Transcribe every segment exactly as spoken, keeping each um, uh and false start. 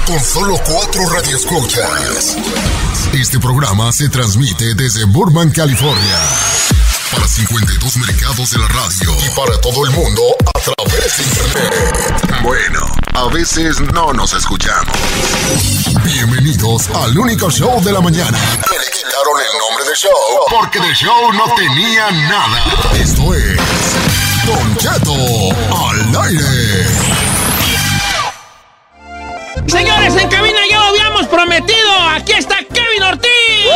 con solo cuatro radioescuchas. Este programa se transmite desde Burbank, California, para cincuenta y dos mercados de la radio y para todo el mundo a través de internet. Bueno, a veces no nos escuchamos. Bienvenidos al único show de la mañana que le quitaron el nombre de show porque de show no tenía nada. Esto es Don Cheto al aire. Señores, en cabina ya lo habíamos prometido. Aquí está Kevin Ortiz.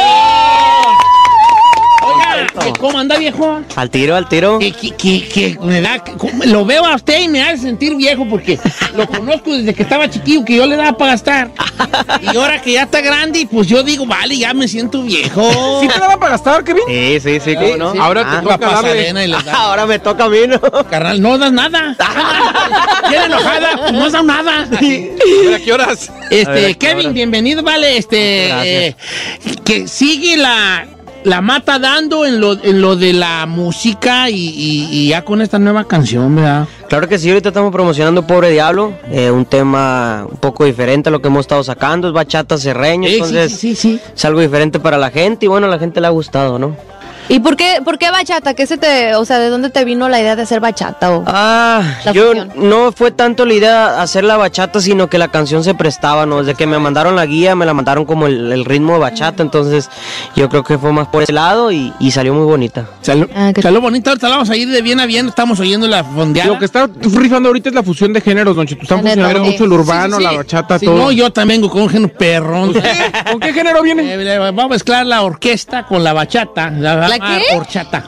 Oiga, ¿cómo anda, viejo? Al tiro, al tiro. Que, que, que, que me da, lo veo a usted y me hace sentir viejo porque lo conozco desde que estaba chiquillo, que yo le daba para gastar. Y ahora que ya está grande, pues yo digo, vale, ya me siento viejo. ¿Sí te daba para gastar, Kevin? Sí, sí, sí, ¿cómo no? Sí, Ahora ah, te toca darle. Ahora me toca a mí, ¿no? Carnal, no das nada. Bien enojada, pues no has dado nada. ¿A qué horas? Este, A ver, ¿a qué Kevin, hora? bienvenido, vale. Este, eh, que sigue la, la mata dando en lo, en lo de la música y, y, y ya con esta nueva canción, ¿verdad? Claro que sí, ahorita estamos promocionando Pobre Diablo, eh, un tema un poco diferente a lo que hemos estado sacando, es bachata serreño, Sí, entonces sí, sí, sí, sí. es algo diferente para la gente y bueno, a la gente le ha gustado, ¿no? ¿Y por qué, por qué bachata? ¿Qué se te, o sea, de dónde te vino la idea de hacer bachata? O Ah, la yo fusión? no fue tanto la idea hacer la bachata, sino que la canción se prestaba, ¿no? Desde que me mandaron la guía, me la mandaron como el, el ritmo de bachata, entonces yo creo que fue más por ese lado y, y salió muy bonita. Salud, Ah, qué- salud bonito, ahorita la vamos a ir de bien a bien, estamos oyendo la fondeada. Lo que está rifando ahorita es la fusión de géneros, Don Cheto. Están La neta, funcionando sí. mucho el urbano, Sí, sí, sí. la bachata, Sí, todo. no, yo también vengo con un género perrón. ¿Con qué género viene? Eh, Vamos a mezclar la orquesta con la bachata. La, ¿La qué? Horchata.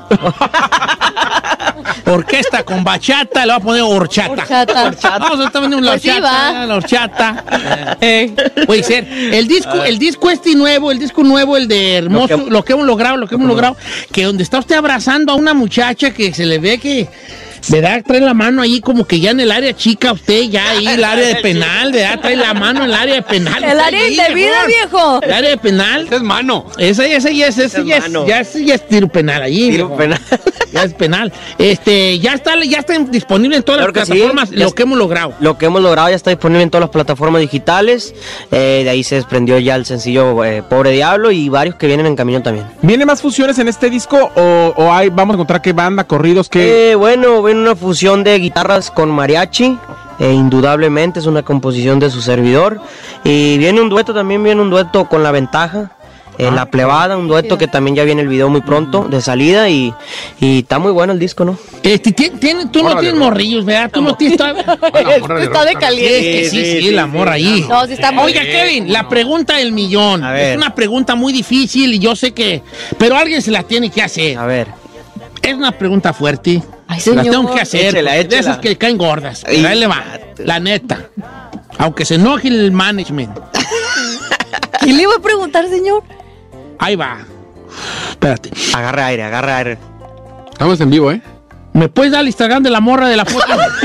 Orquesta con bachata, le voy a poner horchata. Horchata. Vamos a estar vendiendo la Pues sí, horchata, va. la horchata. Eh, puede ser. El disco, el disco este nuevo, el disco nuevo, el de Hermoso, Lo que- lo que hemos logrado, lo que hemos logrado, que donde está usted abrazando a una muchacha que se le ve que, ¿verdad? Trae la mano ahí como que ya en el área chica usted, ya ahí, el área de penal, ¿verdad? Trae la mano en el área de penal. El área Ahí, indebida, viejo. El área de penal. Es mano. Esa, esa, ya es, esa, ya es, Hermano. ya es, ya es tiro penal allí. Tiro viejo. penal. Ya es penal. Este, ya está, ya está disponible en todas Claro que las sí. plataformas Ya lo es- que hemos logrado. Lo que hemos logrado ya está disponible en todas las plataformas digitales, eh, de ahí se desprendió ya el sencillo eh, Pobre Diablo y varios que vienen en camino también. ¿Viene más fusiones en este disco o, o hay, vamos a encontrar qué banda, corridos, qué? Eh, bueno, viene una fusión de guitarras con mariachi, eh, indudablemente es una composición de su servidor. Y viene un dueto, también viene un dueto con La Ventaja, eh, La Plebada, un dueto que también ya viene el video muy pronto de salida y, y está muy bueno el disco, ¿no? Este, ti- tiene, tú no Órale, tienes Ro- morrillos, ¿verdad? Tú no tienes todavía. Este está de Sí, caliente. es que sí, Sí, sí, sí, el sí, amor sí, ahí. No, sí está muy Oiga, Kevin, la pregunta del millón. A ver. Es una pregunta muy difícil y yo sé que. Pero alguien se la tiene que hacer. A ver. Es una pregunta fuerte. Ay, Se la señor. tengo que hacer. Échela, porque de échela. esas que caen gordas. Ay, Pero ahí le va. La neta. Aunque se enoje el management. ¿Qué le iba a preguntar, señor? Ahí va. Espérate. Agarra aire, agarra aire. Estamos en vivo, ¿eh? ¿Me puedes dar el Instagram de la morra de la foto?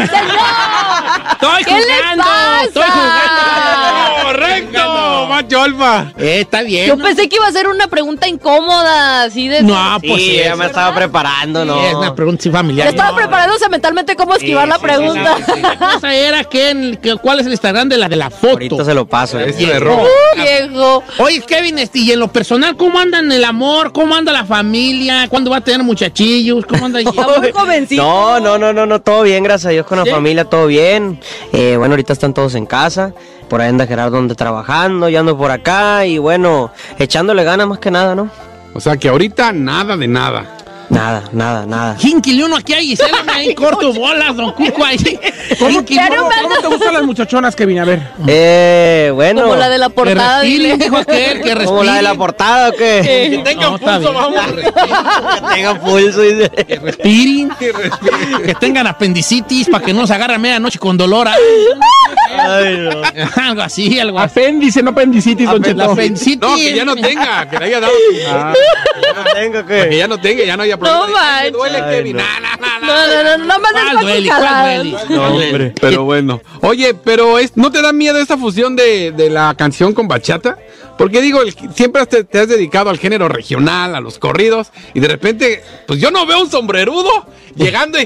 ¡Estoy ¿Qué le jugando! pasa? ¡Estoy jugando! ¡Correcto! ¡Macho alfa! Eh, está bien. Yo pensé que iba a ser una pregunta incómoda, así de... No, pues Sí, sí, ya es, me estaba preparando, ¿no? es una pregunta sí, familiar. Ya estaba No, preparándose mentalmente cómo esquivar Sí, la sí, pregunta. La cosa era que, que- cuál es el Instagram de la de la foto. Ahorita se lo paso. ¿eh? Este error. Uh, viejo. Oye, Kevin, este, y en lo personal, ¿cómo andan el amor? ¿Cómo anda la familia? ¿Cuándo va a tener muchachillos? ¿Cómo anda? Está muy jovencito. No, no, no, no, no, todo bien, gracias a Dios con la ¿Sí? familia, todo bien. Eh, bueno, ahorita están todos en casa. Por ahí anda Gerardo anda trabajando, yo ando por acá y bueno, echándole ganas más que nada, ¿no? O sea que ahorita nada de nada. Nada, nada, nada. Jinquile uno aquí, Gisela, ahí corto bolas, don Cuco ahí. ¿Cómo, Jinquile Claro, uno, ¿Cómo te gustan las muchachonas, Kevin? A ver. Eh, bueno. Como la de la que portada, respiren, dile. dijo aquel, que respire. ¿Como la de la portada o qué? Eh, tengan no, pulso, vamos. Que tenga pulso. dice. Que respiren, que tengan apendicitis para que no se agarren a medianoche con dolor. ¿eh? Ay, no. Algo así, algo así. Apéndice, no apendicitis, Don La Cheto. apendicitis. No, que ya no tenga, que le haya dado. Ah, No tengo Que que. ya no tenga, ya no haya problema. No manches. Me duele, Ay, Kevin. no. Nah, nah, nah, nah. No, no, no, no más ¿Cuál es duele? para ¿Cuál duele? No, hombre, pero bueno. Oye, pero es, ¿no te da miedo esta fusión de, de la canción con bachata? Porque digo, el- siempre te, te has dedicado al género regional, a los corridos, y de repente, pues yo no veo un sombrerudo llegando y...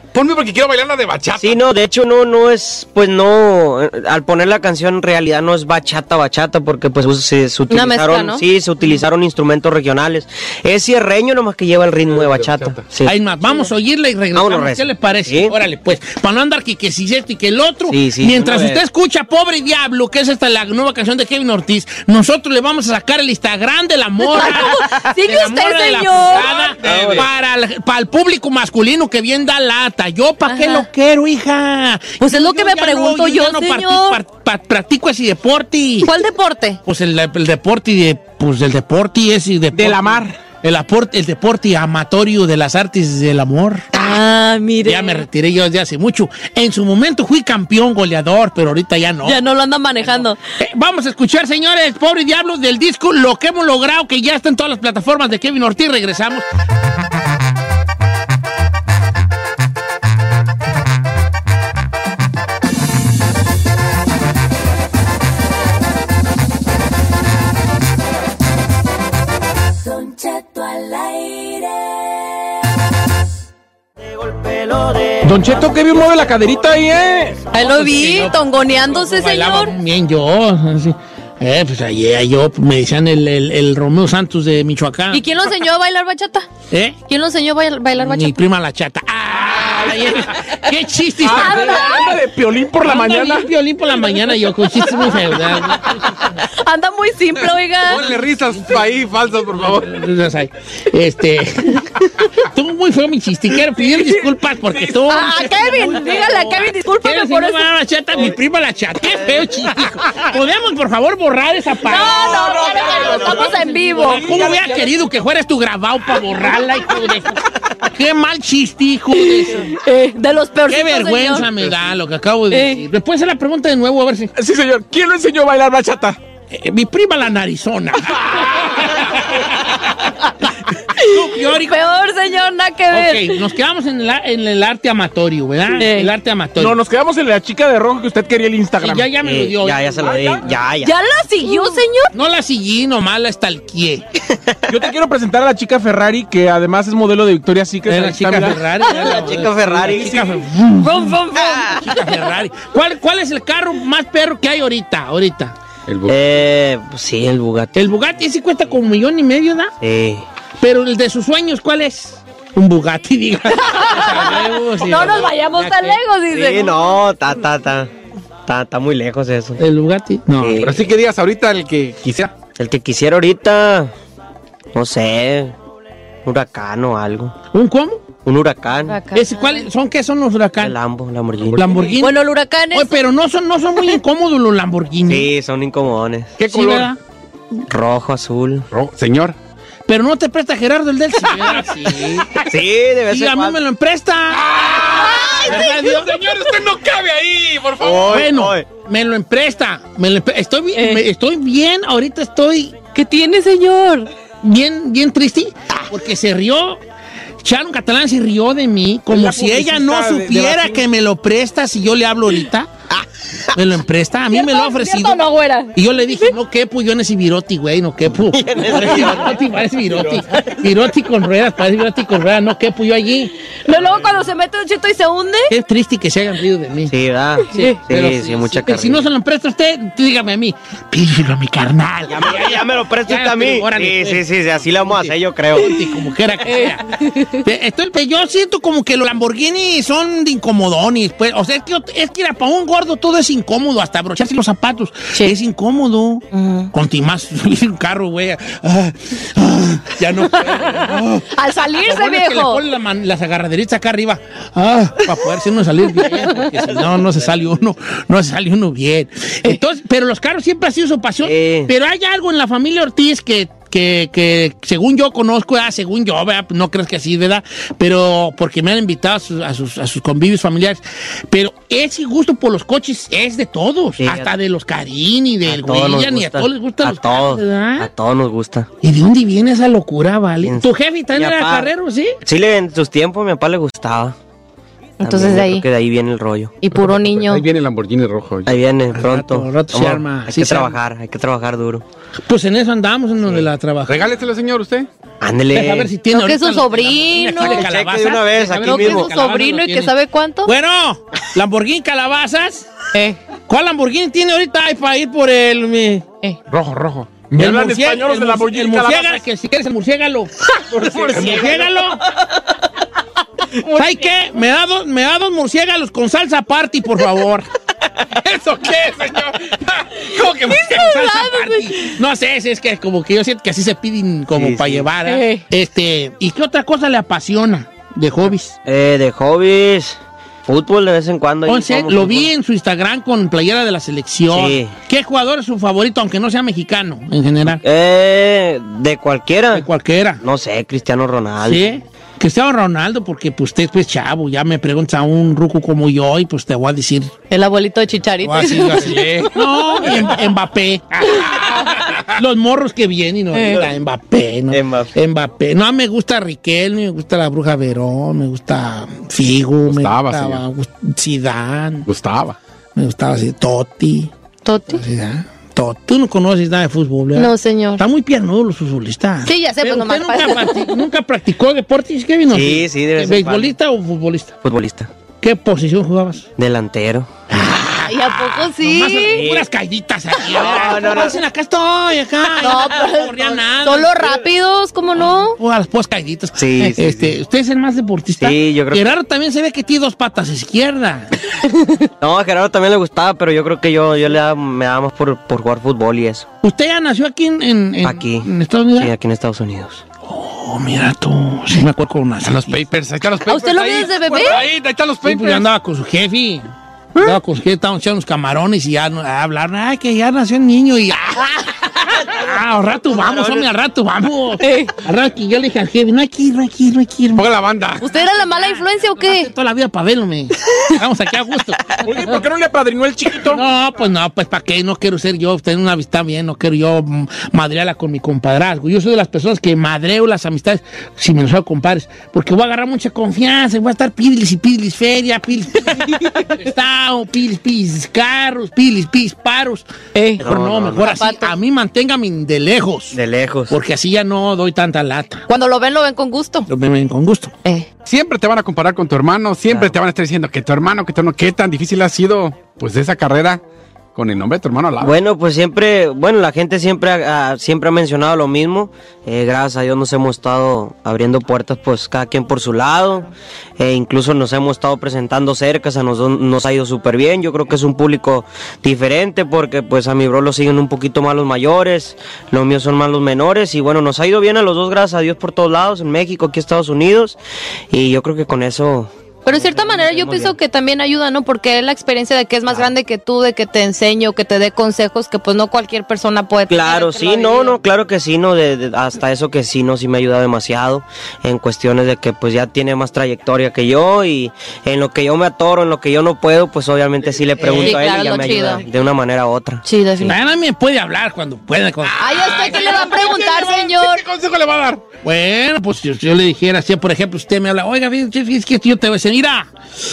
Ponme porque quiero bailar la de bachata. Sí, no, de hecho no, no es, pues no, eh, al poner la canción en realidad no es bachata, bachata, porque pues se, se Una utilizaron, mezcla, ¿no? sí, se utilizaron instrumentos regionales. Es cierreño nomás que lleva el ritmo de bachata. Sí. Hay más, vamos a oírla y regresamos. Vámonos, ¿Qué recio. le parece? Sí. Órale, pues, para no andar que, que si esto y que el otro. Sí, sí, Mientras una usted vez. escucha Pobre Diablo, que es esta la nueva canción de Kevin Ortiz, nosotros le vamos a sacar el Instagram de la morra. Sigue de la usted, morra de la señor. juzgada, Debe. para, el, para el público masculino que bien da lata. Yo, ¿para qué Ajá. lo quiero, hija? Pues es lo que me ya pregunto yo, ya no señor. parti- par- par- practico ese deporte. ¿Cuál deporte? Pues el, el deporte de, pues el deporte ese deporte. De la mar. El, aporte, el deporte amatorio de las artes del amor. Ah, mire. Ya me retiré yo desde hace mucho. En su momento fui campeón goleador, pero ahorita ya no. Ya no lo andan manejando. Eh, vamos a escuchar, señores, Pobre Diablos del disco Lo que hemos logrado, que ya está en todas las plataformas de Kevin Ortiz. Regresamos. Don Cheto al aire. Don Cheto, que bien mueve la caderita ahí, ¿eh? Ahí lo vi, yo- tongoneándose, Bailaba señor. bien yo. Así. Eh, pues ayer yo me decían el, el, el Romeo Santos de Michoacán. ¿Y quién lo enseñó a bailar bachata? ¿Eh? ¿Quién lo enseñó a bail- bailar Mi bachata? prima la chata. ¡Ay! ¡Qué chiste! Ah, tan feo! anda de piolín por la Anda mañana. bien violín por la mañana yo con chistes muy feos. ¿verdad? Anda muy simple, oiga. Ponle risas ahí falsas, por favor. Entonces, ay, este, estuvo muy feo mi chiste. Quiero pedir disculpas porque tú. Ah, Kevin, dígale a Kevin, discúlpame ¿Quieres por por eso. la chata? Mi prima la chata. Qué feo chiste. hijo. ¿Podemos, por favor, borrar esa parte? No, no, claro que no, estamos en vivo. ¿Cómo hubiera querido que fueras tu grabado para borrarla, hijo de... Qué mal chiste, hijo de eso. Eh, de los peorcitos, Qué vergüenza señor. me da lo que acabo de Eh. decir. Después hacer la pregunta de nuevo, a ver si... Sí, señor. ¿Quién lo enseñó a bailar bachata? Eh, mi prima la narizona. Tú, Fiori. Peor, señor, nada que ver. Ok, nos quedamos en el, en el arte amatorio, ¿verdad? Eh. El arte amatorio. No, nos quedamos en la chica de rojo que usted quería el Sí, Instagram. ya, ya me lo Eh, dio. ya, ya se lo di, ya, ya. ¿Ya la siguió, señor? No la seguí, nomás la estalqué. Yo te quiero presentar a la chica Ferrari, que además es modelo de Victoria's Secret. Era la Ahí está, chica mira. Ferrari. era La chica Ferrari. La chica, Fer- Rum, rum, rum. chica Ferrari. ¿Cuál, ¿Cuál es el carro más perro que hay ahorita? Ahorita. El bu- Eh, pues sí, el Bugatti. El Bugatti ese cuesta como un millón y medio, ¿da? Sí. Pero el de sus sueños, ¿cuál es? Un Bugatti, diga. No nos vayamos tan lejos, dice. Sí, no, ta, ta, ta. Está, está muy lejos eso. ¿El Bugatti? No. Sí. Pero sí que digas ahorita el que quisiera. El que quisiera ahorita, no sé, un huracán o algo. ¿Un cómo? Un huracán. Acá. ¿Ese, cuál, ¿Son qué son los El huracanes? Lambo, Lamborghini. Lamborghini. Bueno, el huracán Oye, es... pero no son, no son muy incómodos los Lamborghini. Sí, son incomodones. ¿Qué Sí, color? ¿verdad? Rojo, azul. Ro- Señor. Pero no te presta Gerardo el del sí, ¿verdad? Sí. Sí, debe Y ser. a mí me lo empresta. ¿Verdad, Dios? Señor, usted no cabe ahí, por favor. Bueno, me lo empresta. Me lo empre- estoy, bi- Eh. me- estoy bien, ahorita estoy ¿Qué tiene, señor? bien, bien triste porque se rió. Sharon Catalán se rió de mí como la si ella no publicista de- de supiera Brasil. que me lo presta si yo le hablo ahorita. Me lo empresta, a mí me lo ha ofrecido. ¿Cierto o no, güera? Y yo le dije, no quepo yo en ese viroti, güey, no quepo. Parece viroti, parece viroti. Viroti con ruedas, parece viroti con ruedas, no quepo yo allí. No, luego cuando se mete un chito y se hunde. Qué triste que se hayan rido de mí. Sí, ¿verdad? Sí, Sí, pero sí, si, mucha si- carrilla. si no se lo empresta a usted, tú dígame a mí, pídelo a mi carnal. Ya, me- ya- ya me lo presta Ya, usted a mí. pero órale, Sí, pues. sí, sí, sí, así lo vamos a hacer, yo creo. Sí, como quiera que sea. Te- Estoy, te- yo siento como que los Lamborghini son de incomodones. Pues, o sea, es que, es que mira, para un gordo todo es incómodo, hasta abrocharse los zapatos. Sí. Es incómodo. Con más subir un carro, güey. Ah, ah, ya no puedo. Ah. Al salirse, Lo bueno es que le viejo. ponen la man- las agarraderitas acá arriba, ah, para poderse uno salir bien, porque si no, no se sale uno, no se sale uno bien. Entonces, pero los carros siempre han sido su pasión, Sí. pero hay algo en la familia Ortiz que, que, que según yo conozco, ah, según yo, ¿verdad? No crees que así, ¿verdad? Pero porque me han invitado a sus, a sus, a sus convivios familiares, pero ese gusto por los coches es de todos, Sí, hasta a- de los Carini, del A todos nos William, y a gusta. todos les gustan A los carros, todos, ¿verdad? a todos nos gusta. ¿Y de dónde viene esa locura, vale? En- ¿Tu jefe también Mi era papá. carrero, sí? Sí, le- en sus tiempos a mi papá le gustaba. Entonces También de yo ahí. creo que de ahí viene el rollo. Y puro niño. Ahí viene el Lamborghini rojo. Ahí viene pronto. rato, al rato se Vamos, arma, Hay sí que se arma. trabajar, hay que trabajar duro. Pues en eso andamos, en donde la trabajamos. Regáleselo, señor, usted. Ándele. Deja ver si tiene No, que es ahorita su lo- sobrino. la Lamborghini Que Calabaza. cheque de una vez, Deja aquí ver No, si que es mismo. su Calabaza sobrino lo y que tiene. sabe cuánto. Bueno, Lamborghini Calabazas. Eh, ¿Cuál Lamborghini tiene ahorita ahí para ir por el... mi- eh. Rojo, rojo. Me hablan murcié- españoles el de la murci- el Lamborghini murciélago, Calabazas. que si quieres el murciélago. El murciélago. ¿Sabes qué? Me da, dos, me da dos murciélagos con salsa party, por favor. ¿Eso qué, señor? ¿Cómo que Con salsa party. No sé, es es que como que yo siento que así se piden como Sí, para sí. llevar. ¿eh? Eh. Este, ¿y qué otra cosa le apasiona de hobbies? Eh, de hobbies, fútbol de vez en cuando. ahí Once, jugamos lo fútbol. vi en su Instagram con playera de la selección. Sí. ¿Qué jugador es su favorito, aunque no sea mexicano, en general? Eh, de cualquiera. De cualquiera. No sé, Cristiano Ronaldo. ¿Sí? Cristiano Ronaldo, porque pues, usted pues chavo, ya me pregunta a un ruco como yo y pues te voy a decir... El abuelito de Chicharito. voy a decir así. No, y Em- Mbappé. Los morros que vienen, no, Eh. ahorita, Mbappé, ¿no? Mbappé. Mbappé. No, me gusta Riquelme, me gusta la Bruja Verón, me gusta Figo, Gustaba, me gustaba Gust- Zidane, Gustaba. me gustaba así, Totti. Toti. Zidane, Totti. Tú no conoces nada de fútbol, ¿verdad? No, señor. Está muy piernudo los futbolistas. Sí, ya sé, Pero pues nomás usted nunca, para- practi- nunca practicó deportes, Kevin, ¿no? Sí, sí, de vez en ¿Beisbolista o futbolista? Futbolista. ¿Qué posición jugabas? Delantero. Ay, ¿a poco sí? Nomás puras caiditas aquí. No, no, no. Dicen, acá estoy, acá. No, no pero corría nada. son los rápidos, ¿cómo no? Puras, puras caiditas. Sí, sí, Este, sí. ¿Usted es el más deportista? Sí, yo creo que- Gerardo también se ve que tiene dos patas izquierdas. No, a Gerardo también le gustaba, pero yo creo que yo, yo le daba, me daba más por, por jugar fútbol y eso. ¿Usted ya nació aquí en, en, en- Aquí. en Estados Unidos? Sí, aquí en Estados Unidos. Oh, mira tú. Sí me acuerdo con una. Están los papers, ahí están los ¿A papers. usted lo ahí. vio desde bebé? Ahí, ahí están los Sí, pues yo papers. andaba con su jefe. Andaba con su jefe, estaban echando unos camarones y ya no- a hablar. Ay, que ya nació el niño y. Ah, al rato vamos, hombre, al rato vamos. Al rato que yo le dije al jefe, no hay que ir, no hay que ir, no hay que ir. Ponga la banda. ¿Usted era la mala influencia o qué? Toda la vida para verlo, me. Vamos aquí a gusto. Oye, ¿por qué no le apadrinó el chiquito? No, pues no, pues para qué, no quiero ser yo, tener una amistad bien, no quiero yo mm, madrearla con mi compadrazgo. Yo soy de las personas que madreo las amistades si me los hago compadres, porque voy a agarrar mucha confianza, voy a estar pidilis y pidilis feria, pidilis, pidilis, estado, pidilis, pidilis carros, pidilis, pidilis paros. Eh. Mejor no, No, no, mejor no. así, a mí manténgame de lejos, De lejos. porque así ya no doy tanta lata. Cuando lo ven, lo ven con gusto. Lo ven con gusto. Eh. Siempre te van a comparar con tu hermano, siempre Claro. te van a estar diciendo que tu hermano, que tu hermano, qué tan difícil ha sido, pues, esa carrera con el nombre de tu hermano al lado. Bueno, pues siempre, bueno, la gente siempre ha, ha- siempre ha mencionado lo mismo. Eh, gracias a Dios nos hemos estado abriendo puertas, pues cada quien por su lado. Eh, incluso nos hemos estado presentando cerca, o sea, nos, nos ha ido súper bien. Yo creo que es un público diferente porque pues a mi bro lo siguen un poquito más los mayores, los míos son más los menores. Y bueno, nos ha ido bien a los dos, gracias a Dios, por todos lados, en México, aquí en Estados Unidos. Y yo creo que con eso... Pero de cierta manera yo pienso que también ayuda, ¿no? Porque es la experiencia de que es más grande que tú, de que te enseño, que te dé consejos que pues no cualquier persona puede tener, Claro, que lo sí, ha no, vivido. no, claro que sí, no, de, de- hasta eso que sí, no, sí me ayuda demasiado en cuestiones de que pues ya tiene más trayectoria que yo y en lo que yo me atoro, en lo que yo no puedo, pues obviamente sí le pregunto Sí, a él claro, y ya lo me chido. ayuda de una manera u otra. Sí, definitivamente. Diana me puede hablar cuando pueda. cuando- Ay, ¿a usted qué le va a preguntar, señor? ¿Qué consejo le va a dar? Bueno, pues yo, yo le dijera, si por ejemplo usted me habla, oiga, fíjate, es que yo te voy a decir, mira,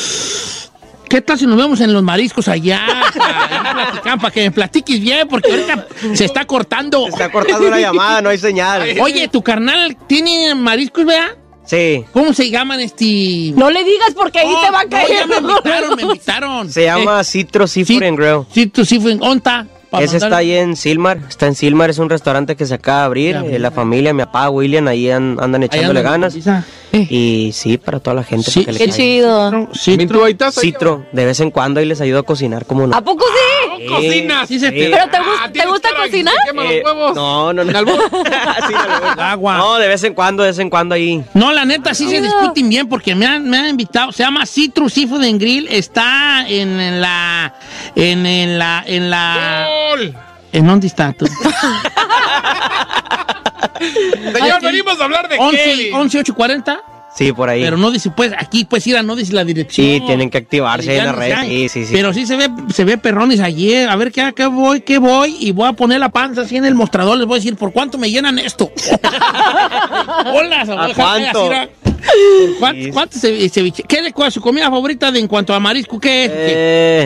¿qué tal si nos vemos en los mariscos allá? Para, platicar, para que me platiques bien, porque ahorita se está cortando. Se está cortando la llamada, no hay señal. Oye, ¿tu carnal tiene mariscos, vea? Sí, ¿Cómo se llaman este? No le digas porque ahí Oh, te va a no, caer. ya me invitaron, me invitaron. se llama Citro Seafood and Grill. Sí, tú sí fue en Onta. pa' Ese mandar- está ahí en Silmar, está en Silmar, es un restaurante que se acaba de abrir, Ya, eh, la familia, mi papá, William, ahí an- andan Ahí echándole andan, ganas. Lisa. Y sí, para toda la gente. Sí, para que le Qué caiga. chido. Sí, ¿Mi tú ahí estás? Citro, de vez en cuando ahí les ayudo a cocinar, como no. ¿A poco sí? ¿Cocinas? Sí se te- ¿Pero te, gus- Ah, te tienes gusta cara de que cocinar? se queman Eh, los huevos. No, no, no. ¿En albur? Sí, en albur. Agua. No, de vez en cuando, de vez en cuando ahí. No, la neta, sí se discuten bien porque me han, me han invitado. Se llama Citrus Seafood and Grill. Está en, en la. En, en la. En la. ¡Gol! ¿En dónde está tú? Señor, venimos a hablar de once, Kelly. once ocho cuarenta. Sí, por ahí. Pero no dice, pues, aquí puedes ir a no dice la dirección. Sí, tienen que activarse ahí en Ya la no red. sé. Sí, sí, sí. Pero sí se ve, se ve perrones ayer. A ver qué, qué voy, qué voy. Y voy a poner la panza así en el mostrador. Les voy a decir, ¿por cuánto me llenan esto? Hola, se voy ¿A dejar cuánto? así, ¿no? ¿Cuánto, Sí. cuánto ce- ceviche? ¿Qué es su comida favorita de en cuanto a marisco? ¿Qué es? Eh,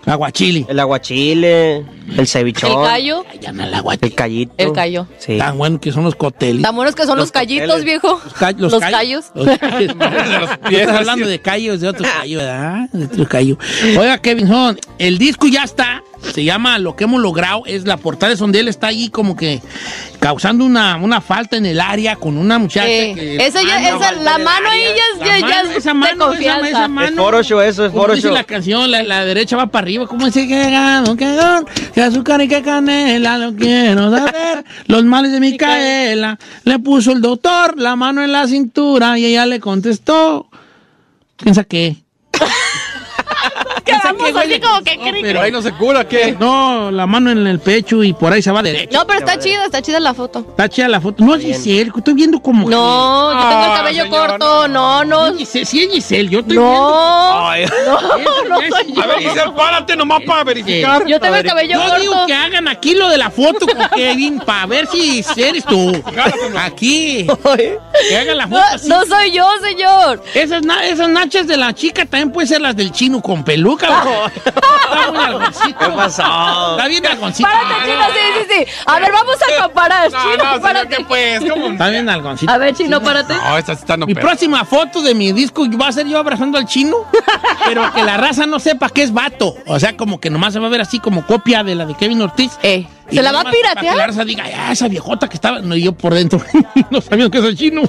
Aguachile. El aguachile, el cevichón. El callo. Ay, ya no, el aguachile. El callito. El callo. Sí. Tan bueno que son los coteles. Tan buenos que son los, callitos, viejo. Los, ca- los Los callos. callos. Los callos. No estás hablando de callos, de otro callo, ¿verdad? De otro callo. Oiga, Kevin Hon, el disco ya está. Se llama Lo que hemos logrado. Es la portada es donde él está ahí como que causando una, una falta en el área con una muchacha. Eh, que esa ya, mano, esa, la mano ahí ya, La ya, ya mano, es esa de mano, esa, confianza. esa mano. Es Photoshop, eso es Como dice Photoshop. la canción, la, la derecha va para arriba. ¿Cómo dice que gano, que gano, que azúcar y que canela? Lo quiero saber. Los males de Micaela. Le puso el doctor la mano en la cintura y ella le contestó. ¿Piensa qué? Quedamos ¿Qué, güey? así como que No, cri- Pero ahí no se cura, ¿qué? No, la mano en el pecho y por ahí se va derecho. No, pero está chida, está chida la foto. Está chida la foto. No es Giselle, estoy viendo como. No, yo tengo el Ah, cabello señor, corto, no, no. No, Giselle, sí es Giselle, yo estoy No, Ay. no, no viendo. soy yo. A ver, Giselle, párate nomás para verificar. Yo tengo el cabello Yo digo corto. que hagan aquí lo de la foto con Kevin para ver si eres tú. Aquí. Que hagan la foto No, así. no soy yo, señor. Esas, na- esas nachas de la chica también pueden ser las del chino con peluca. ¿O qué? Está muy algoncito. ¿Qué pasó? Está bien algoncito. Párate, chino, sí, sí, sí. A ver, vamos a comparar. No, Chino, no, señor, párate. ¿qué pues? ¿Cómo? Está bien algoncito. A ver, chino, párate. No, esta sí está no Mi pero. próxima foto de mi disco va a ser yo abrazando al chino, pero que la raza no sepa que es vato. O sea, como que nomás se va a ver así como copia de la de Kevin Ortiz. Eh, Y ¿se la va a nomás para que la piratear? raza diga, ah, esa viejota que estaba. No, y yo por dentro, no sabía que es el chino.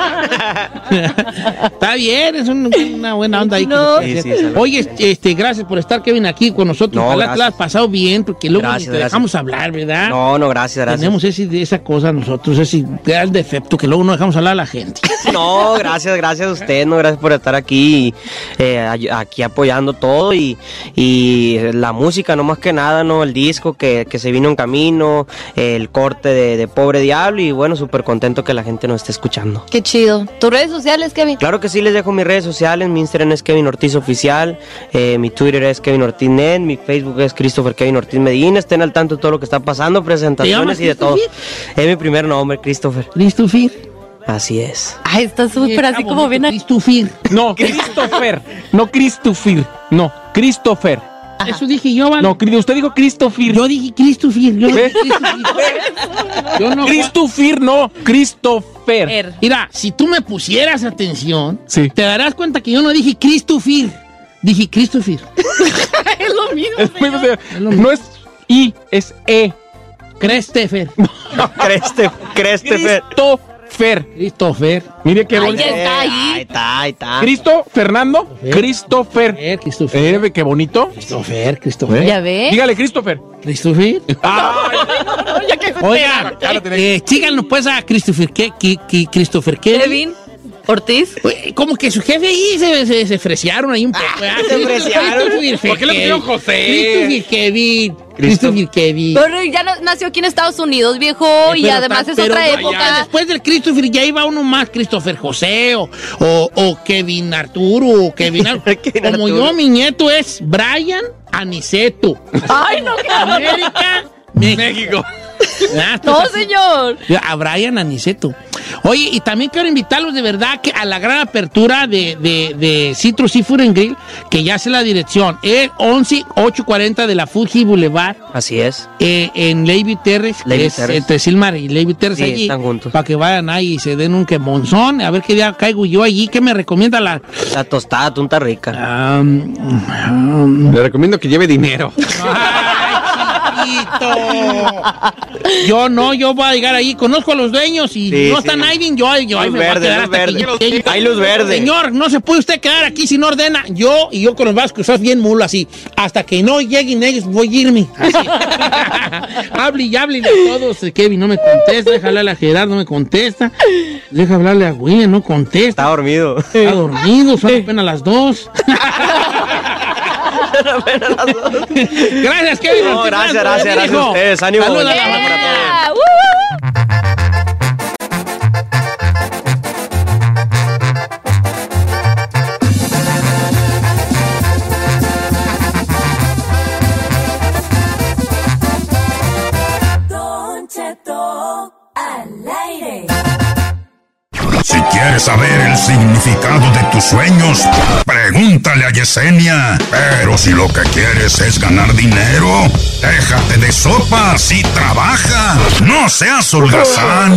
Está bien, es un- una buena onda ahí. que No. se puede Sí, hacer. sí, salud. Oye, este, gracias por estar, Kevin, aquí con nosotros. No, Ojalá te la gracias. has pasado bien, porque luego Gracias, te gracias. dejamos hablar, ¿verdad? No, no, gracias, gracias. Tenemos ese, esa cosa nosotros, ese gran defecto que luego no dejamos hablar a la gente. No, gracias, gracias a usted, no, gracias por estar aquí, eh, ay- aquí apoyando todo y, y la música, no más que nada, no, el disco que, que se vino en camino, el corte de, de Pobre Diablo y bueno, súper contento que la gente nos esté escuchando. Qué chido. ¿Tus redes sociales, Kevin? Claro que sí, les dejo mis redes sociales, mi Instagram es Kevin Ortiz Oficial, eh, mi Twitter es Kevin Ortiz Net, mi Facebook es Christopher Kevin Ortiz Medina, estén al tanto de todo lo que está pasando, presentaciones y de todo. Es mi primer nombre, Christopher. Christopher. Así es. Ay, está súper así como bien. aquí. Christopher. No, Christopher. No Christopher. No, Christopher. Eso dije yo, ¿vale? No, Cri- usted dijo Christopher. Yo dije Christopher. Yo, dije ¿Eh? Christopher. Yo no. Christopher, no, Christopher. Er. Mira, si tú me pusieras atención, Sí. te darás cuenta que yo no dije Christopher. Dije Christopher. Es lo mismo. Es muy- señor. lo mismo. no es I, es E. Christopher. Creste, Christopher. Christopher. Christopher. Mire qué Ay, bonito. ya está Ahí ahí. está, ahí está. Cristo, Fernando, Christopher. Eh, Christopher. Eh, qué bonito. Christopher, Christopher. Ya ve. Dígale, Christopher. Christopher. Ay, Ya que se Oigan, Ya lo tenés. eh, síganlo pues a Christopher. ¿Qué? ¿Qué? ¿Qué? Christopher Kevin. Kevin Ortiz. Uy, como que su jefe ahí se, se, se fresearon ahí un poco. ¿verdad? se fresearon. Christopher ¿Por qué le pusieron Kevin. José? Christopher Kevin. Christopher Kevin. Pero ya no- nació aquí en Estados Unidos, viejo, y Pero además ta- es pero otra no, época. ya después del Christopher ya iba uno más, Christopher José o, o, o Kevin Arturo o Kevin, Ar- Kevin como Arturo. yo, mi nieto es Brian Aniceto. Ay, no, qué América, México. México. Ah, esto No, es así. señor. A Brian Aniceto. Oye, y también quiero invitarlos de verdad que a la gran apertura de, de, de Citrus Seafood and Grill, que ya sé la dirección, es once ochocientos cuarenta de la Fuji Boulevard, Así es. eh, en Levy Terrace, que Levy es Terrace. entre Silmar y Levy Terrace Sí, allí, están juntos. para que vayan ahí y se den un quemonzón, a ver qué día caigo yo allí, ¿qué me recomienda la...? La tostada tunta rica. Um, um, Le recomiendo que lleve dinero. ¡Ay, chiquito! Yo no, yo voy a llegar ahí, conozco a los dueños y Sí, no sí. están Iving, yo, yo ahí Luz me voy a verde, quedar luz hasta que verde. llegue. Hay luz verde. Señor, no se puede usted quedar aquí si no ordena. Yo y yo con los vascos, sos bien mulo así. Hasta que no lleguen ellos, voy a irme. Así. Hable y hable a todos. Kevin no me contesta, déjale hablarle a Gerardo, no me contesta. Deja hablarle a William, no contesta. Está dormido. Está dormido, son apenas las dos. Gracias, Kevin. No, gracias, gracias, gracias a ustedes. Ánimo, Saludos a la bendiciones para familia. Yeah, woo. Don Cheto al aire. Si quieres saber el significado de tus sueños, pregúntale pregúntale a Yesenia. Pero si lo que quieres es ganar dinero, déjate de sopas y trabaja. No seas holgazán.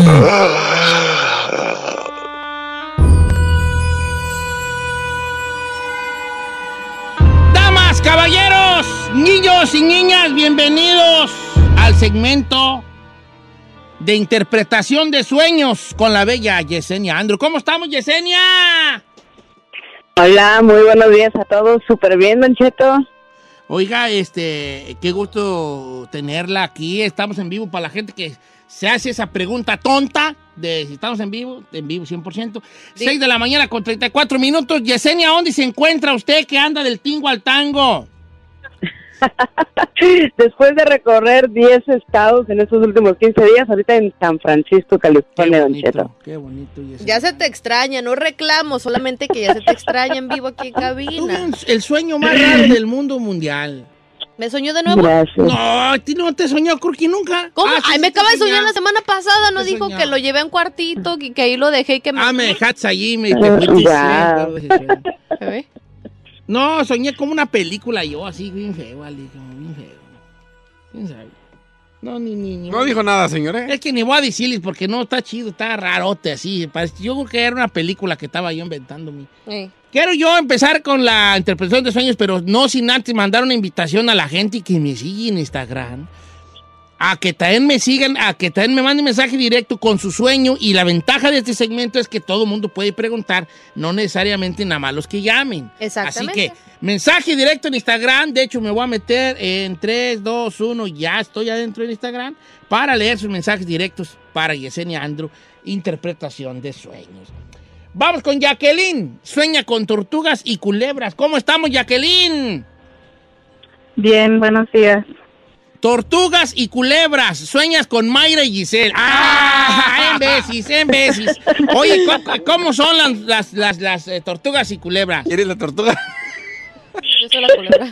Damas, caballeros, niños y niñas, bienvenidos al segmento de interpretación de sueños con la bella Yesenia Andrew. ¿Cómo estamos, Yesenia? Hola, muy buenos días a todos. Súper bien, Don Cheto. Oiga, este, qué gusto tenerla aquí. Estamos en vivo para la gente que se hace esa pregunta tonta de si estamos en vivo, en vivo cien por ciento. Sí. seis de la mañana con treinta y cuatro minutos. Yesenia, ¿dónde se encuentra usted que anda del tingo al tango? Después de recorrer diez estados en estos últimos quince días, ahorita en San Francisco, California, Don Cheto. Qué bonito, Yesenia. Ya se te extraña, no reclamo, solamente que ya se te extraña en vivo aquí en cabina. El sueño más raro del mundo mundial. ¿Me soñó de nuevo? Gracias. No, a ti no te soñó, Kurki, nunca. ¿Cómo? Ah, sí, Ay, sí me acaba de soñar soñaba. la semana pasada, ¿no? Te Dijo soñaba. que lo llevé a un cuartito y que ahí lo dejé y que me... Ah, me dejaste allí, me Uh, te fuiste. wow. Sí, claro, ¿Se ve? no, soñé como una película yo, así, bien feo, vale, como bien feo. ¿Quién sabe? No, ni, ni, ni. No dijo nada, señor, ¿eh? Es que ni voy a decirles porque no está chido, está rarote así. Parece- Yo creo que era una película que estaba yo inventando. Mi. Sí. Quiero yo empezar con la interpretación de sueños, pero no sin antes mandar una invitación a la gente que me sigue en Instagram. A que también me sigan, a que también me manden mensaje directo con su sueño. Y la ventaja de este segmento es que todo el mundo puede preguntar, no necesariamente nada más los que llamen. Exactamente. Así que, mensaje directo en Instagram. De hecho, me voy a meter en tres, dos, uno. Ya estoy adentro en Instagram para leer sus mensajes directos para Yesenia Andrew, interpretación de sueños. Vamos con Jacqueline. Sueña con tortugas y culebras. ¿Cómo estamos, Jacqueline? Bien, buenos días. Tortugas y culebras. Sueñas con Mayra y Giselle. ¡Ah! En veces, en veces. Oye, ¿cómo, cómo son las, las, las, las eh, tortugas y culebras? ¿Quieres la tortuga? Yo soy la culebra.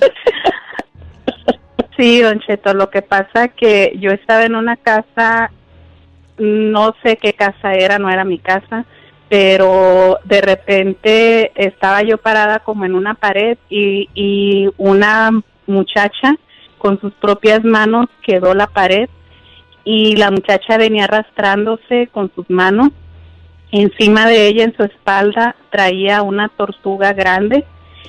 Sí, Don Cheto, lo que pasa que yo estaba en una casa, no sé qué casa era, no era mi casa, pero de repente estaba yo parada como en una pared y, y una muchacha con sus propias manos quedó la pared y la muchacha venía arrastrándose con sus manos. Encima de ella, en su espalda, traía una tortuga grande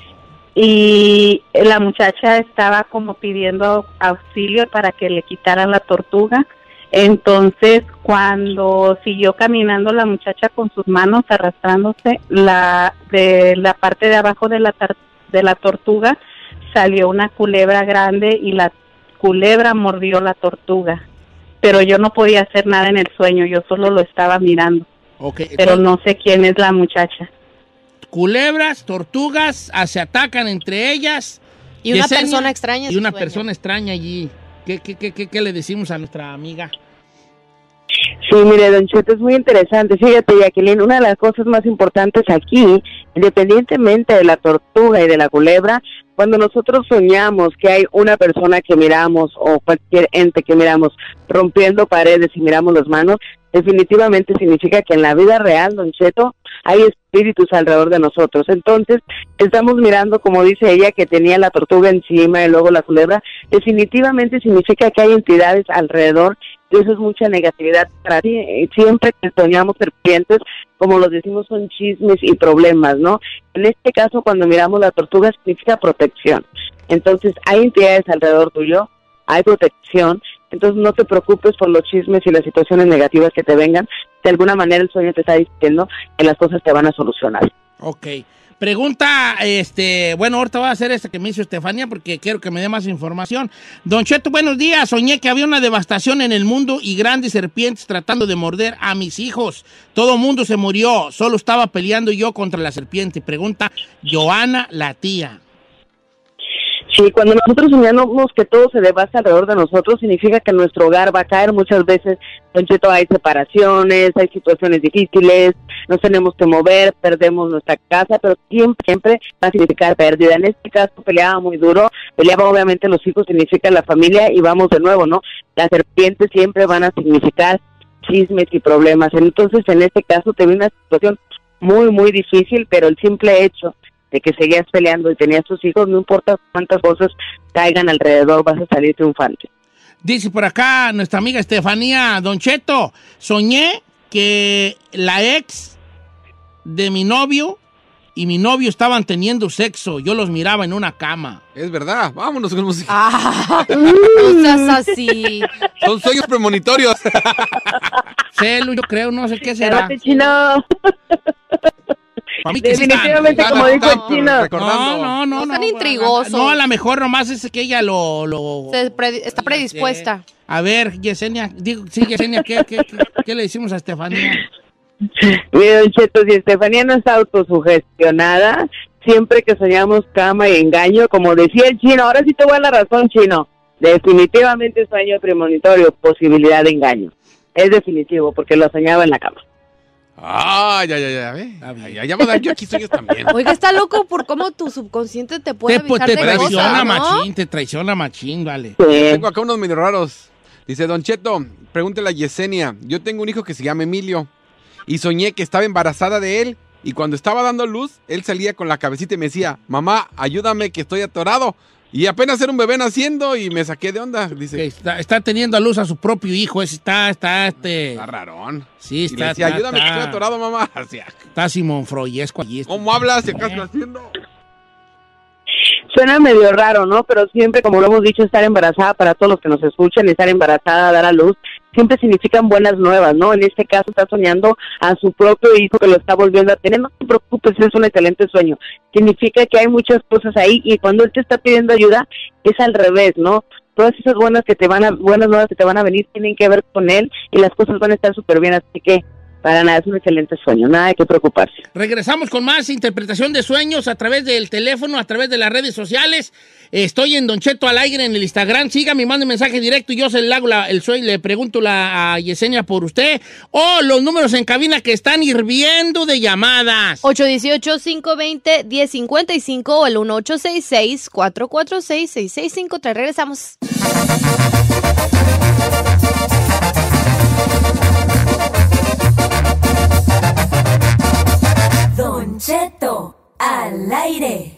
y la muchacha estaba como pidiendo auxilio para que le quitaran la tortuga. Entonces, cuando siguió caminando la muchacha con sus manos arrastrándose, la de la parte de abajo de la tar- de la tortuga salió una culebra grande y la culebra mordió la tortuga. Pero yo no podía hacer nada en el sueño, yo solo lo estaba mirando. Okay, Pero no sé quién es la muchacha. Culebras, tortugas, ah, se atacan entre ellas. Y una Yesenia, persona extraña en Y su una sueño. persona extraña allí. ¿Qué, qué, qué, qué, qué le decimos a nuestra amiga? Sí, mire, Don Cheto, es muy interesante. Fíjate, Jacqueline, una de las cosas más importantes aquí, independientemente de la tortuga y de la culebra, cuando nosotros soñamos que hay una persona que miramos o cualquier ente que miramos rompiendo paredes y miramos las manos, definitivamente significa que en la vida real, Don Cheto, hay espíritus alrededor de nosotros. Entonces, estamos mirando, como dice ella, que tenía la tortuga encima y luego la culebra, definitivamente significa que hay entidades alrededor y eso es mucha negatividad para ti. Siempre que soñamos serpientes, como los decimos, son chismes y problemas, ¿no? En este caso, cuando miramos la tortuga, significa protección. Entonces, hay entidades alrededor tuyo, hay protección, entonces no te preocupes por los chismes y las situaciones negativas que te vengan. De alguna manera el sueño te está diciendo que las cosas te van a solucionar. Ok. Pregunta, este, bueno, ahorita voy a hacer esta que me hizo Estefanía porque quiero que me dé más información. Don Cheto, buenos días. Soñé que había una devastación en el mundo y grandes serpientes tratando de morder a mis hijos. Todo mundo se murió. Solo estaba peleando yo contra la serpiente. Pregunta Joana, la tía. Sí, cuando nosotros soñamos que todo se devasta alrededor de nosotros, significa que nuestro hogar va a caer. Muchas veces, Don Cheto, hay separaciones, hay situaciones difíciles, nos tenemos que mover, perdemos nuestra casa, pero siempre, siempre va a significar pérdida. En este caso peleaba muy duro, peleaba obviamente los hijos, significa la familia, y vamos de nuevo, ¿no? Las serpientes siempre van a significar chismes y problemas. Entonces, en este caso, te vi una situación muy, muy difícil, pero el simple hecho de que seguías peleando y tenías tus hijos, no importa cuántas cosas caigan alrededor, vas a salir triunfante. Dice por acá nuestra amiga Estefanía, Don Cheto, soñé que la ex de mi novio y mi novio estaban teniendo sexo. Yo los miraba en una cama. Es verdad, vámonos con música. Ah, no seas así. Son sueños premonitorios. Celo, yo creo, no sé qué será. Espérate, Chino. Para mí que Definitivamente, sí están- como dijo el están Chino. recordando. No, no, no. No no, sean intrigosos. No, a lo mejor nomás es que ella lo... lo Se pre- está predispuesta. A ver, Yesenia, digo, sí, Yesenia, ¿qué, qué, qué, qué le decimos a Estefanía? Mira, Don Cheto, si Estefanía no está autosugestionada, siempre que soñamos cama y engaño, como decía el Chino, ahora sí te voy a la razón, Chino, definitivamente sueño premonitorio, posibilidad de engaño. Es definitivo, porque lo soñaba en la cama. Ah, ya, ya, ya, ve. Ya, ya, ya, yo aquí sueños también. Oiga, está loco por cómo tu subconsciente te puede Te, pues, avisar te de traiciona, cosas, ¿no? machín, te traiciona, machín, vale. Sí. Tengo acá unos medio raros. Dice, Don Cheto, pregúntele a Yesenia. Yo tengo un hijo que se llama Emilio. Y soñé que estaba embarazada de él. Y cuando estaba dando luz, él salía con la cabecita y me decía, mamá, ayúdame que estoy atorado. Y apenas era un bebé naciendo y me saqué de onda. Dice, Que está, está teniendo a luz a su propio hijo, ese está, está, este... está rarón. Sí, Y está, le decía, está, ayúdame que está, estoy atorado, mamá. Así, está Simón Froyesco allí. este. ¿cómo hablas? ¿Se acá está haciendo? Suena medio raro, ¿no? Pero siempre, como lo hemos dicho, estar embarazada, para todos los que nos escuchan, estar embarazada, dar a luz, siempre significan buenas nuevas, ¿no? En este caso está soñando a su propio hijo que lo está volviendo a tener. No te preocupes, es un excelente sueño. Significa que hay muchas cosas ahí y cuando él te está pidiendo ayuda es al revés, ¿no? Todas esas buenas que te van a, buenas nuevas que te van a venir tienen que ver con él y las cosas van a estar súper bien, así que para nada, es un excelente sueño, nada de qué preocuparse. Regresamos con más interpretación de sueños a través del teléfono, a través de las redes sociales. Estoy en Don Cheto al aire en el Instagram. Sígame, mande mensaje directo y yo se le hago la, el sueño, le pregunto la, a Yesenia por usted. O los números en cabina que están hirviendo de llamadas. ocho uno ocho, cinco dos cero, uno cero cinco cinco o el uno ocho seis seis, cuatro cuatro seis, seis seis cinco tres. Regresamos. Don Cheto al aire.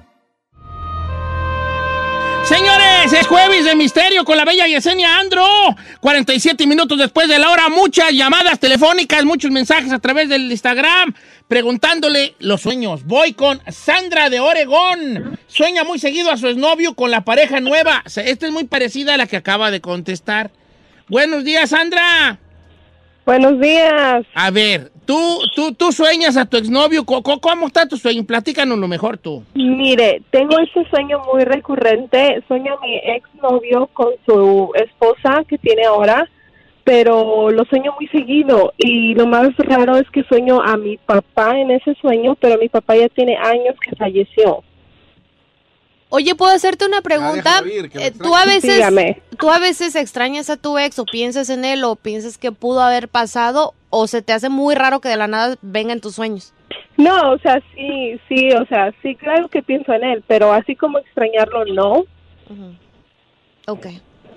Señores, es jueves de misterio con la bella Yesenia Andro. cuarenta y siete minutos después de la hora, muchas llamadas telefónicas, muchos mensajes a través del Instagram preguntándole los sueños. Voy con Sandra de Oregón. Sueña muy seguido a su exnovio con la pareja nueva. Esta es muy parecida a la que acaba de contestar. Buenos días, Sandra. Buenos días. A ver, tú, tú, tú sueñas a tu exnovio. ¿Cómo, cómo está tu sueño? Platícanos lo mejor tú. Mire, tengo este sueño muy recurrente. Sueño a mi exnovio con su esposa que tiene ahora, pero lo sueño muy seguido. Y lo más raro es que sueño a mi papá en ese sueño, pero mi papá ya tiene años que falleció. Oye, ¿puedo hacerte una pregunta? oír, que lo Eh, ¿Tú a veces Dígame. tú a veces extrañas a tu ex o piensas en él o piensas que pudo haber pasado o se te hace muy raro que de la nada venga en tus sueños? No, o sea, sí, sí, o sea, sí, claro que pienso en él, pero así como extrañarlo, no. Uh-huh. Ok.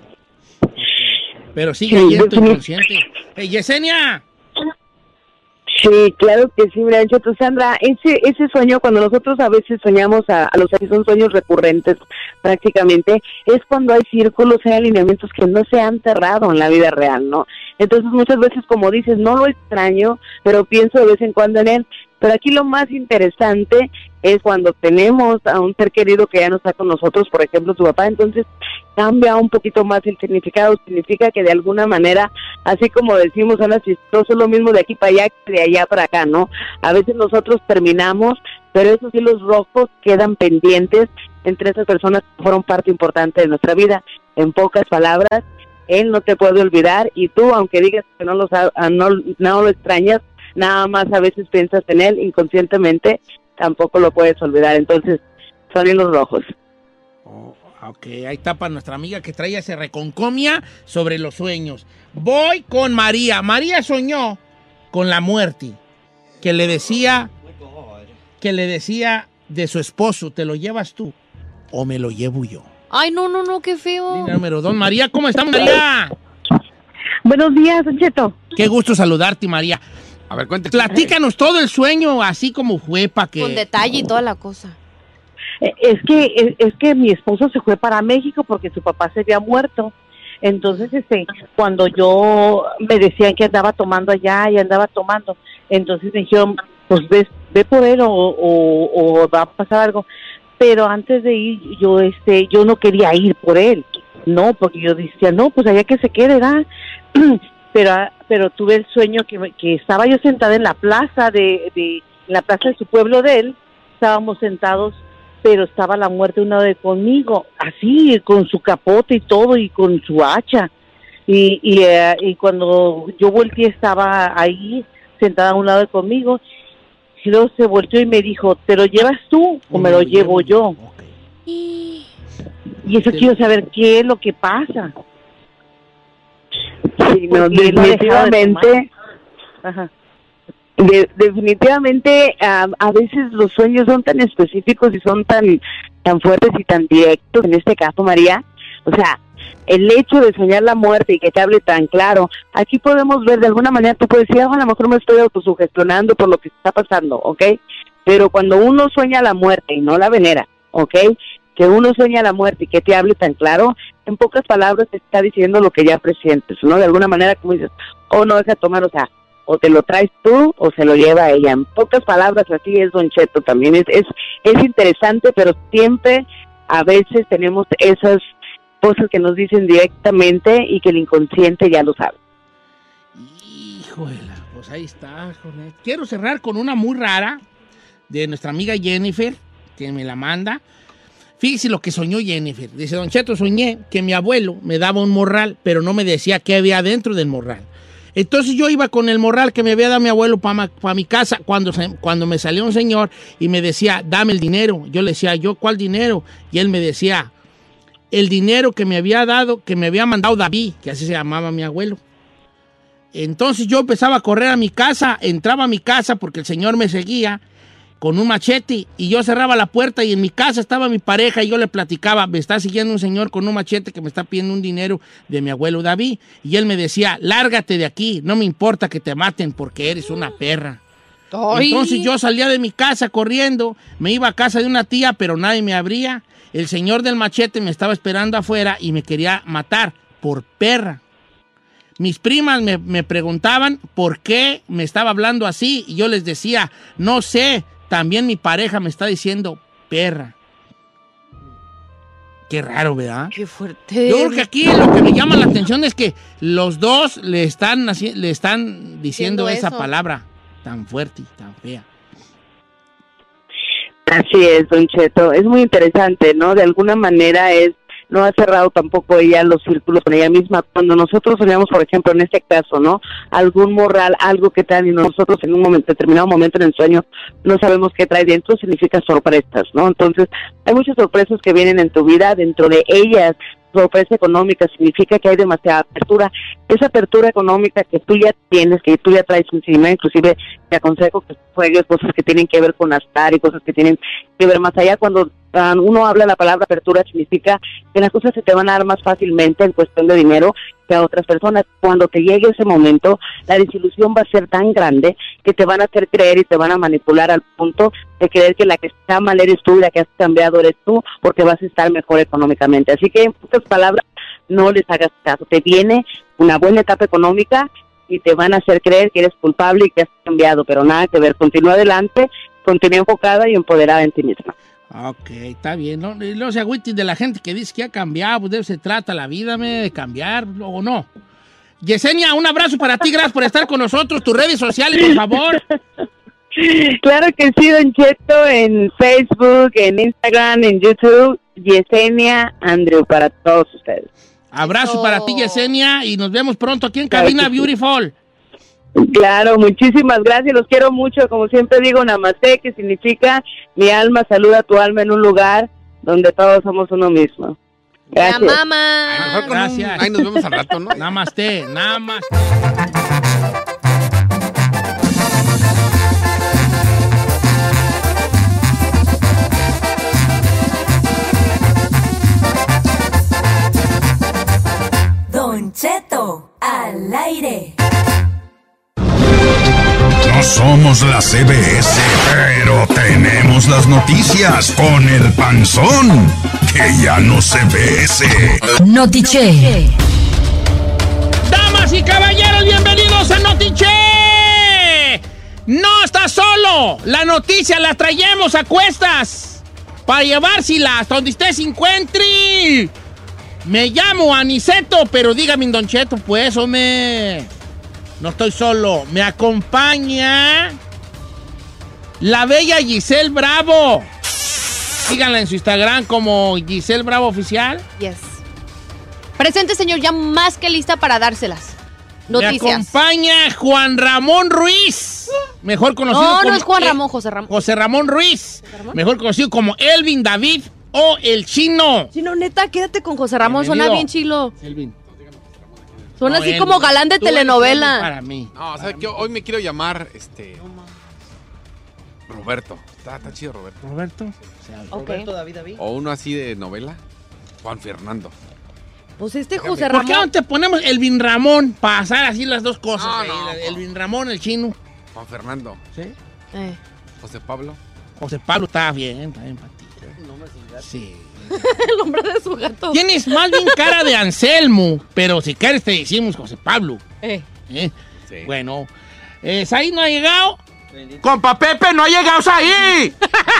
Pero sigue ahí en tu inconsciente. Hey, Yesenia. Sí, claro que sí, mira, Cheto, Sandra, ese, ese sueño, cuando nosotros a veces soñamos a, a los que son sueños recurrentes prácticamente, es cuando hay círculos, hay alineamientos que no se han cerrado en la vida real, ¿no? Entonces muchas veces, como dices, no lo extraño, pero pienso de vez en cuando en él. Pero aquí lo más interesante es cuando tenemos a un ser querido que ya no está con nosotros, por ejemplo, tu papá, entonces cambia un poquito más el significado, significa que de alguna manera, así como decimos, Ana, chistoso, lo mismo de aquí para allá que de allá para acá, ¿no? A veces nosotros terminamos, pero esos hilos rojos quedan pendientes entre esas personas que fueron parte importante de nuestra vida. En pocas palabras, él no te puede olvidar y tú, aunque digas que no lo, no, no lo extrañas, nada más a veces piensas en él inconscientemente, tampoco lo puedes olvidar. Entonces, son hilos rojos. Oh, ok, ahí está para nuestra amiga que trae ese reconcomia sobre los sueños. Voy con María. María soñó con la muerte, que le decía, que le decía de su esposo, ¿te lo llevas tú o me lo llevo yo? Ay, no, no, no, qué feo. Línea número dos. María, ¿cómo estás, María? Buenos días, Don Cheto. Qué gusto saludarte, María. A ver, cuéntame. Platícanos todo el sueño, así como fue, para que... Con detalle y toda la cosa. Es que es, es que mi esposo se fue para México porque su papá se había muerto. Entonces, este, cuando yo me decían que andaba tomando allá y andaba tomando, entonces me dijeron, pues ve, ve por él o, o, o va a pasar algo. Pero antes de ir, yo, este, yo no quería ir por él, no, porque yo decía, no, pues allá que se quede, ¿verdad? pero, pero tuve el sueño que, que estaba yo sentada en la plaza de, de, en la plaza de su pueblo de él, estábamos sentados, pero estaba la muerte una vez conmigo, así, con su capote y todo, y con su hacha, y, y, uh, y cuando yo volteé estaba ahí, sentada a un lado de conmigo, y luego se volteó y me dijo, ¿te lo llevas tú o me lo llevo yo? Y eso quiero saber qué es lo que pasa. Sí, no, definitivamente, Ajá. De, definitivamente um, a veces los sueños son tan específicos y son tan tan fuertes y tan directos, en este caso, María, o sea, el hecho de soñar la muerte y que te hable tan claro, aquí podemos ver de alguna manera, tú puedes decir, oh, a lo mejor me estoy autosugestionando por lo que está pasando, ¿ok? Pero cuando uno sueña la muerte y no la venera, ¿ok? Que uno sueña la muerte y que te hable tan claro, en pocas palabras te está diciendo lo que ya presientes, ¿no? De alguna manera, como dices, oh, no deja tomar, o sea, o te lo traes tú o se lo lleva ella. En pocas palabras, así es Don Cheto también. Es, es, es interesante, pero siempre a veces tenemos esas cosas que nos dicen directamente y que el inconsciente ya lo sabe. Híjole, pues ahí está. Joder. Quiero cerrar con una muy rara de nuestra amiga Jennifer, que me la manda. Fíjese lo que soñó Jennifer. Dice, Don Cheto, soñé que mi abuelo me daba un morral, pero no me decía qué había dentro del morral. Entonces yo iba con el morral que me había dado mi abuelo para pa mi casa cuando, cuando me salió un señor y me decía, dame el dinero. Yo le decía, ¿yo cuál dinero? Y él me decía, el dinero que me había dado, que me había mandado David, que así se llamaba mi abuelo. Entonces yo empezaba a correr a mi casa, entraba a mi casa porque el señor me seguía con un machete y yo cerraba la puerta y en mi casa estaba mi pareja y yo le platicaba, me está siguiendo un señor con un machete que me está pidiendo un dinero de mi abuelo David, y él me decía, lárgate de aquí, no me importa que te maten porque eres una perra. ¡Ay! Entonces yo salía de mi casa corriendo, me iba a casa de una tía, pero nadie me abría, el señor del machete me estaba esperando afuera y me quería matar por perra. Mis primas me, me preguntaban por qué me estaba hablando así y yo les decía, no sé. También mi pareja me está diciendo perra. Qué raro, ¿verdad? Qué fuerte. Yo creo que aquí lo que me llama la atención es que los dos le están, le están diciendo esa eso. palabra tan fuerte y tan fea. Así es, Don Cheto. Es muy interesante, ¿no? De alguna manera es no ha cerrado tampoco ella los círculos con ella misma. Cuando nosotros soñamos, por ejemplo, en este caso, ¿no? Algún morral, algo que trae y nosotros en un momento, determinado momento en el sueño, no sabemos qué trae dentro, significa sorpresas, ¿no? Entonces, hay muchas sorpresas que vienen en tu vida, dentro de ellas, sorpresa económica, significa que hay demasiada apertura. Esa apertura económica que tú ya tienes, que tú ya traes encima, inclusive te aconsejo que juegues cosas que tienen que ver con Astar y cosas que tienen que ver más allá. Cuando um, uno habla la palabra apertura, significa que las cosas se te van a dar más fácilmente en cuestión de dinero que a otras personas. Cuando te llegue ese momento, la desilusión va a ser tan grande que te van a hacer creer y te van a manipular al punto de creer que la que está mal eres tú y la que has cambiado eres tú, porque vas a estar mejor económicamente. Así que, en pocas palabras, no les hagas caso. Te viene una buena etapa económica y te van a hacer creer que eres culpable y que has cambiado, pero nada que ver. Continúa adelante, continúa enfocada y empoderada en ti misma. Ok, está bien. No, no se agüiten de la gente que dice que ha cambiado, pues de eso se trata la vida, me de cambiar o no. Yesenia, un abrazo para ti, gracias por estar con nosotros. Tus redes sociales, por favor. Claro que sí, Don Cheto, en Facebook, en Instagram, en YouTube, Yesenia Andrew, para todos ustedes. Abrazo oh. para ti, Yesenia, y nos vemos pronto aquí en Cabina claro Beautiful. Claro, muchísimas gracias, los quiero mucho, como siempre digo, namaste, que significa mi alma saluda tu alma en un lugar donde todos somos uno mismo. Gracias. Ya, mamá. Ay, gracias. Un... Ahí nos vemos al rato, ¿no? Namaste, namaste. Don Cheto al aire. No somos la C B S, pero tenemos las noticias con el panzón, que ya no se ve ese. Notiche. Damas y caballeros, bienvenidos a Notiche. No estás solo. La noticia la traemos a cuestas para llevársela hasta donde usted se encuentre. Me llamo Aniceto, pero dígame, Don Cheto, pues, hombre. No estoy solo. Me acompaña la bella Giselle Bravo. Síganla en su Instagram como Giselle Bravo Oficial. Yes. Presente, señor, ya más que lista para dárselas. Noticias. Me acompaña Juan Ramón Ruiz. Mejor conocido no, como... No, no es Juan el, Ramón, José Ramón. José Ramón Ruiz. ¿José Ramón? Mejor conocido como Elvin David o El Chino. Chino, neta, quédate con José Ramón. Bienvenido. Suena bien chilo. Elvin. Suena No, así Elvin. como galán de Tú telenovela. eres para mí. No, o sea, que hoy me quiero llamar, este... Roberto. Está, está chido, Roberto. Roberto. Okay. Roberto David David. O uno así de novela. Juan Fernando. Pues este José ¿Por Ramón. qué no te ponemos Elvin Ramón? Pasar así las dos cosas. No, ahí, no, el- Elvin Ramón, el Chino. Juan Fernando. ¿Sí? Eh. José Pablo. José Pablo está bien, está bien para ti. Sí. El nombre de su gato. Tienes más bien cara de Anselmo, pero si quieres te decimos José Pablo. Eh. ¿Eh? Sí. Bueno, eh, ¿Saí no ha llegado? ¡Compa Pepe, no ha llegado Saí!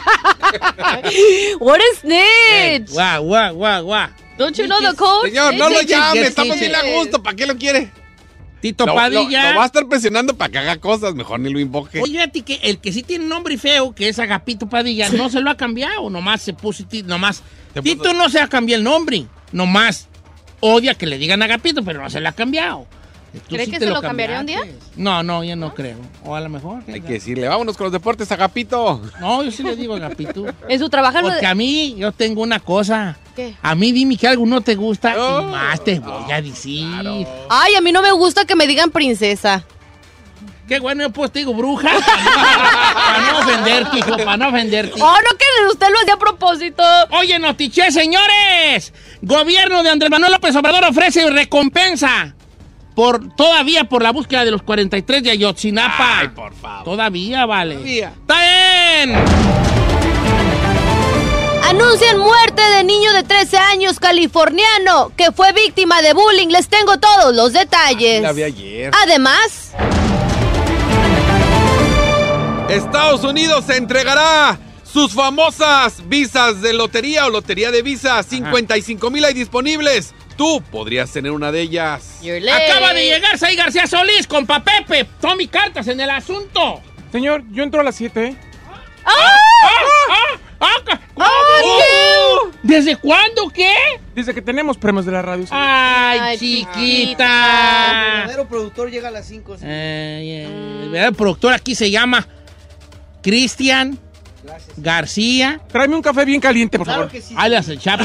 What a snitch. Guau, guau, guau, guau. Don't you know the code? Señor, no lo Snitches llame, get estamos bien a stitches. gusto. ¿Para qué lo quiere? Tito Lo, lo- Padilla. lo va a estar presionando para que haga cosas. Mejor ni lo invoque. Oye, fíjate que el que sí tiene nombre feo, que es Agapito Padilla, no se lo ha cambiado. Nomás se puso, ti- nomás. Te Tito puso- no se ha cambiado el nombre. Nomás odia que le digan Agapito, pero no se lo ha cambiado. Tú ¿Cree sí que te se lo cambiaría un día? cambiaste. No, no, yo no creo. O a lo mejor. Hay que decirle, vámonos con los deportes, Agapito. No, yo sí le digo Agapito. En su trabajo. Porque a mí, yo tengo una cosa. ¿Qué? A mí dime que algo no te gusta Oh, y más te voy a decir. Ay, a mí no me gusta que me digan princesa. Qué bueno, yo pues te digo bruja. Para no ofenderte, hijo, para no ofenderte. Oh, no, que usted lo hacía a propósito. Oye, Notiche, señores. Gobierno de Andrés Manuel López Obrador ofrece recompensa por todavía por la búsqueda de los cuarenta y tres de Ayotzinapa. Ay, por favor. Todavía, vale. Todavía. ¡Está bien! Anuncian muerte de niño de trece años californiano que fue víctima de bullying. Les tengo todos los detalles. La vi ayer. Además, Estados Unidos se entregará sus famosas visas de lotería o lotería de visa. cincuenta y cinco mil hay disponibles. Tú podrías tener una de ellas. you're late. Acaba de llegar Saí García Solís con Pa Pepe. Tome cartas en el asunto. Señor, yo entro a las siete. ¡Ah! ¡Ah! ¡Ah! ¿Cómo? ¡Ay, ¿Desde cuándo qué? Dice que tenemos premios de la radio. señor. ¡Ay, Ay, chiquita! chiquita. El verdadero productor llega a las cinco. Eh, eh, el verdadero productor aquí se llama Cristian García, Tráeme un café bien caliente, por Claro favor. que sí. alias el Chapi.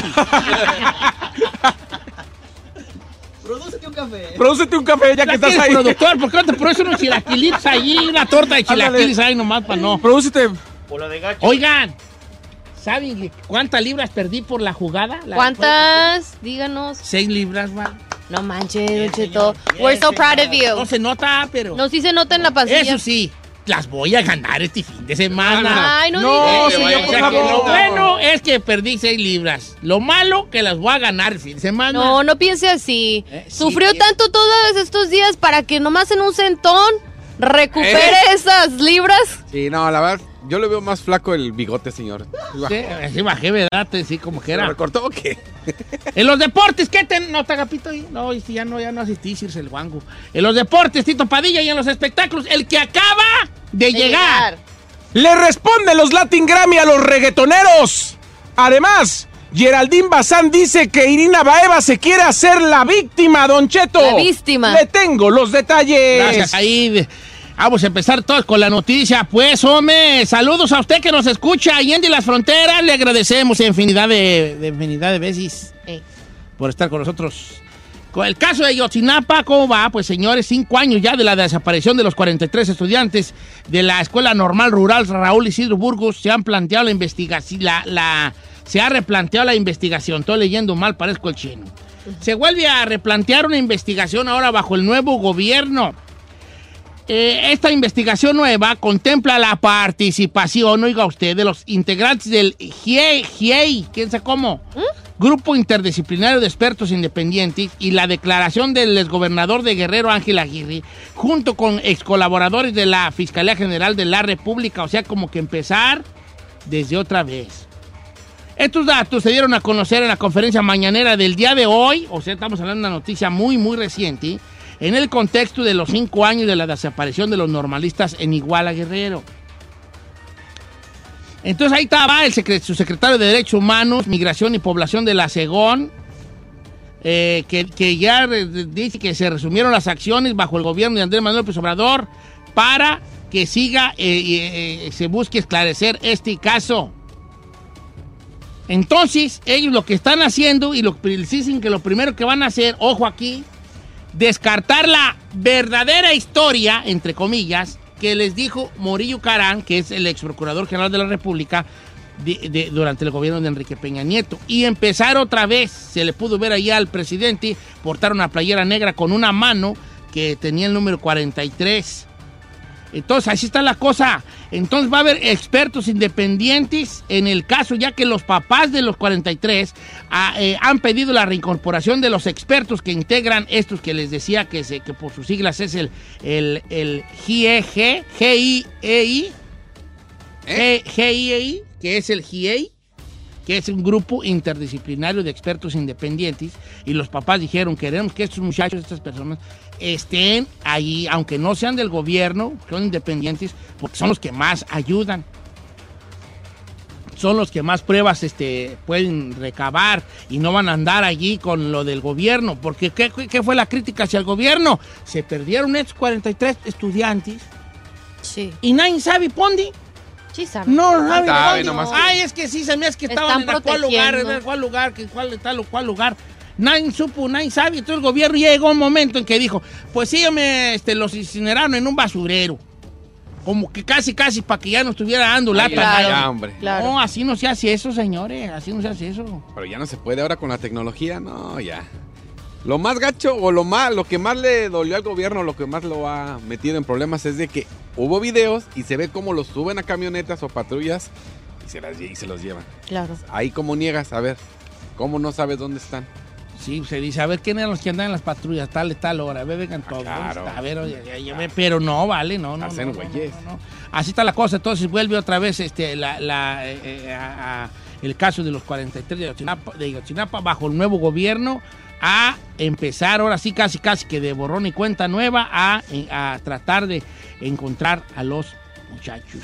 Prodúcete un café. Prodúcete un café ya que Ya estás eres ahí. productor, ¿por qué no te pones unos chilaquilitos allí? Una torta de chilaquiles ahí nomás para no. Prodúcete. Bola de gacho. Oigan, ¿saben cuántas libras perdí por la jugada? La- ¿cuántas? Díganos. Seis libras, va. No manches, Don Cheto. We're so proud of No you. se nota, pero... No, sí se nota en la pasilla. Eso sí, las voy a ganar este fin de semana. Ay, no, No, digas. señor, O por sea que lo favor. bueno es que perdí seis libras. Lo malo que las voy a ganar el fin de semana. No, no piense así. Eh, sí, Sufrió eh. tanto todos estos días para que nomás en un centón recupere Eh. esas libras. Sí, no, la verdad, yo le veo más flaco el bigote, señor. Sí, sí bajé, ¿verdad? Sí, como que ¿Se lo era. recortó o qué? En los deportes, ¿qué te no, Agapito? No, y si ya no, ya no asistí, Circe el guango. En los deportes, Tito Padilla, y en los espectáculos, el que acaba de, De llegar. Le responden los Latin Grammy a los reggaetoneros. Además, Geraldine Bazán dice que Irina Baeva se quiere hacer la víctima, Don Cheto. La víctima. Le tengo los detalles. Gracias, ahí. Vamos a empezar todos con la noticia. Pues, hombre, saludos a usted que nos escucha allá en las fronteras. Le agradecemos infinidad de, de infinidad de veces Eh. por estar con nosotros. Con el caso de Ayotzinapa, ¿cómo va? Pues, señores, cinco años ya de la desaparición de los cuarenta y tres estudiantes de la Escuela Normal Rural Raúl Isidro Burgos. Se han planteado la investigación, la, la, se ha replanteado la investigación. Estoy leyendo mal, parezco el chino. Se vuelve a replantear una investigación ahora bajo el nuevo gobierno. Eh, esta investigación nueva contempla la participación, oiga usted, de los integrantes del G I E I, ¿quién sabe cómo? ¿Mm? Grupo Interdisciplinario de Expertos Independientes, y la declaración del exgobernador de Guerrero, Ángel Aguirre, junto con excolaboradores de la Fiscalía General de la República, o sea, como que empezar desde otra vez. Estos datos se dieron a conocer en la conferencia mañanera del día de hoy, o sea, estamos hablando de una noticia muy, muy reciente, en el contexto de los cinco años de la desaparición de los normalistas en Iguala, Guerrero. Entonces ahí estaba el secret- su secretario de Derechos Humanos, Migración y Población de la SEGON, eh, que, que ya re- dice que se resumieron las acciones bajo el gobierno de Andrés Manuel López Obrador para que siga y eh, eh, se busque esclarecer este caso. Entonces, ellos lo que están haciendo y lo que dicen que lo primero que van a hacer, ojo aquí, descartar la verdadera historia, entre comillas, que les dijo Morillo Carán, que es el ex procurador general de la República de, de, durante el gobierno de Enrique Peña Nieto, y empezar otra vez. Se le pudo ver ahí al presidente portar una playera negra con una mano que tenía el número cuarenta y tres. Entonces, así está la cosa. Entonces va a haber expertos independientes en el caso, ya que los papás de los cuarenta y tres ah, eh, han pedido la reincorporación de los expertos que integran estos que les decía que, se, que por sus siglas es el, el, el G I E I, G I E I, ¿Eh? G I E I, que es el G I E I, que es un grupo interdisciplinario de expertos independientes, y los papás dijeron, queremos que estos muchachos, estas personas, estén ahí, aunque no sean del gobierno, son independientes, porque son los que más ayudan. Son los que más pruebas este, pueden recabar y no van a andar allí con lo del gobierno. Porque ¿qué, qué fue la crítica hacia el gobierno? Se perdieron estos cuarenta y tres estudiantes. Sí. Y nadie sabe, Pondi. Sí sabe. No, no sabe. Sabe, No. nomás que- Ay, es que sí, se me hace que estaban Están en cuál lugar, en cuál lugar, que cuál está, cuál lugar. Nadie supo, nadie sabe. Entonces el gobierno llegó un momento en que dijo, pues sí, me, este, los incineraron en un basurero. Como que casi, casi para que ya no estuviera dando lata. claro. Ya, hombre. Claro. No, así no se hace eso, señores. Así no se hace eso. Pero ya no se puede ahora con la tecnología, no, ya. Lo más gacho o lo más, lo que más le dolió al gobierno, lo que más lo ha metido en problemas es de que hubo videos y se ve cómo los suben a camionetas o patrullas y se, las, y se los llevan. Claro. Ahí como niegas, a ver, cómo no sabes dónde están. Sí, se dice, a ver, ¿quién eran los que andan en las patrullas? Tal y tal hora, a ver, vengan todos. claro. A ver, oye, ya, ya, pero no, vale, no, no. Hacen no, no, güeyes. no, no. Así está la cosa, entonces vuelve otra vez este, la, la, eh, eh, a- a- el caso de los cuarenta y tres de Ayotzinapa, de Ayotzinapa bajo el nuevo gobierno a empezar, ahora sí, casi, casi que de borrón y cuenta nueva, a, a tratar de encontrar a los muchachos.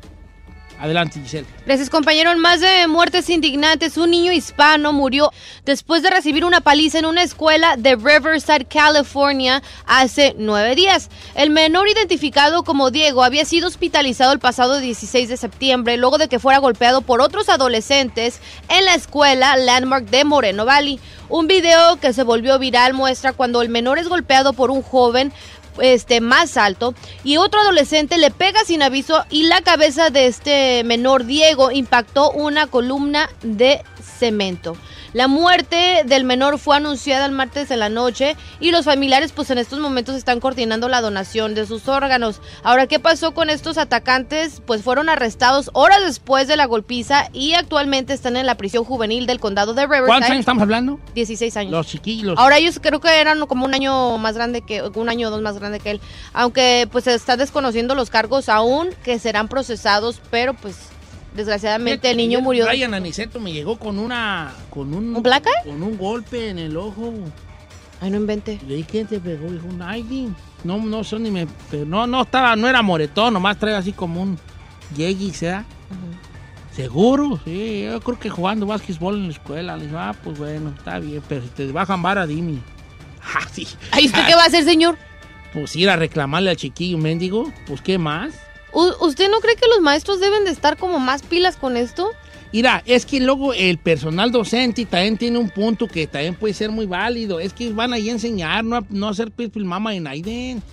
Adelante, Giselle. Gracias, compañero. En más de muertes indignantes, un niño hispano murió después de recibir una paliza en una escuela de Riverside, California, hace nueve días. El menor, identificado como Diego, había sido hospitalizado el pasado dieciséis de septiembre luego de que fuera golpeado por otros adolescentes en la escuela Landmark de Moreno Valley. Un video que se volvió viral muestra cuando el menor es golpeado por un joven este más alto y otro adolescente le pega sin aviso y la cabeza de este menor Diego impactó una columna de cemento. La muerte del menor fue anunciada el martes en la noche y los familiares pues en estos momentos están coordinando la donación de sus órganos. Ahora, ¿qué pasó con estos atacantes? Pues fueron arrestados horas después de la golpiza y actualmente están en la prisión juvenil del condado de Riverside. ¿Cuántos años estamos hablando? dieciséis años. Los chiquillos. Ahora ellos creo que eran como un año más grande que, un año o dos más grande que él, aunque pues se está desconociendo los cargos aún que serán procesados, pero pues desgraciadamente el niño murió. Brian Aniceto me llegó con una, con un, ¿Un placa? Con un golpe en el ojo. Ay, no invente. Le dije, ¿quién te pegó? Dijo, nadie. No, no son ni me, pero no, no estaba, no era moretón, nomás trae así como un yegui, ¿verdad? Uh-huh. Seguro, sí, yo creo que jugando básquetbol en la escuela. Le dije, ah, pues bueno, está bien, pero si te bajan vara, dime. Ah, sí. Ay, ¿usted qué va a hacer, señor? Pues ir a reclamarle al chiquillo mendigo, pues ¿qué más? ¿U- ¿Usted no cree que los maestros deben de estar como más pilas con esto? Mira, es que luego el personal docente también tiene un punto que también puede ser muy válido. Es que van ahí a enseñar, no a, no a hacer pipil mama de Naiden.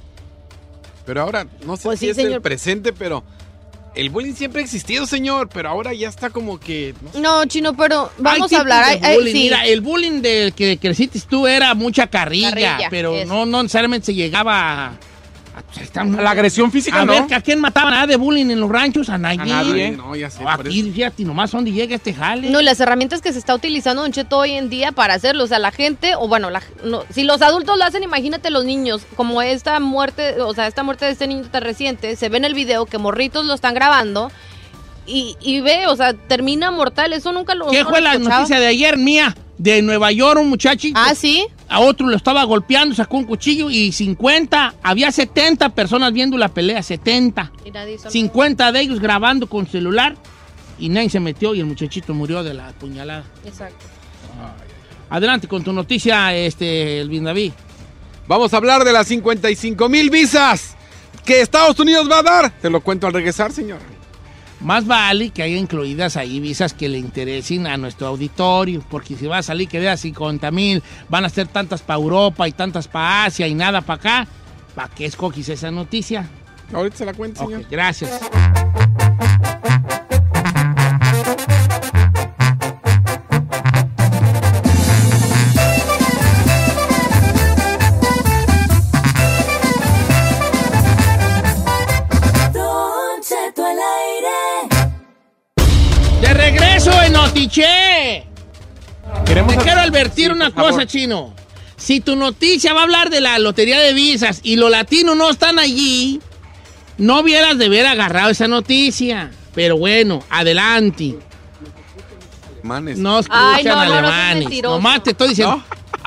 Pero ahora, no sé Pues si sí, es señor. el presente, pero el bullying siempre ha existido, señor, pero ahora ya está como que... No sé. No, Chino, pero vamos Hay a hablar. tipos de Ay, ay, bullying. sí. Mira, el bullying del que creciste tú era mucha carrilla, Carrilla, pero eso. no, no necesariamente se llegaba a, La agresión física, a ¿no? ver, ¿a quién mataban a de bullying en los ranchos? A nadie. A nadie, no, ya sé, No, por aquí, fíjate, nomás donde llega este jale. No, las herramientas que se está utilizando, Don Cheto, hoy en día para hacerlo, o sea, la gente, o bueno, la, no, si los adultos lo hacen, imagínate los niños, como esta muerte, o sea, esta muerte de este niño tan reciente, se ve en el video que morritos lo están grabando y, y ve, o sea, termina mortal, eso nunca lo ¿Qué no fue lo la escuchaba. noticia de ayer mía? De Nueva York, un muchachito. Ah, ¿sí? A otro lo estaba golpeando, sacó un cuchillo y cincuenta, había setenta personas viendo la pelea, setenta. Y nadie hizo cincuenta de ellos grabando con celular y nadie se metió y el muchachito murió de la puñalada. nada. Exacto. Adelante con tu noticia, este, Elvin David. Vamos a hablar de las cincuenta y cinco mil visas que Estados Unidos va a dar. Te lo cuento al regresar, señor. Más vale que haya incluidas ahí visas que le interesen a nuestro auditorio, porque si va a salir que vea cincuenta mil, van a ser tantas para Europa y tantas para Asia y nada para acá. ¿Para qué escogís esa noticia? Ahorita se la cuento, señor. Ok, gracias. Don Cheto al aire. De regreso en Notiche. Queremos Te a- quiero advertir Sí, una por favor. cosa, Chino. Si tu noticia va a hablar de la lotería de visas y los latinos no están allí, no hubieras de haber agarrado esa noticia. Pero bueno, adelante. Manes. No escuchan Ay, no, no, no seas alemanes. mentiroso. Nomás te estoy diciendo.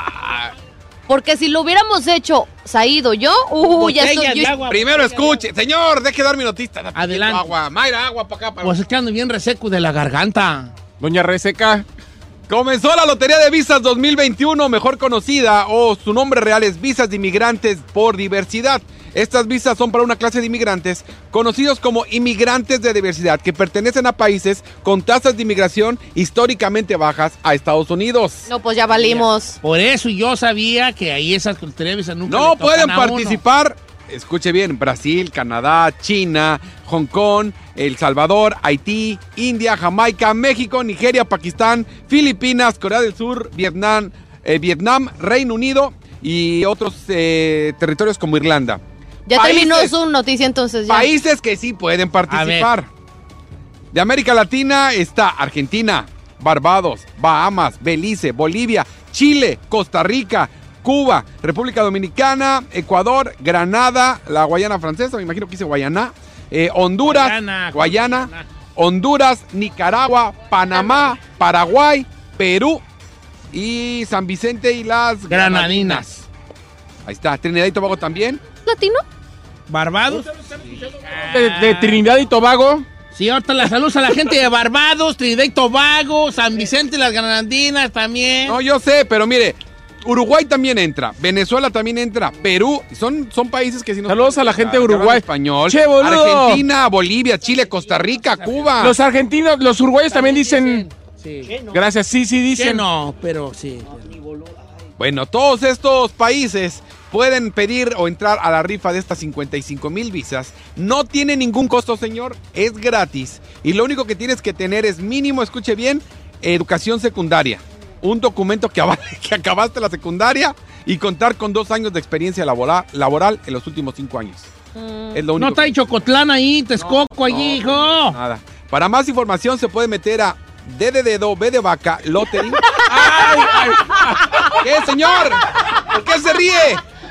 Porque si lo hubiéramos hecho, Saído, yo, uh, ya Botella estoy... de yo- agua, Primero botella de escuche. Señor, deje dar mi noticia. Adelante. Agua. Mayra, agua para acá. agua. Para... Pues es que ando bien reseco de la garganta. Doña Reseca. Comenzó la Lotería de Visas dos mil veintiuno, mejor conocida, o su nombre real es Visas de Inmigrantes por Diversidad. Estas visas son para una clase de inmigrantes conocidos como inmigrantes de diversidad que pertenecen a países con tasas de inmigración históricamente bajas a Estados Unidos. No, pues ya valimos. Por eso yo sabía que ahí esas loterías de visas nunca No le tocan pueden a uno. participar, escuche bien, Brasil, Canadá, China, Hong Kong, El Salvador, Haití, India, Jamaica, México, Nigeria, Pakistán, Filipinas, Corea del Sur, Vietnam, eh, Vietnam, Reino Unido y otros eh, territorios como Irlanda. Ya Países- terminó su noticia, entonces ya. Países que sí pueden participar. De América Latina está Argentina, Barbados, Bahamas, Belice, Bolivia, Chile, Costa Rica, Cuba, República Dominicana, Ecuador, Granada, la Guayana Francesa, me imagino que dice Guayana, eh, Honduras, Guayana, Guayana, Guayana. Honduras, Nicaragua, Panamá, Paraguay, Perú y San Vicente y las Granadinas. Ahí está, Trinidad y Tobago también. ¿Latino? Barbados. De, de Trinidad y Tobago. Sí, ahorita la saludos a la gente de Barbados, Trinidad y Tobago, San Vicente y las Granadinas también. No, yo sé, pero mire, Uruguay también entra, Venezuela también entra, Perú, son, son países que si no... Saludos a la gente de hablan Uruguay. español. Che, boludo. Argentina, Bolivia, Chile, Costa Rica, Cuba. Los argentinos, los uruguayos también dicen... Sí. Gracias, sí, sí Que dicen. no, pero sí. Bueno, todos estos países pueden pedir o entrar a la rifa de estas cincuenta y cinco mil visas. No tiene ningún costo, señor, es gratis. Y lo único que tienes que tener es mínimo, escuche bien, educación secundaria. Un documento que, avale que acabaste la secundaria y contar con dos años de experiencia laboral, laboral en los últimos cinco años. Es lo único. No está ahí Chocotlán ahí, Texcoco allí, hijo. Nada. Para más información se puede meter a D de dedo, B de vaca, lottery. Ay, ay. ¿Qué, señor? ¿Por qué se ríe?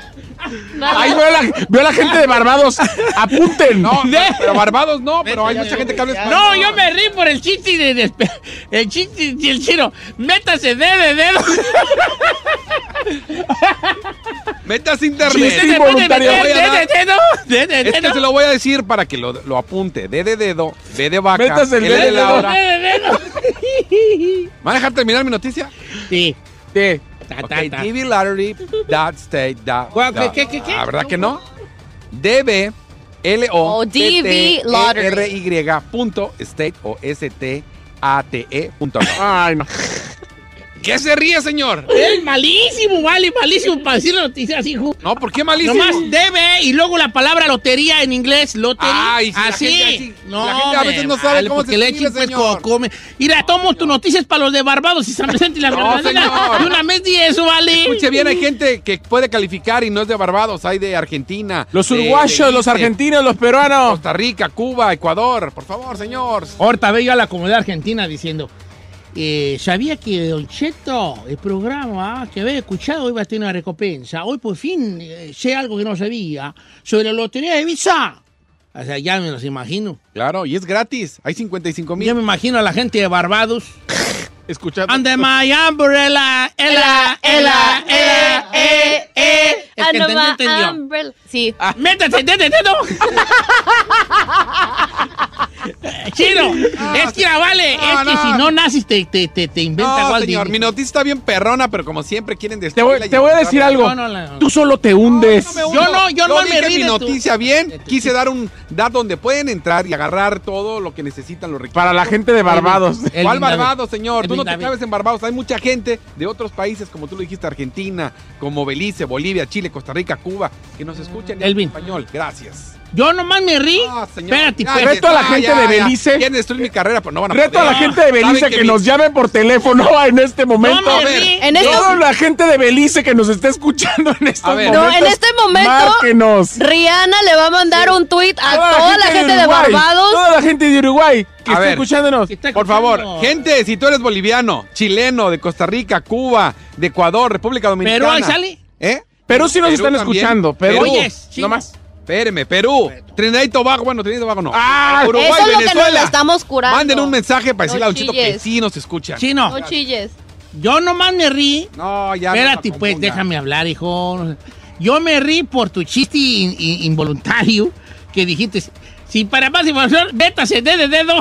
Ahí veo a, la, veo a la gente de Barbados. Apunten. No, pero Barbados no, pero hay mucha gente que habla español. No, yo me rí por el chiste de, de- el chiste y el chino. Métase de de dedo. Metas internet. Chiste involuntario. De de dedo. De de Es que dedo. se lo voy a decir para que lo, lo apunte. D de dedo, B de vaca, Metas el L D de de Laura. De de dedo. ¿Van a dejar terminar mi noticia? Sí. Sí. Ta, Ok, ta, ta. D B Lottery, dot state, dot, Guau, dot. ¿qué, qué, qué, qué? Ah, ¿verdad que no? D B L O Oh, D B Lottery. R Y punto state o S T A T E punto com. Ay, no. ¿Qué se ríe, señor? Es malísimo, vale, malísimo para decir la noticia así, hijo. No, ¿por qué malísimo? Nomás debe y luego la palabra lotería en inglés, lotería. Ay, si así. La gente, así, no, la gente a veces no sabe vale, cómo porque se le escribe, echen, pues, señor. come. Mira, tomo tus noticias para los de Barbados y San Vicente y las No, Granadinas. señor. De una vez di eso, vale. Escuche bien, hay gente que puede calificar y no es de Barbados, hay de Argentina. Los de- uruguayos, de los Belice, argentinos, los peruanos. Costa Rica, Cuba, Ecuador. Por favor, señor. Ahorita veo yo a la comunidad argentina diciendo, eh, sabía que Don Cheto, el programa que había escuchado iba a tener una recompensa. Hoy por fin eh, sé algo que no sabía sobre la lotería de Visa. O sea, ya me los imagino. Claro, y es gratis. Hay cincuenta y cinco mil. Yo me imagino a la gente de Barbados. Escuchando. Under my umbrella, ela, ela, ela, eh, eh. El que entendió, entendió. Umbrella. Sí. Ah, métete, métete, dedo. Chino, es que ya vale, No, es que no. si no naces te, te, te, te inventa No, Walt señor, Disney. mi noticia está bien perrona, pero como siempre quieren Te destruirla. voy, y te voy a decir explotarla. algo. No, no, no. Tú solo te hundes. No me hundo. Yo no, yo no me dije río mi de tu- noticia bien. Quise dar un dato donde pueden entrar y agarrar todo lo que necesitan los requisitos. Para la gente de Barbados. El ¿Cuál David. Barbados, señor? El Tú no te David. claves en Barbados. Hay mucha gente de otros países, como tú lo dijiste, Argentina, como Belice, Bolivia, Chile, Costa Rica, Cuba, que nos escuchan en Elvin. español. Gracias. Yo nomás me rí. No, señor. Espérate, Ya, pues. Reto a la ya, gente ya, de ya. Belice. Quieren destruir mi carrera, pero no van a Reto a poder. la gente de Belice Saben que, que nos mi- llamen por teléfono en este momento. No me A ver, rí. En este, Toda la gente de Belice que nos está escuchando en estos A ver. momentos. No, en este momento- Márquenos. Rihanna le va a mandar un tweet a Toda toda la gente de Uruguay, Barbados. Toda la gente de Uruguay que A está ver. escuchándonos. Que está Por escuchando. favor, gente, si tú eres boliviano, chileno, de Costa Rica, Cuba, de Ecuador, República Dominicana. Perú, ahí sale. ¿Eh? Perú sí nos Perú están también. escuchando. Perú. Perú. Oyes, sí. No más. Espéreme, Perú, Trinidad y Tobago, bueno, Trinidad y Tobago no. Ah, Uruguay, eso es lo que Venezuela. nos la estamos curando. Manden un mensaje para No decirle a Don Chito que chilles. sí nos escuchan. Chino, No chilles. yo nomás me rí. No, ya. no Espérate, la pues, confunda. déjame hablar, hijo. Yo me rí por tu chiste in- in- involuntario que dijiste. Si para más información, métase de dedo.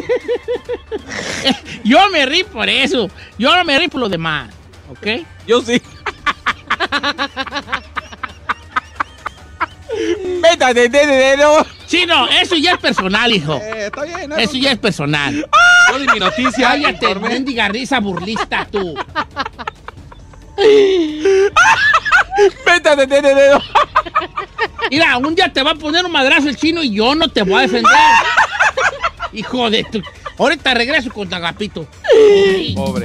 Yo me rí por eso. Yo no me rí por lo demás. ¿Ok? Yo sí. Métate de dedo. Chino, eso ya es personal, hijo. Eh, está bien. no, Eso no, ya es personal. Yo di mi noticia. Cállate, informé. mendiga risa burlista tú. Métate de dedo. Mira, un día te va a poner un madrazo el chino y yo no te voy a defender. Hijo de tu... Ahorita regreso con Agapito. Pobre.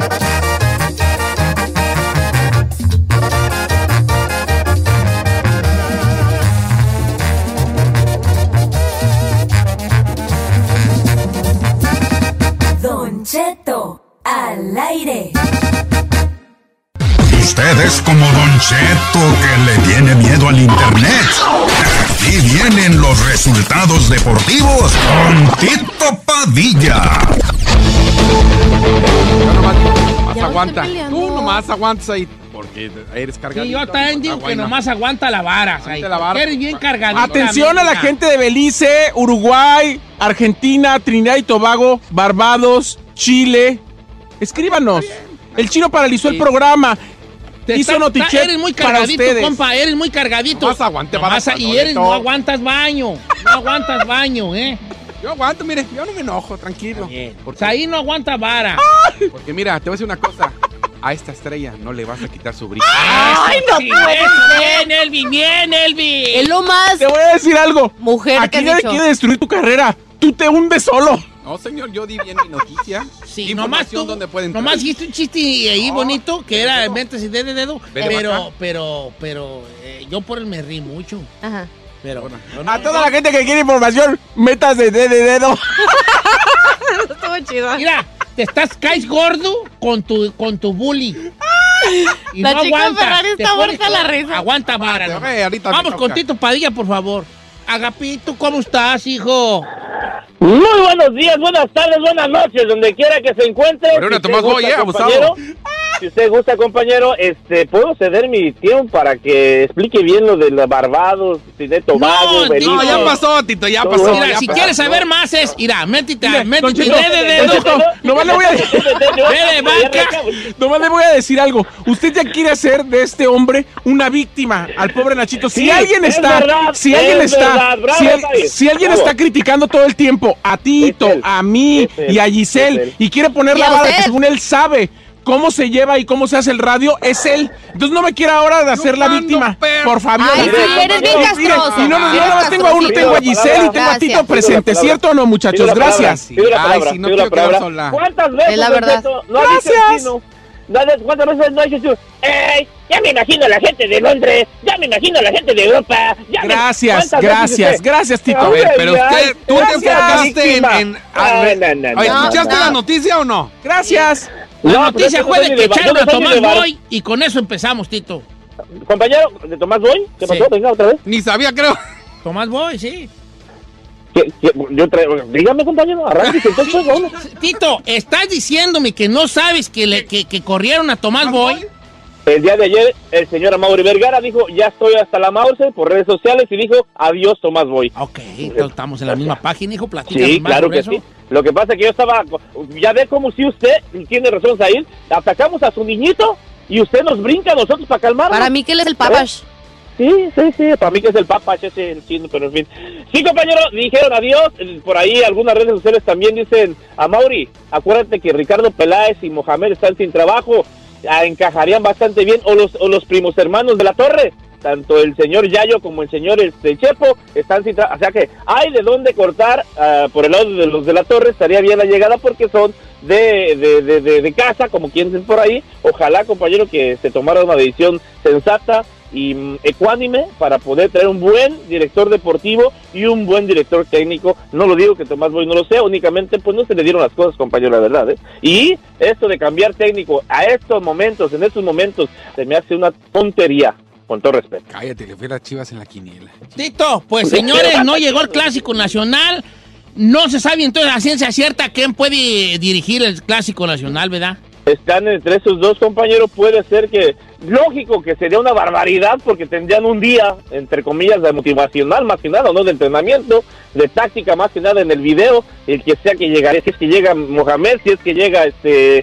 Don Cheto al aire. Usted es como Don Cheto que le tiene miedo al internet. Aquí vienen los resultados deportivos con Tito Padilla. Yo nomás, nomás Ya aguanta. estoy peleando. Tú nomás aguantas ahí. Porque eres cargadito. Sí, yo también digo que Aguanta. nomás aguanta la vara. Aguante la vara. Eres bien cargadito. Atención a la gente de Belice, Uruguay, Argentina, Trinidad y Tobago, Barbados, Chile. Escríbanos. El chino paralizó el Sí. programa. Te Hizo está- Notichet está- Eres muy para cargadito, ustedes. compa. Eres muy cargadito. Nomás aguante, Nomás vara, a- y eres, no Manolito. aguantas baño. No aguantas baño, ¿eh? Yo aguanto, mire. Yo no me enojo, tranquilo. Bien. Porque, Pues ahí no aguanta vara. porque mira, te voy a decir una cosa. A esta estrella no le vas a quitar su brillo. ¡Ay, no Sí, puede eso, ser! Bien, Elvi, bien, Elvi. Es lo más Te voy a decir algo. mujer Aquí que has nadie dicho. quiere destruir tu carrera. Tú te hundes solo. No, señor, yo di bien mi noticia. Sí, Información nomás tú, donde pueden entrar. nomás hiciste un chiste ahí No, bonito que de era dedo. ventas y de dedo, Ven para pero, acá. pero, pero, eh, yo por él me rí mucho, Ajá. pero, Bueno. yo no- A toda la gente que quiere información, metas de de dedo. Estuvo chido. Mira, te estás, caes gordo con tu, con tu bully. Y La no chica aguantas, Ferrari te está pones- muerta la risa. Aguanta vara. Te no. ve, ahorita me Vamos toca. con Tito Padilla, por favor. Agapito, ¿cómo estás, hijo? Muy buenos días, buenas tardes, buenas noches, donde quiera que se encuentre. Pero ahora Si Tomás usted Boy, gusta, eh, abusado. compañero, Si usted gusta, compañero, este, puedo ceder mi tiempo para que explique bien lo de los Barbados, de Tobago, No, Belice. No, ya pasó, Tito, ya Todo pasó. eso. Mira, ya si pasó. quieres saber más es, mira, métete, Mire, métete Don Cheto, de de Don dedo. Cheto, nomás le voy a decir, Ve de vaca. nomás le voy a decir algo. Usted ya quiere hacer de este hombre una víctima al pobre Nachito. Si Sí, alguien es está, verdad, si es alguien está, verdad. Bravo, si, al- Javier, si alguien bravo. está criticando todo el tiempo a Tito, Es él, a mí es él, y a es Giselle él. y quiere poner Y la a vara que usted. según él sabe, cómo se lleva y cómo se hace el radio es él. Entonces no me quiera ahora de hacer la víctima por Fabiola. Ay, sí, eres bien castroso. Y no, no, no, no, tengo a uno, tengo a Giselle y tengo a Tito presente, ¿cierto o no, muchachos? Gracias. Ay, si no quiero quedar sola. ¿Cuántas veces, Es la verdad. no ha dicho el chino? ¿Cuántas veces no ha dicho el chino? ¡Ey! Ya me imagino a la gente de Londres, ya me imagino a la gente de Europa. Ya gracias, me... gracias, gracias, Tito. A ver, pero usted, tú gracias, te enfocaste en... en ah, no, no, no, Oye, no, ¿escuchaste no. la noticia o no? Gracias. La No, noticia pero fue de yo no que soy de echaron Bar- a yo no soy Tomás de Bar- Boy y con eso empezamos, Tito. Compañero, ¿de Tomás Boy? ¿Qué pasó? Sí. Venga, otra vez. Ni sabía, creo. Tomás Boy, sí. ¿Qué, qué? Yo traigo... Dígame, compañero, arranque entonces. Vamos. Tito, estás diciéndome que no sabes que, le, que, que corrieron a Tomás Boy. El día de ayer, el señor Amaury Vergara dijo, ya estoy hasta la Mauser por redes sociales y dijo, adiós, Tomás Boy. Ok, entonces estamos en la misma página, hijo, platícanos Sí, más claro sobre que eso. sí. Lo que pasa es que yo estaba, ya ve como si usted, y tiene razón Zahir, atacamos a su niñito y usted nos brinca a nosotros para calmarlo. Para mí que él es el papash. Sí, sí, sí, para mí que es el papash, ese el chino, pero en fin. Sí, compañero, dijeron adiós, por ahí algunas redes sociales también dicen, Amaury, acuérdate que Ricardo Peláez y Mohamed están sin trabajo, encajarían bastante bien, o los, o los primos hermanos de la Torre, tanto el señor Yayo como el señor este Chepo están sin tra- o sea que hay de dónde cortar uh, por el lado de los de la Torre, estaría bien la llegada porque son de, de, de, de, de casa, como quien dice por ahí. Ojalá, compañero, que se tomara una decisión sensata y um, ecuánime para poder traer un buen director deportivo y un buen director técnico. No lo digo que Tomás Boy no lo sea, únicamente pues no se le dieron las cosas, compañero, la verdad, ¿eh? Y esto de cambiar técnico a estos momentos, en estos momentos, se me hace una tontería, con todo respeto. Cállate, le fui a las Chivas en la quiniela. Tito, pues señores, no llegó el Clásico Nacional. No se sabe entonces a ciencia cierta quién puede dirigir el Clásico Nacional, ¿verdad? Están entre esos dos, compañeros. Puede ser que, lógico que sería una barbaridad porque tendrían un día, entre comillas, de motivacional más que nada, ¿no? De entrenamiento, de táctica más que nada en el video, el que sea que llegaría, si es que llega Mohamed, si es que llega este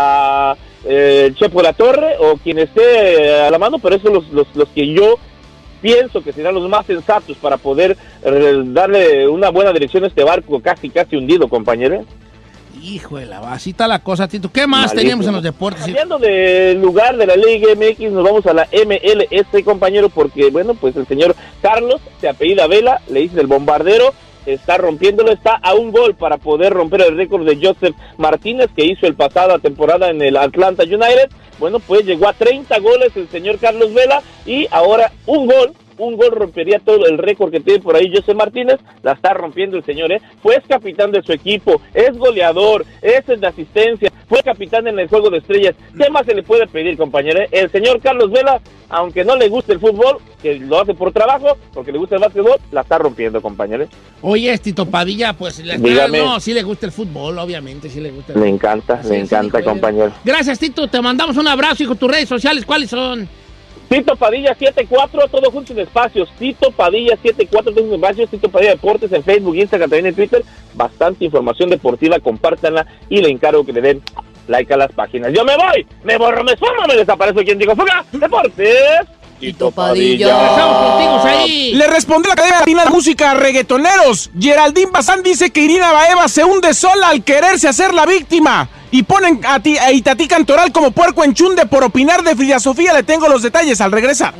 a eh, el Chepo de la Torre o quien esté a la mano, pero esos son los, los, los que yo pienso que serán los más sensatos para poder eh, darle una buena dirección a este barco casi casi hundido, compañero. Híjole, así está la cosa, Tito. ¿Qué más Malísimo. teníamos en los deportes? Cambiando de lugar de la Liga M X, nos vamos a la M L S, compañero, porque, bueno, pues el señor Carlos, se apellida Vela, le dice el bombardero, está rompiéndolo, está a un gol para poder romper el récord de Joseph Martínez, que hizo el pasada temporada en el Atlanta United. Bueno, pues llegó a treinta goles el señor Carlos Vela, y ahora un gol, un gol rompería todo el récord que tiene por ahí José Martínez. La está rompiendo el señor, ¿eh? Fue capitán de su equipo, es goleador, es de asistencia, fue capitán en el Juego de Estrellas. ¿Qué más se le puede pedir, compañero? El señor Carlos Vela, aunque no le guste el fútbol, que lo hace por trabajo, porque le gusta el básquetbol, la está rompiendo, compañero. Oye, Tito Padilla, pues le está, Dígame. no, sí le gusta el fútbol, obviamente, sí le gusta el Le fútbol. encanta, Sí, le sí, encanta, hijo, compañero. Gracias, Tito, te mandamos un abrazo, hijo. Tus redes sociales, ¿cuáles son? Tito Padilla setenta y cuatro, todo junto en espacios. Tito Padilla setenta y cuatro, todo junto en espacios. Tito Padilla Deportes en Facebook, Instagram, también en Twitter. Bastante información deportiva, compártanla y le encargo que le den like a las páginas. Yo me voy, me borro, me esfumo, me desaparezco. ¿Quién digo? Fuga, Deportes. Tito Padilla. Estamos contigo ahí. Le responde la cadena latina de música reggaetoneros. Geraldine Bazán dice que Irina Baeva se hunde sola al quererse hacer la víctima. Y ponen a, ti, a Itatí Cantoral como puerco en chunde por opinar de Frida Sofía. Le tengo los detalles al regresar.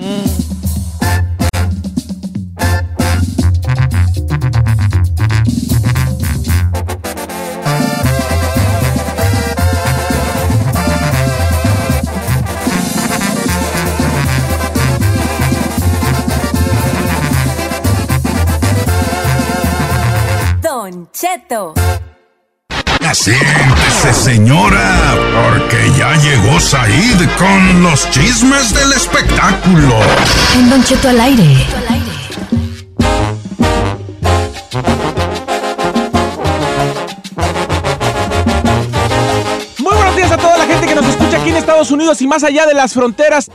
Don Cheto. Siéntese, señora, porque ya llegó Said con los chismes del espectáculo. En Don Cheto al aire. Muy buenos días a toda la gente que nos escucha aquí en Estados Unidos y más allá de las fronteras. ¿Cómo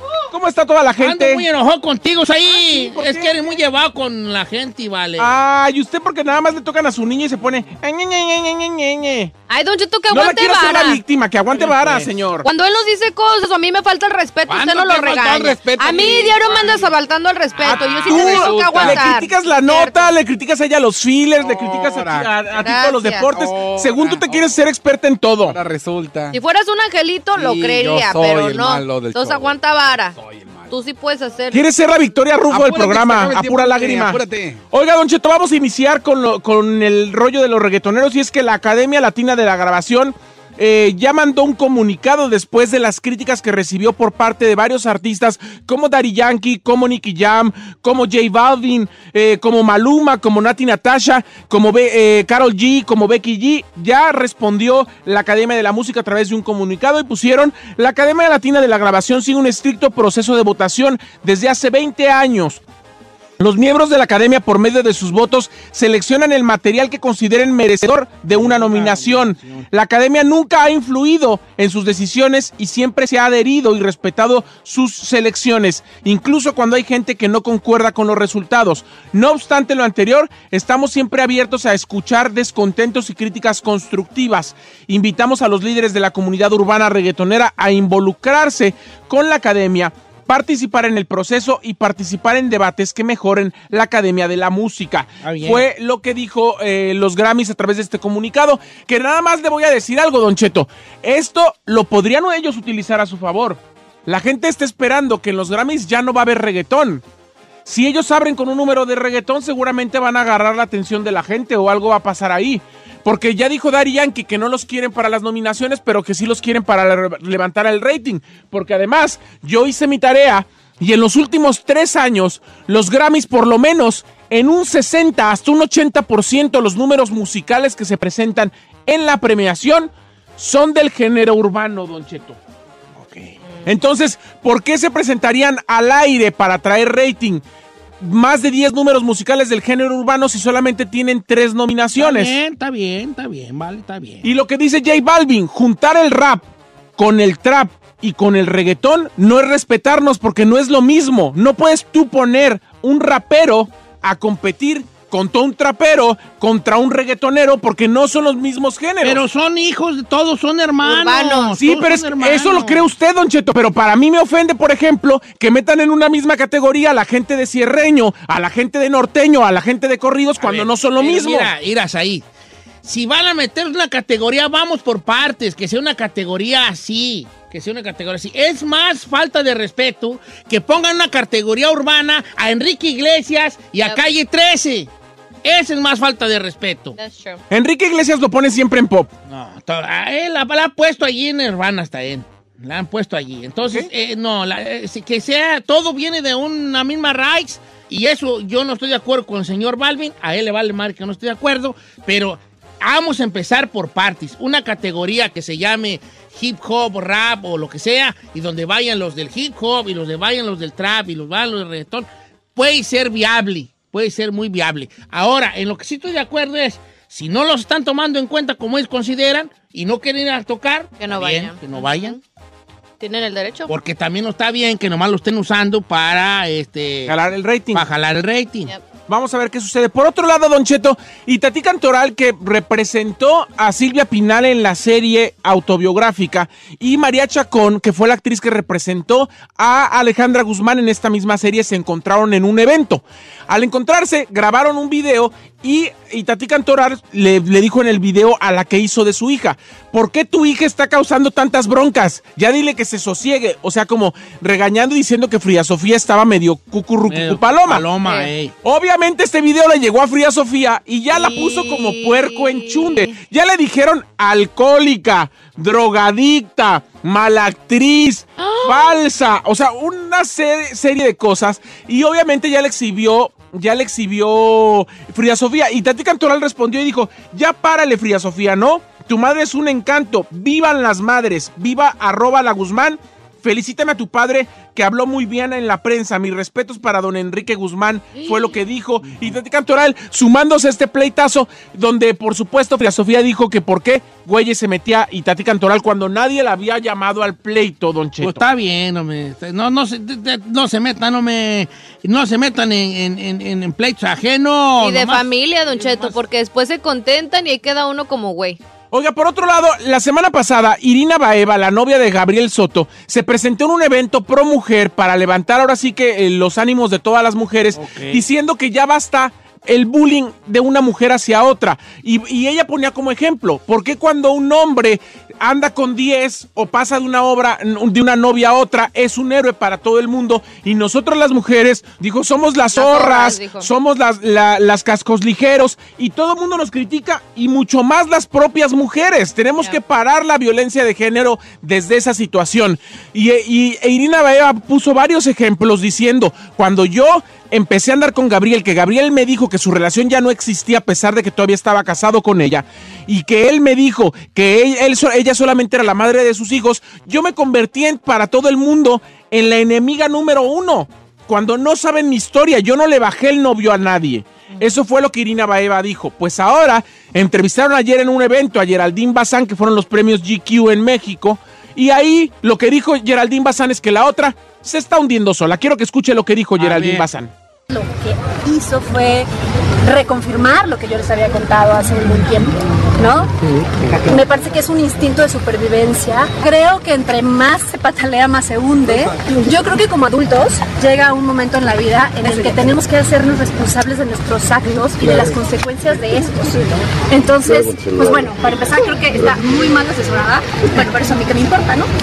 ¿Cómo está toda la gente? Ando muy enojado contigo, ahí. Ah, sí, es qué? que eres muy llevado con la gente, vale. Ah, y usted porque nada más le tocan a su niño y se pone... "Ay, ñe, ñe, ñe, ñe, ñe, ñe". Ay, Don Cheto, que No la aguante quiero hacer vara. la víctima, que aguante vara, pues. señor. Cuando él nos dice cosas, a mí me falta el respeto, usted no ¿Cuándo lo te ha faltado regaña. el respeto, a mí Liz? diario me andas faltando el respeto, yo sí Tú te tengo que le aguantar. criticas la nota, le criticas a ella los fillers, le criticas a ti, a, a ti todos los Gracias. deportes. Ahora, Según tú te quieres ser experta en todo. Ahora resulta. Si fueras un angelito, lo Sí, creería, yo soy pero el no. malo del Entonces show. aguanta vara. Tú sí puedes hacer. ¿Quieres ser la Victoria Rufo del Apúrate, programa? se acaba el A tiempo, pura apúrate, lágrima. apúrate. Oiga, Don Cheto, vamos a iniciar con, lo- con el rollo de los reggaetoneros. Y es que la Academia Latina de la Grabación eh, ya mandó un comunicado después de las críticas que recibió por parte de varios artistas como Daddy Yankee, como Nicky Jam, como J Balvin, eh, como Maluma, como Nati Natasha, como Be- eh, Karol G, como Becky G. Ya respondió la Academia de la Música a través de un comunicado y pusieron: la Academia Latina de la Grabación sigue un estricto proceso de votación desde hace veinte años. Los miembros de la academia, por medio de sus votos, seleccionan el material que consideren merecedor de una nominación. La academia nunca ha influido en sus decisiones y siempre se ha adherido y respetado sus selecciones, incluso cuando hay gente que no concuerda con los resultados. No obstante lo anterior, estamos siempre abiertos a escuchar descontentos y críticas constructivas. Invitamos a los líderes de la comunidad urbana reggaetonera a involucrarse con la academia, participar en el proceso y participar en debates que mejoren la Academia de la Música. Ah, bien. Fue lo que dijo eh, los Grammys a través de este comunicado, que nada más le voy a decir algo, Don Cheto. Esto lo podrían ellos utilizar a su favor. La gente está esperando que en los Grammys ya no va a haber reggaetón. Si ellos abren con un número de reggaetón, seguramente van a agarrar la atención de la gente o algo va a pasar ahí. Porque ya dijo Daddy Yankee que no los quieren para las nominaciones, pero que sí los quieren para le- levantar el rating. Porque además, yo hice mi tarea y en los últimos tres años, los Grammys por lo menos en un sesenta hasta un ochenta por ciento los números musicales que se presentan en la premiación son del género urbano, Don Cheto. Entonces, ¿por qué se presentarían al aire para traer rating más de diez números musicales del género urbano si solamente tienen tres nominaciones? Está bien, está bien, está bien, vale, está bien. Y lo que dice J Balvin, juntar el rap con el trap y con el reggaetón no es respetarnos porque no es lo mismo. No puedes tú poner un rapero a competir contra un trapero, contra un reggaetonero, porque no son los mismos géneros. Pero son hijos, de todos son hermanos. Urbanos. Sí, todos pero son es- hermanos. eso lo cree usted, Don Cheto, pero para mí me ofende, por ejemplo, que metan en una misma categoría a la gente de cierreño, a la gente de norteño, a la gente de corridos, A cuando ver, no son lo pero mismo. Mira, irás ahí. Si van a meter una categoría, vamos por partes, que sea una categoría así, que sea una categoría así. Es más falta de respeto que pongan una categoría urbana a Enrique Iglesias y a Yep. Calle trece. Esa es más falta de respeto. That's true. Enrique Iglesias lo pone siempre en pop. No, to- a él la, la han puesto allí en Urbana hasta él. La han puesto allí. Entonces, Ok. eh, no, la- eh, si- que sea, todo viene de una misma raíz. Y eso yo no estoy de acuerdo con el señor Balvin. A él le vale mal que no estoy de acuerdo. Pero vamos a empezar por partes. Una categoría que se llame hip hop, rap o lo que sea. Y donde vayan los del hip hop y los de vayan los del trap y los vayan los del reggaetón. Puede ser viable. Puede ser muy viable. Ahora, en lo que sí estoy de acuerdo es, si no los están tomando en cuenta como ellos consideran y no quieren ir a tocar, Que no bien, vayan. que no vayan. Tienen el derecho. Porque también no está bien que nomás lo estén usando para este Jalar el rating. para jalar el rating. Yep. Vamos a ver qué sucede. Por otro lado, Don Cheto, Itatí Cantoral, que representó a Silvia Pinal en la serie autobiográfica, y María Chacón, que fue la actriz que representó a Alejandra Guzmán en esta misma serie, se encontraron en un evento. Al encontrarse, grabaron un video y Itatí Cantoral le, le dijo en el video a la que hizo de su hija: ¿por qué tu hija está causando tantas broncas? Ya dile que se sosiegue. O sea, como regañando y diciendo que Frida Sofía estaba medio cucurrucucu Medio paloma. paloma, Sí. ey. Obviamente este video le llegó a Frida Sofía y ya la Sí. puso como puerco en chunde. Ya le dijeron alcohólica, drogadicta, mala actriz, falsa. O sea, una serie, serie de cosas. Y obviamente ya le exhibió, ya le exhibió Frida Sofía. Y Itatí Cantoral respondió y dijo: ya párale, Frida Sofía, ¿no? Tu madre es un encanto. Vivan las madres. Viva arroba la Guzmán. felicítame a tu padre que habló muy bien en la prensa. Mis respetos para don Enrique Guzmán, fue lo que dijo. Y Tati Cantoral sumándose a este pleitazo, donde por supuesto Frida Sofía dijo que por qué güeyes se metía y Tati Cantoral cuando nadie la había llamado al pleito, don Cheto. Pues está bien, hombre. No, no, se, no se metan, no me, no se metan en, en, en, en pleitos ajenos. Y de nomás, familia, don Cheto, nomás. Porque después se contentan y ahí queda uno como güey. Oiga, por otro lado, la semana pasada, Irina Baeva, la novia de Gabriel Soto, se presentó en un evento pro mujer para levantar ahora sí que eh, los ánimos de todas las mujeres, okay, diciendo que ya basta el bullying de una mujer hacia otra. Y, y ella ponía como ejemplo, ¿por qué cuando un hombre anda con diez o pasa de una obra, de una novia a otra, es un héroe para todo el mundo? Y nosotros las mujeres, dijo, somos las zorras, somos las, la, las cascos ligeros, y todo el mundo nos critica, y mucho más las propias mujeres. Tenemos yeah. que parar la violencia de género desde esa situación. Y, y e Irina Baeva puso varios ejemplos diciendo, cuando yo empecé a andar con Gabriel, que Gabriel me dijo que su relación ya no existía a pesar de que todavía estaba casado con ella, y que él me dijo que él, él, ella solamente era la madre de sus hijos, yo me convertí en, para todo el mundo en la enemiga número uno. Cuando no saben mi historia, yo no le bajé el novio a nadie. Eso fue lo que Irina Baeva dijo. Pues ahora, entrevistaron ayer en un evento a Geraldine Bazán, que fueron los premios G Q en México, y ahí lo que dijo Geraldine Bazán es que la otra se está hundiendo sola. Quiero que escuche lo que dijo Geraldine Bazán. Lo que hizo fue reconfirmar lo que yo les había contado hace un buen tiempo, ¿no? Me parece que es un instinto de supervivencia. Creo que entre más se patalea, más se hunde. Yo creo que como adultos llega un momento en la vida en el que tenemos que hacernos responsables de nuestros actos y de las consecuencias de estos. Entonces, pues bueno, para empezar creo que está muy mal asesorada. Bueno, por eso a mí que me importa, ¿no?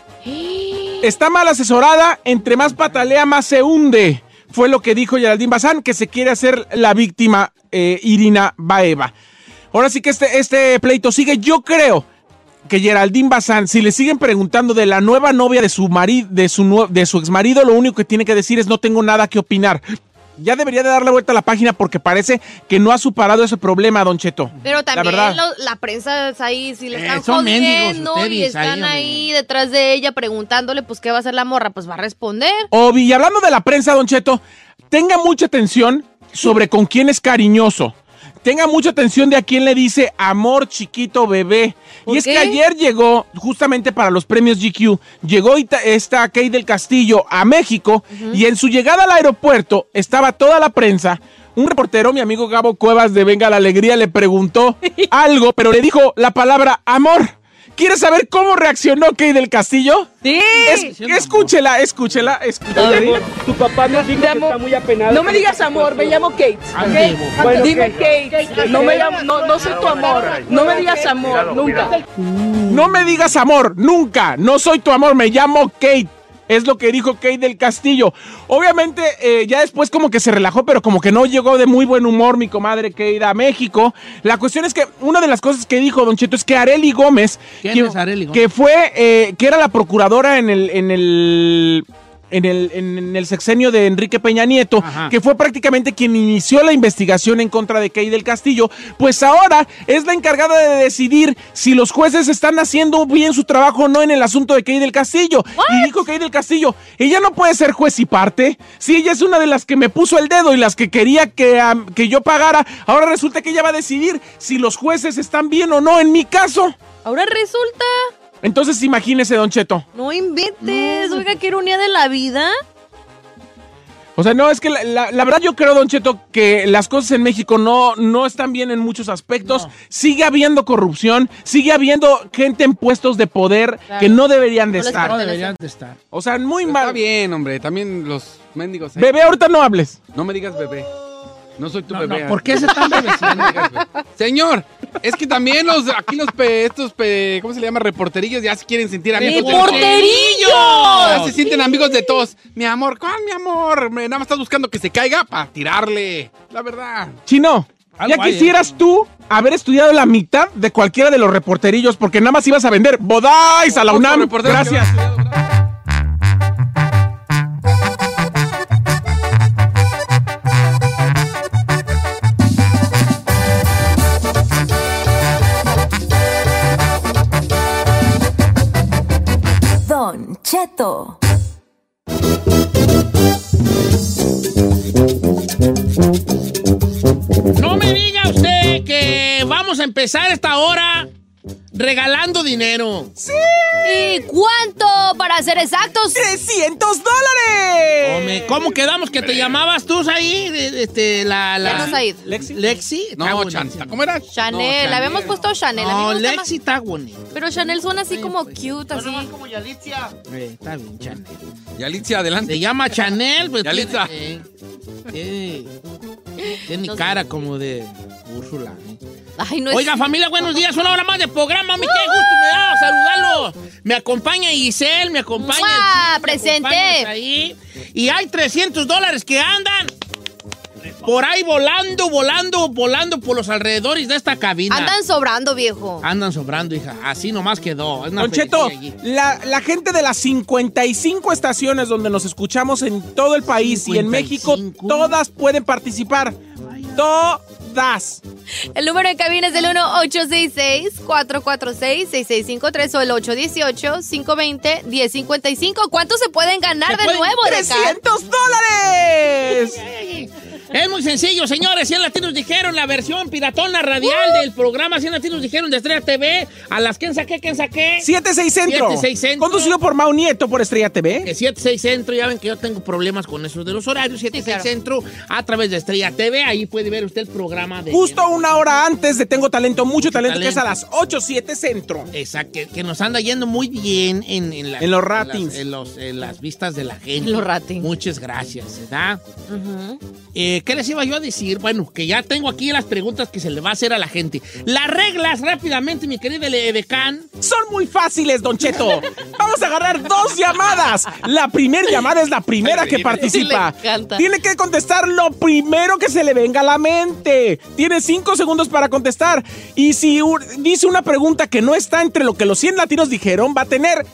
Está mal asesorada, entre más patalea, más se hunde. Fue lo que dijo Geraldine Bazán, que se quiere hacer la víctima eh, Irina Baeva. Ahora sí que este, este pleito sigue. Yo creo que Geraldine Bazán, si le siguen preguntando de la nueva novia de su marido, de su, de su exmarido, lo único que tiene que decir es no tengo nada que opinar. Ya debería de darle vuelta a la página porque parece que no ha superado ese problema, don Cheto. Pero también la, lo, la prensa es ahí, si le están eh, jodiendo mendigos, y están ahí, ahí detrás de ella preguntándole, pues, ¿qué va a hacer la morra? Pues va a responder. Obi, y hablando de la prensa, don Cheto, tenga mucha atención sobre con quién es cariñoso. Tenga mucha atención de a quién le dice amor chiquito bebé. Y es qué? que ayer llegó, justamente para los premios G Q, llegó esta Kate del Castillo a México, uh-huh. y en su llegada al aeropuerto estaba toda la prensa. Un reportero, mi amigo Gabo Cuevas de Venga la Alegría, le preguntó algo, pero le dijo la palabra amor. ¿Quieres saber cómo reaccionó Kate del Castillo? Sí. Es, escúchela, escúchela, escúchela. Amor, tu papá me dijo que está muy apenado. No me digas amor, me llamo Kate. ¿Okay? Bueno, Dime Kate. Kate. No me llamo, no, no soy tu amor. No me digas amor, nunca. No me digas amor, nunca. No soy tu amor, me llamo Kate. Es lo que dijo Kate del Castillo. Obviamente, eh, ya después como que se relajó, pero como que no llegó de muy buen humor mi comadre Kate a México. La cuestión es que una de las cosas que dijo don Cheto es que Arely Gómez, ¿Quién que, es Arely Gómez? que fue, eh, que era la procuradora en el, en el, en el, en el sexenio de Enrique Peña Nieto, Ajá. que fue prácticamente quien inició la investigación en contra de Kate del Castillo, pues ahora es la encargada de decidir si los jueces están haciendo bien su trabajo o no en el asunto de Kate del Castillo. What? Y dijo Kate del Castillo, ella no puede ser juez y parte. Si ella es una de las que me puso el dedo y las que quería que, um, que yo pagara, ahora resulta que ella va a decidir si los jueces están bien o no en mi caso. Ahora resulta... Entonces imagínese, don Cheto. No inventes, no. Oiga, qué ironía de la vida. O sea, no, es que la, la, la verdad yo creo, don Cheto, que las cosas en México no, no están bien en muchos aspectos. No. Sigue habiendo corrupción, sigue habiendo gente en puestos de poder claro. que no deberían de no estar. No deberían de estar. O sea, muy Pero mal. Está bien, hombre, también los mendigos. ¿eh? Bebé, ahorita no hables. No me digas bebé. No soy tu no, bebé. No, ¿por qué se están bebeciendo? Señor, es que también los aquí los pe, estos pe, ¿cómo se le llama? Reporterillos ya se quieren sentir amigos. ¡Reporterillos! Ya se sienten amigos de todos. Mi amor, ¿cuál mi amor? Me, nada más estás buscando que se caiga para tirarle. La verdad. Chino, ya quisieras hay, ¿eh? tú haber estudiado la mitad de cualquiera de los reporterillos porque nada más ibas a vender bodáis a la UNAM. Gracias. Don Cheto. a empezar esta hora regalando dinero. ¡Sí! ¿Y cuánto, para ser exactos? ¡trescientos dólares! Hombre, ¿cómo quedamos que te llamabas tú ahí? Este, la, la... Ya no, Said. ¿Lexi? ¿Lexi? No, Chanta. ¿Cómo era? Chanel, le habíamos puesto Chanel. A mí me No, gusta más- Lexi está bonito. Pero Chanel suena así como cute, así. como Yalitza. Eh, está bien, Chanel. Yalitza, adelante. Se llama Chanel, pues Yalitza. tiene, eh, tiene, tiene cara como de Úrsula. ¿eh? Ay, no es- Oiga, familia, buenos días. Una hora más de programa. Mi qué gusto me da saludarlo. Me acompaña Giselle, me acompaña el ¡Mua! Chico, me ¡Presente! acompañas ahí. Y hay trescientos dólares que andan por ahí volando, volando, volando por los alrededores de esta cabina. Andan sobrando, viejo. Andan sobrando, hija. Así nomás quedó. Es una Don Cheto, felicidad allí. la, la gente de las cincuenta y cinco estaciones donde nos escuchamos en todo el país y en México, todas pueden participar. Todas. El número de cabina es el uno ocho seis seis, cuatro cuatro seis, seis seis cinco tres o el ocho uno ocho, cinco dos cero, uno cero cinco cinco. ¿Cuántos se pueden ganar Se de pueden- nuevo de acá? ¡trescientos dólares! Es muy sencillo, señores. cien Latinos dijeron la versión piratona radial Uh. del programa cien Latinos dijeron de Estrella T V. A las que saqué, ¿quién saqué? siete seis Centro. siete seis Centro. Conducido por Mau Nieto por Estrella T V. Que siete seis Centro, ya ven que yo tengo problemas con eso de los horarios. siete seis Centro a través de Estrella T V. Ahí puede ver usted el programa de. Justo una hora antes de Tengo Talento, Mucho Talento, que es a Talento. las ocho siete Centro. Exacto, que, que nos anda yendo muy bien en, en, las- En los en las- ratings. En, los- en las vistas de la gente. En los ratings. Muchas gracias, ¿verdad? Ujú. Eh, ¿Qué les iba yo a decir? Bueno, que ya tengo aquí las preguntas que se le va a hacer a la gente. Las reglas, rápidamente, mi querida Edecán. Son muy fáciles, Don Cheto. Vamos a agarrar dos llamadas. La primera llamada es la primera que participa. Le encanta. Tiene que contestar lo primero que se le venga a la mente. Tiene cinco segundos para contestar. Y si u- dice una pregunta que no está entre lo que los cien latinos dijeron, va a tener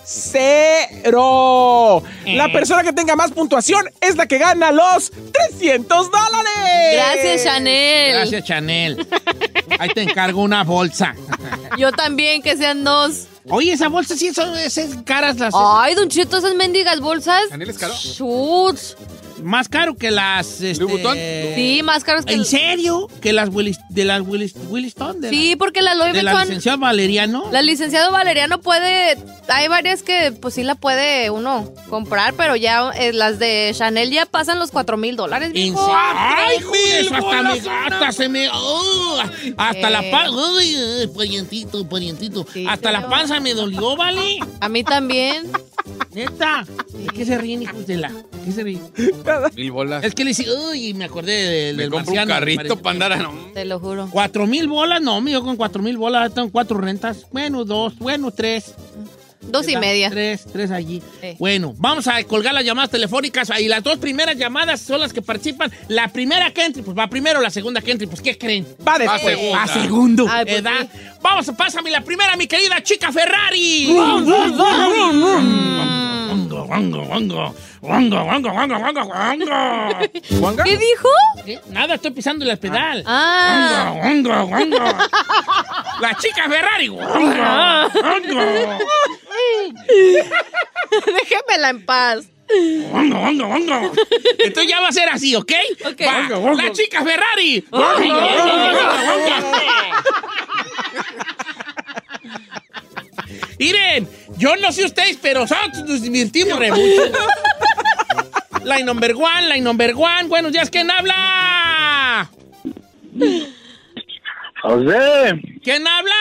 cero. La persona que tenga más puntuación es la que gana los trescientos dólares. Gracias, Chanel. Gracias, Chanel. Ahí te encargo una bolsa. Yo también, que sean dos. Oye, esa bolsa sí son esas caras las. Ay, Don Cheto, esas mendigas bolsas. ¿Chanel es caro? Shuts. Más caro que las. Este, ¿Louis Vuitton? Sí, más caros que... ¿En serio? Que las Willis, de las Willis, Williston. De Sí, porque la la, Louis de la Vuitton... licenciada Valeriano. La licenciado Valeriano puede... Hay varias que pues sí la puede uno comprar, pero ya eh, las de Chanel ya pasan los cuatro mil dólares. ¿En viejo. serio? ¡Ay, hijo de eso! Hasta, bolas, me, hasta se me... ¡oh! hasta ¿Qué? la panza... ¡Uy, ay, parientito, parientito! Sí, hasta la señor. panza me dolió, ¿vale? A mí también. Neta. ¿De qué se ríen, hijos de la...? ¿De qué se ríen? Mil bolas. Es que le hice... ¡Uy! Me acordé del, Me del compro un marciano. carrito parece. para andar a... No. Te lo juro. ¿Cuatro mil bolas? No, yo con cuatro mil bolas tengo cuatro rentas. Bueno, dos. Bueno, tres. Dos y ¿Verdad? media. Tres, tres allí. Sí. Bueno, vamos a colgar las llamadas telefónicas. Y las dos primeras llamadas son las que participan. La primera que entre, pues va primero. La segunda que entre, pues ¿qué creen? Va Va después. segunda. A segundo. Ay, pues ¿Verdad? sí. Vamos, pásame la primera, mi querida chica Ferrari. Wango, wango, wango. Wango, wango, wango, wango, wango. ¿Juanga? ¿Qué dijo? ¿Qué? Nada, estoy pisando el pedal. Ah. Wango, wango, wango. La chica Ferrari. Wango, wango. Déjemela en paz. Wango, wango, wango. Entonces ya va a ser así, ¿ok? Ok. Va, Wango, wango. la chica Ferrari. Wango, wango, wango, wango. Miren, yo no sé ustedes, pero nosotros nos divertimos re mucho. Line number one, line number one. Buenos días, ¿quién habla? José, ¿Quién habla?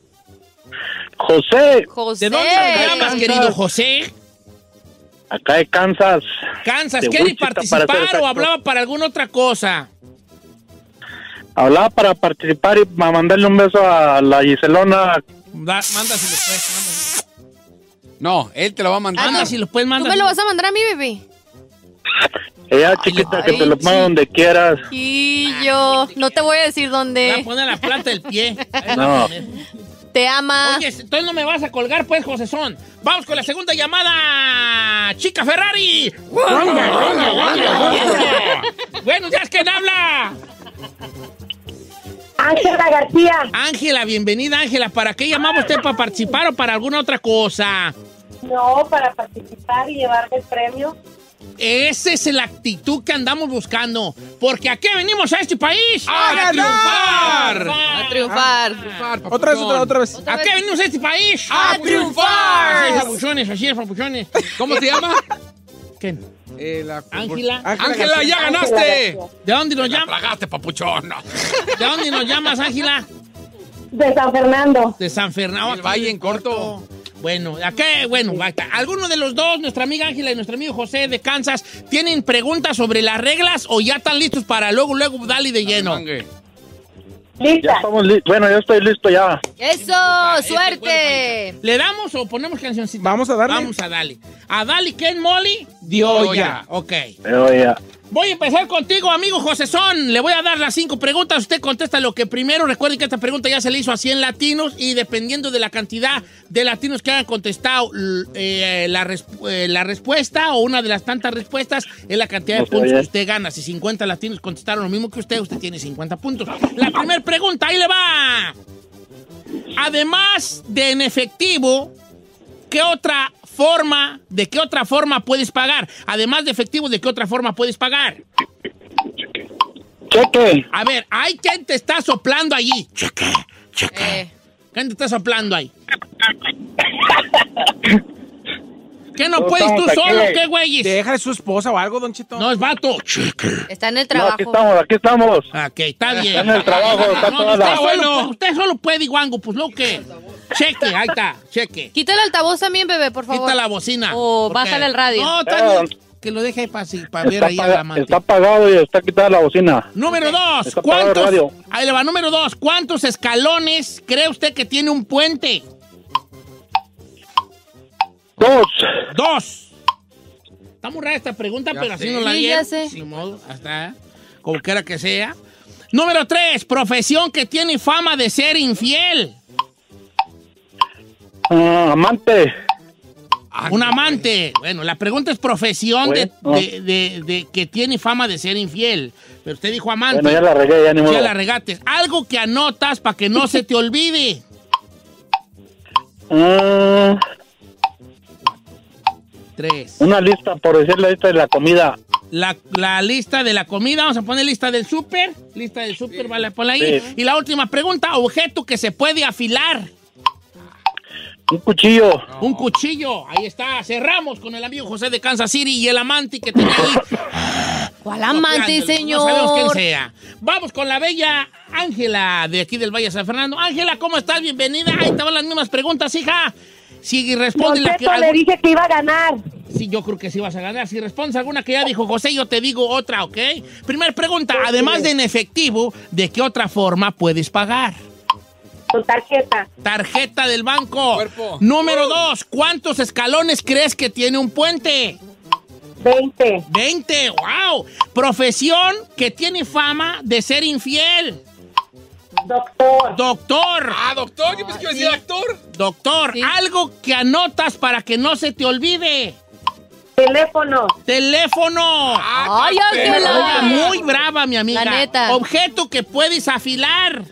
José, José. ¿De dónde me llamas, querido José? acá de Kansas. Kansas, De ¿quiere Wichita, para ser participar o exacto. hablaba para alguna otra cosa? Hablaba para participar y para mandarle un beso a la Giselona. Da, mándaselo, pues, mándaselo. No, él te lo va a mandar. Mándaselo, pues, ¿Tú me mándaselo. lo vas a mandar a mi bebé? Ella chiquita que te lo ponga donde quieras. Y yo no te voy a decir Va a dónde. poner la planta del pie. Ahí No. va a poner. Te ama. Oye, entonces no me vas a colgar, pues, José-son. Vamos con la segunda llamada. Chica Ferrari. Buenos días, ¿quién habla? Ángela García. Ángela, bienvenida, Ángela. ¿Para qué llamaba usted? ¿Para participar o para alguna otra cosa? No, para participar y llevarme el premio. Esa es la actitud que andamos buscando. Porque ¿a qué venimos a este país? ¡A triunfar! A triunfar. Otra vez, otra, otra vez. ¿A qué venimos a este país? ¡A triunfar! Así es, papuchones, así es, papuchones. ¿Cómo se llama? ¿Quién? Eh, la- Ángela. Ángela, ya ganaste. ¿De dónde nos La llamas? plagaste, papuchón. ¿De dónde nos llamas, Ángela? De San Fernando. De San Fernando. El Valle en corto. Bueno, ¿a qué? Bueno, va a estar. ¿Alguno de los dos, nuestra amiga Ángela y nuestro amigo José de Kansas, tienen preguntas sobre las reglas o ya están listos para luego, luego darle de lleno? Lista. Estamos li- bueno, yo estoy listo ya. ¡Eso! ¡Suerte! ¿Le damos o ponemos cancioncita? Vamos a darle. Vamos a darle. A darle, Ken Molly, dio ya. Ok. Pero ya. Voy a empezar contigo, amigo Josezón. Le voy a dar las cinco preguntas. Usted contesta lo que primero. Recuerden que esta pregunta ya se le hizo a cien latinos y dependiendo de la cantidad de latinos que hayan contestado l- eh, la, resp- eh, la respuesta o una de las tantas respuestas es la cantidad de No se puntos oye. que usted gana. Si cincuenta latinos contestaron lo mismo que usted, usted tiene cincuenta puntos. La primera pregunta, ahí le va. Además de en efectivo, ¿qué otra forma, de qué otra forma puedes pagar? Además de efectivo, ¿de qué otra forma puedes pagar? Cheque. A ver, hay quien te está soplando allí. Cheque, cheque. Eh, ¿Quién te está soplando ahí? ¿Qué no No puedes tú estamos solo? aquí. ¿Qué güeyes? Deja de su esposa o algo, Don Cheto. No, es vato. Cheque. está en el No, trabajo. aquí estamos, aquí estamos. Ok, está bien. Está en el trabajo, está No, toda usted, la- solo, usted solo puede, guango, pues lo que. Cheque, ahí está, cheque. Quita el altavoz también, bebé, por favor. Quita la bocina. O Porque- bájale el radio. No, está bien. Que lo deje ahí para, para ver Está, ahí a apaga- la amante. está apagado y está quitada la bocina. Número dos, Está apagado el ¿cuántos? radio. Ahí le va, número dos, ¿cuántos escalones cree usted que tiene un puente? Dos. Dos. Está muy rara esta pregunta, Ya pero sé. así no la Sí, dieron. ya sé. Ni modo, hasta como quiera que sea. Número tres, profesión que tiene fama de ser infiel. Ah, amante. Un amante. Bueno, la pregunta es profesión de, Bueno. de- de- de que tiene fama de ser infiel. Pero usted dijo amante. Bueno, ya la regué, ya ni modo. Ya la regates. Algo que anotas para que no se te olvide. Ah, Tres. una lista, por decir la lista de la comida. La, la lista de la comida, vamos a poner lista del súper. Lista del súper, vale, ponla ahí. Sí. Y la última pregunta, objeto que se puede afilar. Un cuchillo. Un cuchillo, ahí está. Cerramos con el amigo José de Kansas City y el amante que tenía ahí. ¿Cuál amante, No señor? sabemos quién sea. Vamos con la bella Ángela de aquí del Valle de San Fernando. Ángela, ¿cómo estás? Bienvenida. Ahí estaban las mismas preguntas, hija. Si responde la que... Cheto, le dije que iba a ganar. Sí, yo creo que sí vas a ganar. Si respondes alguna que ya dijo José, yo te digo otra, ¿ok? Primera pregunta, además de en efectivo, ¿de qué otra forma puedes pagar? Con tarjeta. Tarjeta del banco. Cuerpo. Número dos, ¿cuántos escalones crees que tiene un puente? veinte. veinte, wow. Profesión que tiene fama de ser infiel. Doctor. Doctor. Ah, doctor, yo pensé que iba a decir actor. Doctor, Sí. algo que anotas para que no se te olvide. Teléfono. Teléfono. ¡Ay, pero- Ángela! Oye, muy brava, mi amiga. La neta. Objeto que puedes afilar.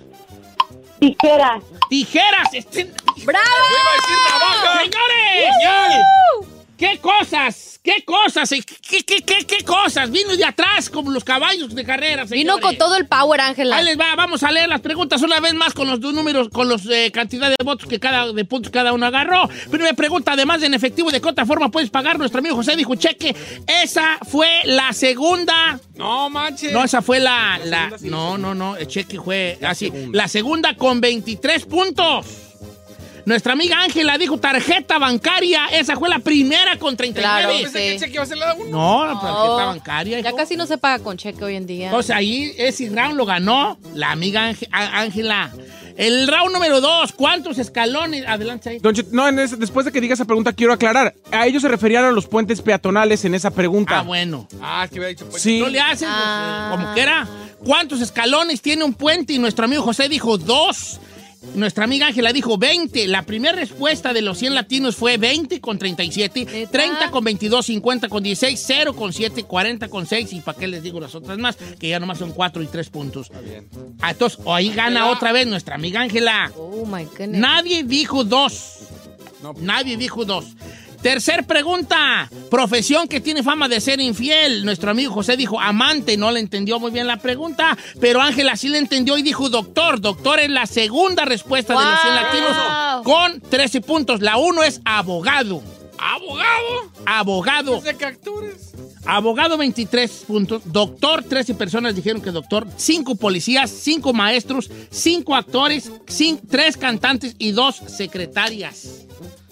Tijeras. Tijeras. Este- ¡Bravo! Iba a decir navaja. ¡Señores! ¿Qué cosas? ¿Qué cosas? ¿Qué, qué, qué, qué cosas? Vino de atrás como los caballos de carrera, Vino señores. con todo el power, Ángela. Ahí les va, vamos a leer las preguntas una vez más con los dos números, con los eh, cantidad de votos que cada, de puntos cada uno agarró. Primera pregunta, además de en efectivo, ¿de qué otra forma puedes pagar? Nuestro amigo José dijo cheque. Esa fue la segunda. No manches. No, esa fue la, la no, no, no, el cheque fue así. La segunda con veintitrés puntos. Nuestra amiga Ángela dijo tarjeta bancaria. Esa fue la primera con treinta y nueve. Claro, Pensé que el sí. cheque iba a ser la uno. No, la tarjeta No. bancaria. Ya hijo. casi no se paga con cheque hoy en día. Entonces ahí ese round lo ganó la amiga Ángel- Á- Ángela. El round número dos, ¿cuántos escalones? Adelante ahí. Don Cheto, no, en ese- después de que diga esa pregunta, quiero aclarar. A ellos se referían a los puentes peatonales en esa pregunta. Ah, bueno. Ah, es que hubiera dicho pues. Sí. No le haces Ah. como quiera. ¿Cuántos escalones tiene un puente? Y nuestro amigo José dijo dos. Nuestra amiga Ángela dijo veinte. La primera respuesta de los cien latinos fue veinte con treinta y siete, ¿Neta? treinta con veintidós, cincuenta con dieciséis, cero con siete, cuarenta con seis. ¿Y para qué les digo las otras más? Que ya nomás son cuatro y tres puntos. Ah, entonces, ahí gana otra vez nuestra amiga Ángela. Oh, my goodness. Nadie dijo dos. No. Nadie dijo dos. Tercer pregunta. Profesión que tiene fama de ser infiel. Nuestro amigo José dijo amante. No le entendió muy bien la pregunta. Pero Ángela sí le entendió y dijo doctor. Doctor es la segunda respuesta Wow. de los cien latinos con trece puntos. La uno es abogado. ¿Abogado? Abogado. ¿De qué actores? Abogado, veintitrés puntos. Doctor, trece personas dijeron que doctor. cinco policías, cinco maestros, cinco actores, tres cantantes y dos secretarias.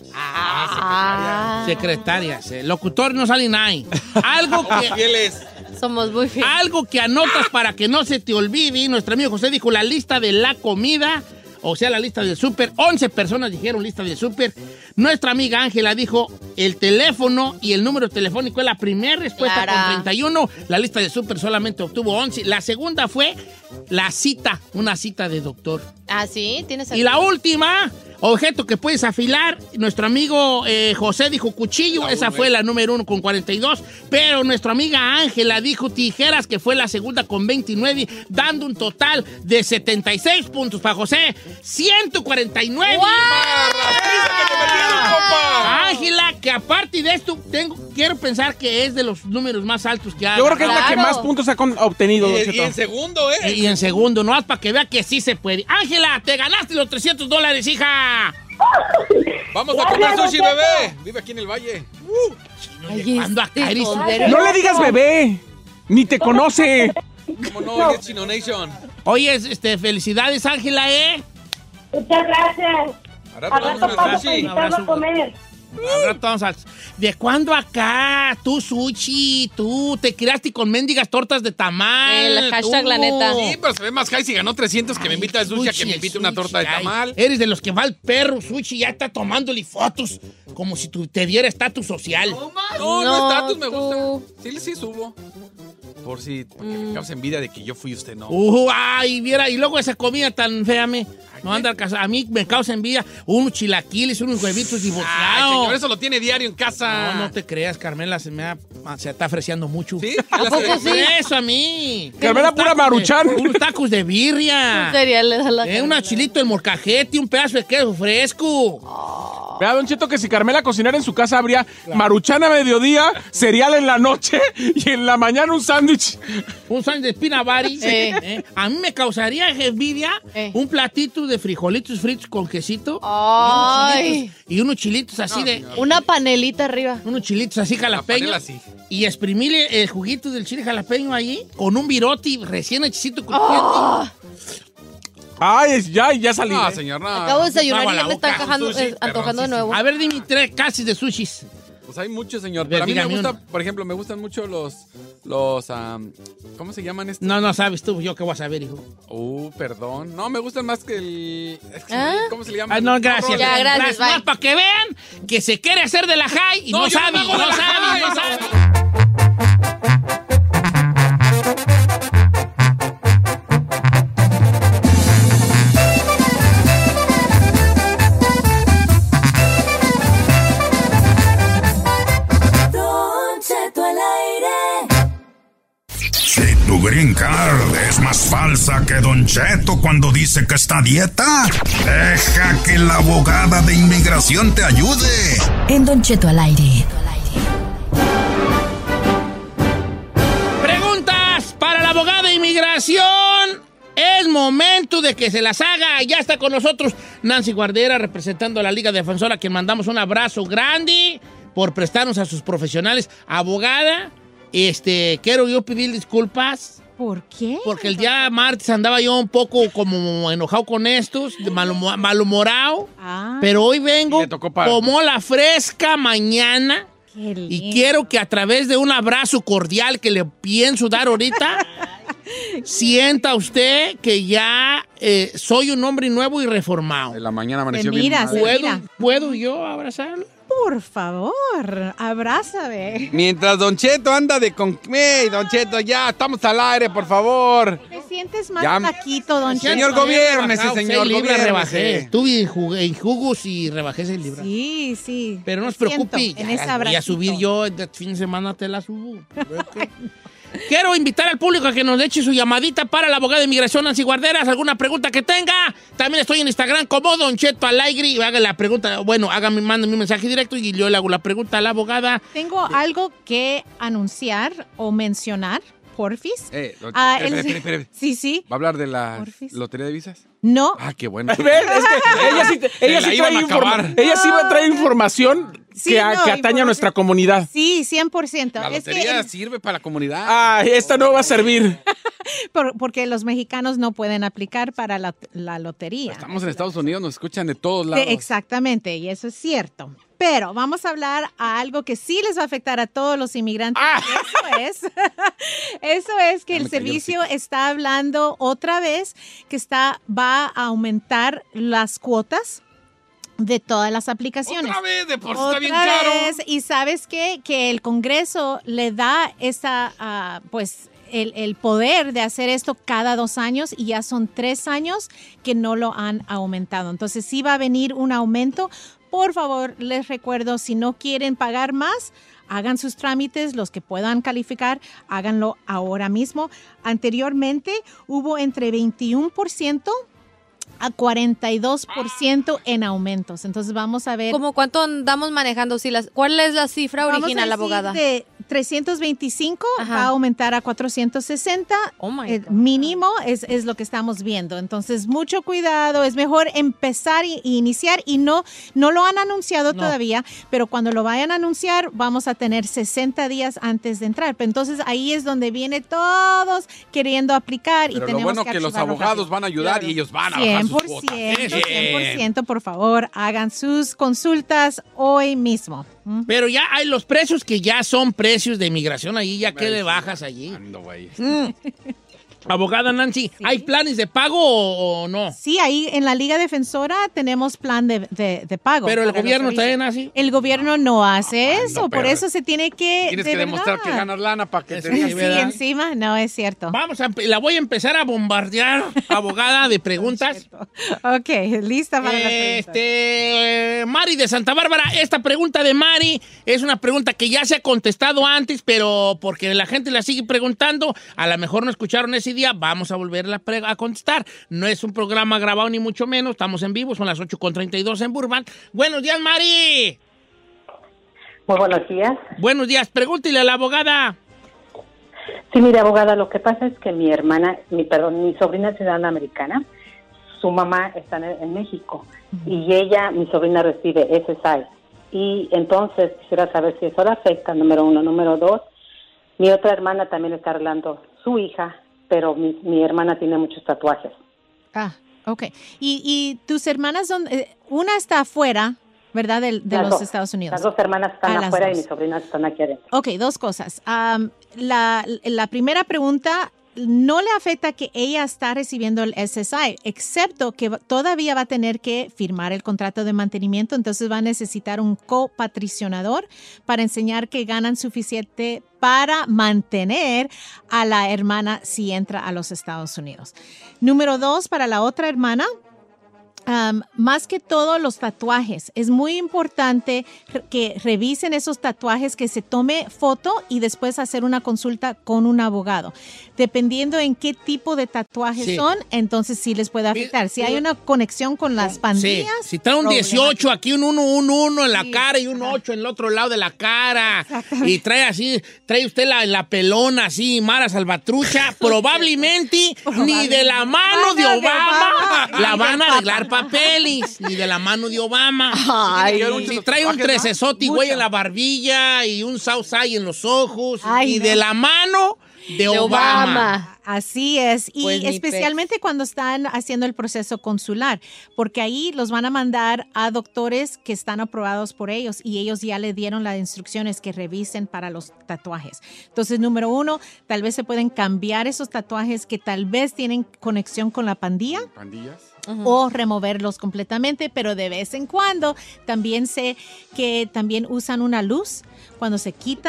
Ah, Secretarias. Eh. Locutor no salen ahí. Algo que... Fieles. Somos muy fieles. Algo que anotas para que no se te olvide. Y nuestro amigo José dijo la lista de la comida, o sea, la lista del súper. once personas dijeron lista del súper. Nuestra amiga Ángela dijo el teléfono y el número telefónico es la primera respuesta Clara. con treinta y uno. La lista del súper solamente obtuvo once. La segunda fue la cita, una cita de doctor. Ah, sí, tienes Y la última, objeto que puedes afilar. Nuestro amigo eh, José dijo cuchillo, La esa uno, fue eh. la número uno con cuarenta y dos. Pero nuestra amiga Ángela dijo tijeras, que fue la segunda con veintinueve, dando un total de setenta y seis puntos para José. ciento cuarenta y nueve. Ángela, que aparte de esto, tengo, quiero pensar que es de los números más altos que ha. Yo creo que es la que Claro. más puntos ha con- obtenido. Don Y, y Cheto. en segundo, ¿eh? Y, y en segundo, no, para que vea que sí se puede. Ángela, te ganaste los trescientos dólares, hija. Vamos a comer sushi, bebé. Vive aquí en el valle. Ay, ¿Cuándo este acá eres? joder. No le digas bebé. Ni te conoce. ¿Cómo no? Es Chino Nation. Oye, este, felicidades, Ángela, ¿eh? Muchas gracias. Ahora Al vamos rato a paso sushi. a invitarlo a comer. Al rato vamos a- ¿De cuándo acá? Tú, Sushi, tú te criaste con mendigas tortas de tamal. El hashtag tú. la neta. Sí, pero se ve más high si ganó trescientos que me invita al sushi a que me invite una torta de ay, tamal. Eres de los que va al perro, Sushi, ya está tomándole fotos como si tú te diera estatus social. No, No, no, estatus me tú. gusta. Sí, sí subo. Por si para que me cause envidia de que yo fui y usted no. Uh, ay, viera, y luego esa comida tan fea, me, no anda a casa. A mí me causa envidia unos chilaquiles, unos huevitos Ay, divorciados. señor, eso lo tiene diario en casa. No, no te creas, Carmela, se me ha- se está ofreciendo mucho. ¿Sí? ¿A ¿La poco hace? sí? Eso a mí. Carmela, Unos pura tacos de- maruchan. Unos tacos de birria. Un cereal le da la Eh, un Carmela. chilito de molcajete, un pedazo de queso fresco. Vea, Don Cheto, que si Carmela cocinara en su casa habría maruchan a mediodía, cereal en la noche y en la mañana un sándwich. Un sándwich de spinavari. Eh. Eh, A mí me causaría envidia Eh. un platito de frijolitos fritos con quesito. Ay. Y unos chilitos así de... Una panelita arriba. Unos chilitos así jalapeños. panela sí. Y exprimirle el juguito del chile jalapeño ahí con un virote recién hechicito crujiente. Ah. Ay, ya, ya salí. No, ¿eh? señor, no. Acabo de desayunar Agua y la ya me está boca. encajando- Sushi, eh, antojando de perroncísimo. nuevo. A ver, dime tres casis de sushis. Pues hay muchos, señor. A ver, Pero a mí me dígame gusta, uno. por ejemplo, me gustan mucho los, los, am, ¿cómo se llaman estos? No, no sabes tú, yo qué voy a saber, hijo. Uh, perdón. No, me gustan más que el, es que- ¿Ah? ¿cómo se le llama? Ay, no, gracias. Ya, gracias, bye. Más para que vean que se quiere hacer de la high y no, No, yo no sabe, me hago no de la sabe, high, no no. sabe. Don Cheto al aire. Si tu green card es más falsa que Don Cheto cuando dice que está a dieta, deja que la abogada de inmigración te ayude. En Don Cheto al aire. Preguntas para la abogada de inmigración. Es momento de que se las haga. Ya está con nosotros Nancy Guardera, representando a la Liga Defensora, a quien mandamos un abrazo grande por prestarnos a sus profesionales. Abogada, este, quiero yo pedir disculpas. ¿Por qué? Porque el día martes andaba yo un poco como enojado con estos, de malhumo- malhumorado. Ah, Pero hoy vengo Le tocó para- como la fresca mañana. qué lindo. Y quiero que a través de un abrazo cordial que le pienso dar ahorita, sienta usted que ya eh, soy un hombre nuevo y reformado. En la mañana Se amaneció bien mira, mal. se ¿Puedo, mira. ¿Puedo yo abrazarlo? Por favor, abrázame. Mientras Don Cheto anda de con... ¡Ey, Don Cheto, ya! Estamos al aire, por favor. ¿Te sientes más Ya- taquito, don Señor Cheto? gobiernese, Rebajado, señor, seis libras gobiernese. rebajé. Estuve en, jugo- en jugos y rebajé seis libras. Sí, sí. Pero no Te se preocupe, siento en ya ese las voy a abracito. subir yo, este fin de semana te la subo. Quiero invitar al público a que nos eche su llamadita para la abogada de inmigración Nancy Guarderas. ¿Alguna pregunta que tenga? También estoy en Instagram como Don Cheto Alegre. Y haga la pregunta, bueno, hágame, mándame un mensaje directo y yo le hago la pregunta a la abogada. Tengo algo que anunciar o mencionar, porfis. Eh, lo- Ah, espere, el- espere, espere, espere. Sí, sí. ¿Va a hablar de la lotería de visas? No. Ah, qué bueno. A ver, es que ella sí, ella Se la sí iban trae, a acabar. informa- ella sí va a traer información Sí, que, a- no, que atañe a información. nuestra comunidad. Sí, cien por ciento. La Es que lotería el- sirve para la comunidad. Ah, esta no va a servir. por- porque los mexicanos no pueden aplicar para la, la lotería. Estamos en Estados Unidos, nos escuchan de todos Sí, lados. exactamente, y eso es cierto. Pero vamos a hablar a algo que sí les va a afectar a todos los inmigrantes. Eso es. Eso es que Ya el me cayó el servicio está hablando otra vez que está, va a aumentar las cuotas de todas las aplicaciones. Otra vez, de por sí está bien Otra caro. vez, y sabes qué? Que el Congreso le da esa, ah, pues, el, el poder de hacer esto cada dos años y ya son tres años que no lo han aumentado. Entonces sí va a venir un aumento. Por favor, les recuerdo, si no quieren pagar más, hagan sus trámites, los que puedan calificar, háganlo ahora mismo. Anteriormente hubo entre veintiuno por ciento a cuarenta y dos por ciento en aumentos. Entonces vamos a ver. ¿Cómo cuánto andamos manejando? Si las, ¿Cuál es la cifra Vamos original, a abogada? decir de trescientos veinticinco Ajá. va a aumentar a cuatrocientos sesenta. Oh my Eh, God. mínimo es, es lo que estamos viendo. Entonces, mucho cuidado. Es mejor empezar y, y iniciar. Y no, no lo han anunciado No. todavía, pero cuando lo vayan a anunciar, vamos a tener sesenta días antes de entrar. Pero entonces ahí es donde viene todos queriendo aplicar. Pero y lo tenemos bueno que, que los archivarlo abogados rápido. van a ayudar y ellos van a bajar cien sus por cuotas. ciento, Bien. cien por ciento, por favor, hagan sus consultas hoy mismo. ¿Mm? Pero ya hay los precios que ya son precios de inmigración allí, ya que le bajas allí. Ando, güey. Mm. Abogada Nancy, ¿hay planes de pago o, o no? Sí, ahí en la Liga Defensora tenemos plan de, de- de pago. Pero el para los gobierno servicios. también así. El gobierno no hace eso, por pero eso se tiene que... Tienes de que demostrar verdad. que ganas lana para que te Sí, Sí, ¿verdad? encima, no es cierto. Vamos a, empe- la voy a empezar a bombardear, abogada, de preguntas. Ok, lista para las preguntas. Este, Mari de Santa Bárbara, esta pregunta de Mari es una pregunta que ya se ha contestado antes, pero porque la gente la sigue preguntando, a lo mejor no escucharon ese día, vamos a volverla a pre- a contestar. No es un programa grabado ni mucho menos, estamos en vivo, son las ocho con treinta y dos en Burbank. Buenos días, Mari. Muy buenos días. Buenos días, pregúntele a la abogada. Sí, mire, abogada, lo que pasa es que mi hermana, mi perdón, mi sobrina es ciudadana americana, su mamá está en, en México y ella, mi sobrina, recibe S S I. Y entonces quisiera saber si eso la afecta, número uno. Número dos, mi otra hermana también está arreglando su hija, pero mi, mi hermana tiene muchos tatuajes. Ah, ok. Y, y tus hermanas, son, eh, una está afuera, ¿verdad? De, de Las los dos. Estados Unidos. Las dos hermanas están Ah, las afuera y dos. mis sobrinas están aquí adentro. Ok, dos cosas. Am, la, la primera pregunta, no le afecta que ella está recibiendo el S S I, excepto que va- todavía va a tener que firmar el contrato de mantenimiento, entonces va a necesitar un copatricionador para enseñar que ganan suficiente para mantener a la hermana si entra a los Estados Unidos. Número dos, para la otra hermana, Um, más que todo los tatuajes, es muy importante re- que revisen esos tatuajes, que se tome foto y después hacer una consulta con un abogado. Dependiendo en qué tipo de tatuajes Sí. son, entonces sí les puede afectar. Si hay una conexión con las Sí, pandillas. si trae un problemático. dieciocho aquí, un uno, un uno en la cara y un ocho en el otro lado de la cara. Y trae así, trae usted la, la pelona así, Mara Salvatrucha, probablemente ni de la mano de Mano de Obama Obama. la Ni van del a Papa. arreglar papeles, ni de la mano de Obama. Ay. Si trae un trecesote, güey, en la barbilla y un Southside en los ojos, Ay, y no. de la mano de, De Obama. Obama. Así es, y Pues ni especialmente cuando están haciendo el proceso consular, porque ahí los van a mandar a doctores que están aprobados por ellos y ellos ya le dieron las instrucciones que revisen para los tatuajes. Entonces, número uno, tal vez se pueden cambiar esos tatuajes que tal vez tienen conexión con la pandilla. ¿Pandillas? O removerlos completamente, pero de vez en cuando también sé que también usan una luz cuando se quitan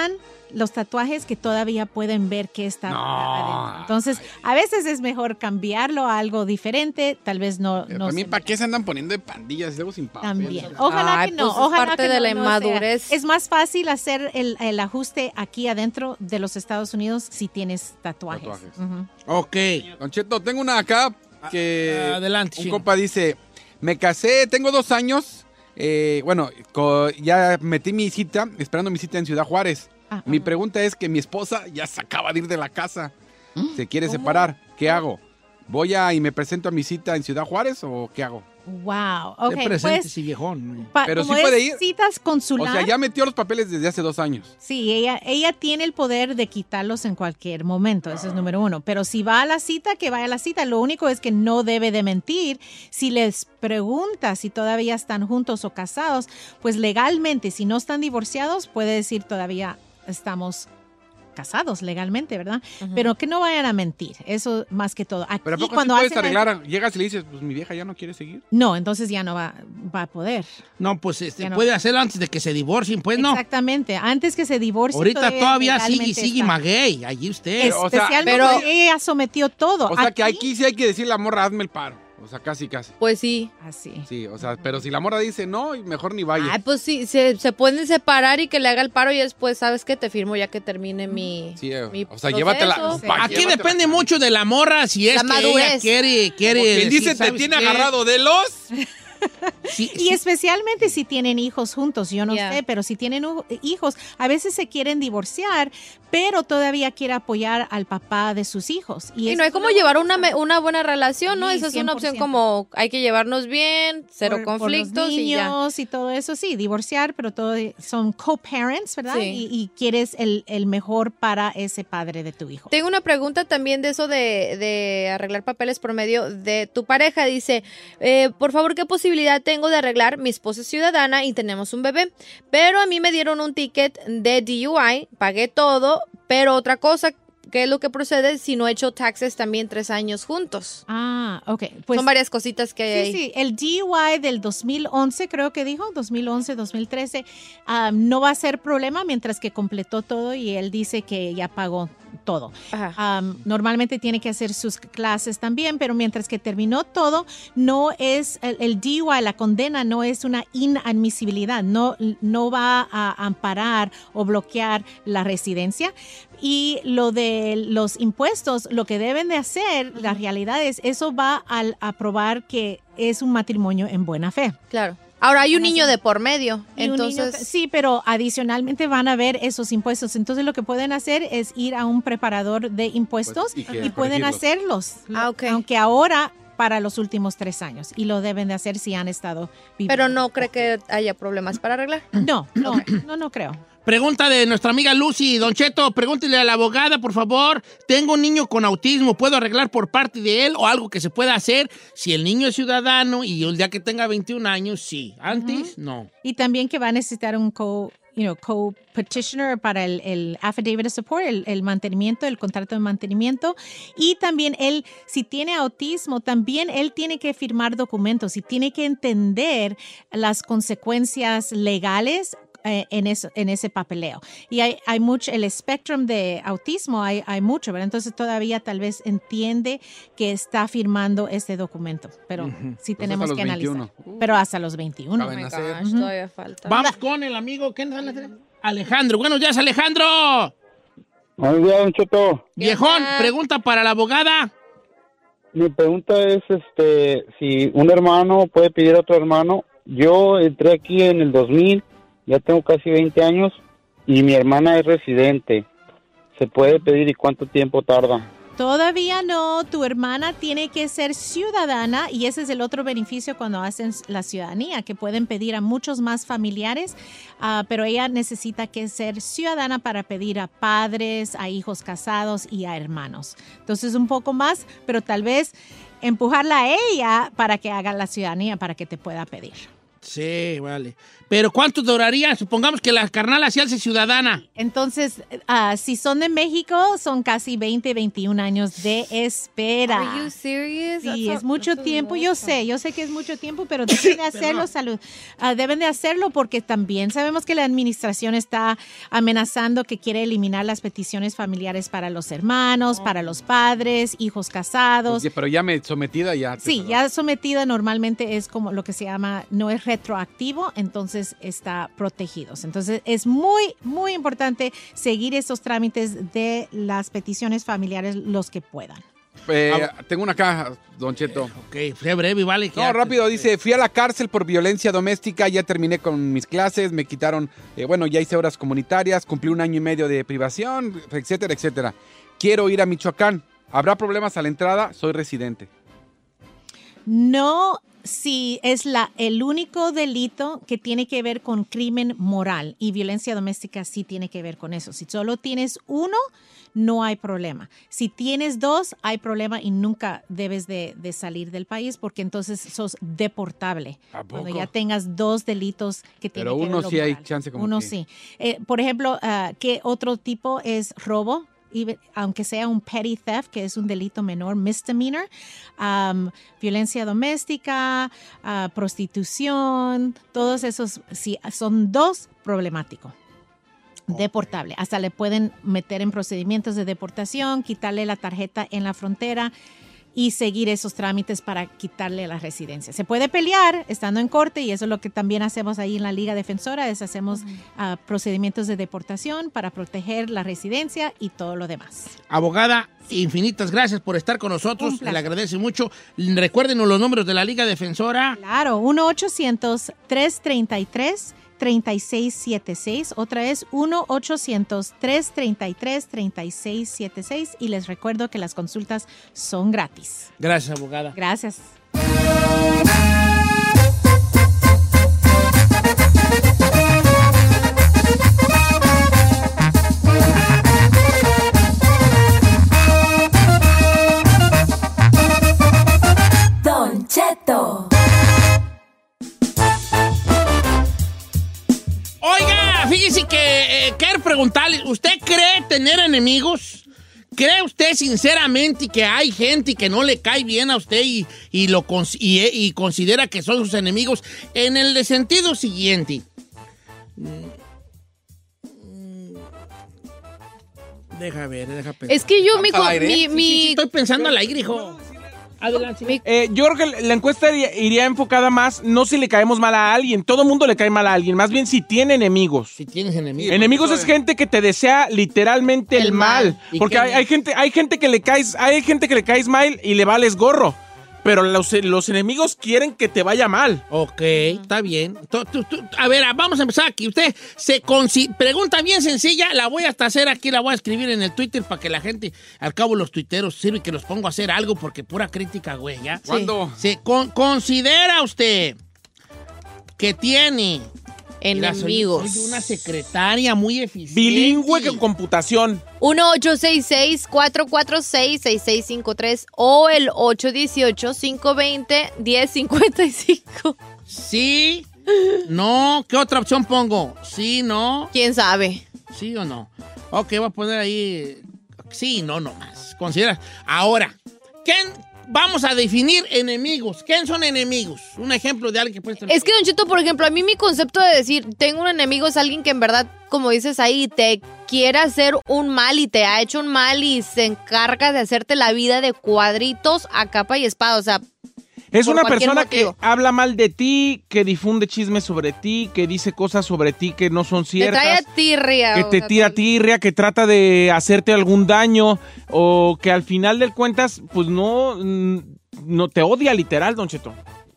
los tatuajes que todavía pueden ver qué está adentro. Entonces, a veces es mejor cambiarlo a algo diferente, tal vez no... Pero no también, se- ¿para qué se andan poniendo de pandillas y luego sin papel? También. Ojalá Ay, que no, pues es ojalá parte que de no, la no inmadurez. sea. Es más fácil hacer el, el ajuste aquí adentro de los Estados Unidos si tienes tatuajes. Tatuajes. Ujú. Ok. Don Cheto, tengo una acá que... Adelante, Un chino. compa dice, me casé, tengo dos años, eh, bueno, co- ya metí mi cita, esperando mi cita en Ciudad Juárez. Ah, Mi pregunta es que mi esposa ya se acaba de ir de la casa, se quiere separar, ¿qué hago? ¿Voy a y me presento a mi cita en Ciudad Juárez o qué hago? Wow. Te Ok, presentes pues, y viejón. pa- Pero como sí puede es ir. citas O consular. sea, ya metió los papeles desde hace dos años. Sí, ella, ella tiene el poder de quitarlos en cualquier momento, eso es número uno. Pero si va a la cita, que vaya a la cita. Lo único es que no debe de mentir. Si les pregunta si todavía están juntos o casados, pues legalmente, si no están divorciados, puede decir todavía estamos casados legalmente, ¿verdad? Pero que no vayan a mentir, eso más que todo. Aquí, Pero ¿a poco sí cuando puedes hacen el- arreglar? Llegas y le dices, pues mi vieja ya no quiere seguir. No, entonces ya no va, va a poder. No, pues este, Ya no. puede hacerlo antes de que se divorcien, pues no. Exactamente, antes que se divorcie. Ahorita todavía sigue, legalmente sigue está. maguey, allí usted. Especialmente pero- ella sometió todo. O sea, que aquí sí hay que decirle a la morra, hazme el paro. O sea, casi, casi. Pues sí. Así. Sí, o sea, pero si la morra dice no, mejor ni vaya. Ay, pues sí, se, se pueden separar y que le haga el paro y después, ¿sabes qué? Te firmo ya que termine mi, Sí, eh, mi o sea, proceso. llévatela. pa, Aquí llévatela. depende mucho de la morra si es La que madurez. ella quiere, quiere. Como quien decir, dice, te ¿sabes tiene qué? agarrado de los... Sí, Y especialmente si tienen hijos juntos, yo no Yeah. sé, pero si tienen u- hijos, a veces se quieren divorciar, pero todavía quiere apoyar al papá de sus hijos. Y, Y eso no hay es como una llevar buena una, me- cosa. una buena relación, ¿no? Sí, Esa es una opción cien por ciento. como hay que llevarnos bien, cero Por- por los conflictos y ya. niños y todo eso, sí, divorciar, pero todo son co-parents, ¿verdad? Sí. Y, y quieres el, el mejor para ese padre de tu hijo. Tengo una pregunta también de eso de, de arreglar papeles por medio de tu pareja. Dice, eh, por favor, ¿qué posibilidad tengo de arreglar? Mi esposa es ciudadana y tenemos un bebé, pero a mí me dieron un ticket de D U I, pagué todo, pero otra cosa, ¿qué es lo que procede si no he hecho taxes también tres años juntos? Ah, ok. Pues, Son varias cositas que hay Sí, ahí. sí, el D U I del dos mil once, creo que dijo, dos mil once, dos mil trece, ah, no va a ser problema mientras que completó todo y él dice que ya pagó todo. Ajá. Um, normalmente tiene que hacer sus clases también, pero mientras que terminó todo, no es el, el D U I, la condena no es una inadmisibilidad, no, no va a amparar o bloquear la residencia. Y lo de los impuestos, lo que deben de hacer, la realidad es, eso va al- a probar que es un matrimonio en buena fe. Claro. Ahora hay un niño de por medio, Y un niño entonces... que- sí, pero adicionalmente van a ver esos impuestos. Entonces lo que pueden hacer es ir a un preparador de impuestos Pues, y que y pueden corregirlos. hacerlos. Ah, ok. Aunque ahora para los últimos tres años. Y lo deben de hacer si han estado viviendo. Pero no cree que haya problemas para arreglar. No, no, no, no creo. Pregunta de nuestra amiga Lucy. Don Cheto, pregúntele a la abogada, por favor. Tengo un niño con autismo. ¿Puedo arreglar por parte de él o algo que se pueda hacer? Si el niño es ciudadano y el día que tenga veintiún años, sí. Antes, no. Y también que va a necesitar un co, you know, co-petitioner para el, el affidavit of support, el, el mantenimiento, el contrato de mantenimiento. Y también él, si tiene autismo, también él tiene que firmar documentos y tiene que entender las consecuencias legales eh, en, eso, en ese papeleo. Y hay, hay mucho, el spectrum de autismo, hay, hay mucho, ¿verdad? Entonces todavía tal vez entiende que está firmando este documento, pero Ujú. sí Pues tenemos hasta que los analizar. veintiuno. Pero hasta los veintiuno. Caben hacer. Gosh, todavía falta. Vamos con el amigo. ¿Quién es Alejandro? Buenos días, Alejandro. Buenos días, Don Cheto. Viejón, pregunta para la abogada. Mi pregunta es, este, si un hermano puede pedir a otro hermano. Yo entré aquí en el dos mil, ya tengo casi veinte años, y mi hermana es residente. ¿Se puede pedir y cuánto tiempo tarda? Todavía no, tu hermana tiene que ser ciudadana y ese es el otro beneficio cuando hacen la ciudadanía, que pueden pedir a muchos más familiares, uh, pero ella necesita que ser ciudadana para pedir a padres, a hijos casados y a hermanos. Entonces un poco más, pero tal vez empujarla a ella para que haga la ciudadanía, para que te pueda pedir. Sí, vale. Pero ¿cuánto duraría? Supongamos que la carnala se hace ciudadana. Entonces, uh, si son de México, son casi veinte, veintiún años de espera. Are you serious? Sí, That's es a- mucho that's a tiempo. long Yo time. sé, yo sé que es mucho tiempo, pero deben de hacerlo, salud. Uh, deben de hacerlo porque también sabemos que la administración está amenazando que quiere eliminar las peticiones familiares para los hermanos, para los padres, hijos casados. Oye, pero ya me sometida ya. te Sí, salvaste. ya sometida normalmente es como lo que se llama, no es retroactivo, entonces está protegidos. Entonces es muy, muy importante seguir esos trámites de las peticiones familiares los que puedan. Eh, tengo una caja, Don Cheto. Ok, fue breve, vale. No, rápido, dice, fui a la cárcel por violencia doméstica, ya terminé con mis clases, me quitaron, eh, bueno, ya hice horas comunitarias, cumplí un año y medio de privación, etcétera, etcétera. Quiero ir a Michoacán. ¿Habrá problemas a la entrada? Soy residente. No, si es la, el único delito que tiene que ver con crimen moral y violencia doméstica sí tiene que ver con eso. Si solo tienes uno, no hay problema. Si tienes dos, hay problema y nunca debes de, de salir del país porque entonces sos deportable. ¿A poco? Cuando ya tengas dos delitos que tienen Pero que ver uno lo sí hay moral. chance como Uno que- sí. Eh, por ejemplo, ah, ¿qué otro tipo es robo? Even- aunque sea un petty theft, que es un delito menor, misdemeanor, um, violencia doméstica, ah, prostitución, todos esos, si son dos, problemático. Deportable. Hasta le pueden meter en procedimientos de deportación, quitarle la tarjeta en la frontera y seguir esos trámites para quitarle la residencia. Se puede pelear estando en corte y eso es lo que también hacemos ahí en la Liga Defensora, es hacemos ah, procedimientos de deportación para proteger la residencia y todo lo demás. Abogada, infinitas gracias por estar con nosotros. Le agradece mucho. Recuérdenos los números de la Liga Defensora. Claro, uno ochocientos, tres treinta y tres, treinta y seis setenta y seis. Otra es uno ochocientos, tres treinta y tres, treinta y seis setenta y seis. Y les recuerdo que las consultas son gratis. Gracias, abogada. Gracias. Don Cheto. Oiga, fíjese que eh, quiero preguntarle, ¿usted cree tener enemigos? ¿Cree usted sinceramente que hay gente que no le cae bien a usted y, y lo cons- y, eh, y considera que son sus enemigos? En el sentido siguiente. Deja ver, deja pensar. Es que yo, ¿Vamos mijo, al aire? mi- Sí, sí, mi- sí, estoy pensando al aire, hijo. Adelante. Eh, yo creo que la encuesta iría, iría enfocada más, no si le caemos mal a alguien, todo mundo le cae mal a alguien, más bien si tiene enemigos. Si tienes enemigos. Enemigos es gente que te desea literalmente el, El mal. mal. ¿Y Porque qué hay, no? hay gente, hay gente que le caes, hay gente que le caes mal y le vales gorro. Pero los, los enemigos quieren que te vaya mal. Ok, está bien. Tú- tú- tú- a ver, vamos a empezar aquí. Usted se consi- pregunta bien sencilla, la voy hasta hacer aquí, la voy a escribir en el Twitter para que la gente, al cabo los tuiteros, sirve que los pongo a hacer algo porque pura crítica, güey, ¿ya? ¿Cuándo? Se con- considera usted que tiene Mira, soy- Enemigos. Soy, una secretaria muy eficiente. Bilingüe con computación. uno ocho seis seis, cuatro cuatro seis, seis seis cinco tres o el ocho uno ocho, cinco dos cero, uno cero cinco cinco. Sí, no, ¿qué otra opción pongo? Sí, no. ¿Quién sabe? ¿Sí o no? Ok, voy a poner ahí sí, no, no más. Considera. Ahora, ¿quién vamos a definir enemigos? ¿Quién son enemigos? Un ejemplo de alguien que puede estar... Es que, Don Cheto, por ejemplo, a mí mi concepto de decir tengo un enemigo es alguien que en verdad, como dices ahí, te quiere hacer un mal y te ha hecho un mal y se encarga de hacerte la vida de cuadritos a capa y espada. O sea, Es por una cualquier persona motivo. que habla mal de ti, que difunde chismes sobre ti, que dice cosas sobre ti que no son te ciertas. trae a tirria. Que o te sea, tira tirria, que trata de hacerte algún daño o que al final de cuentas, pues no, mm, no te odia literal, Don Cheto.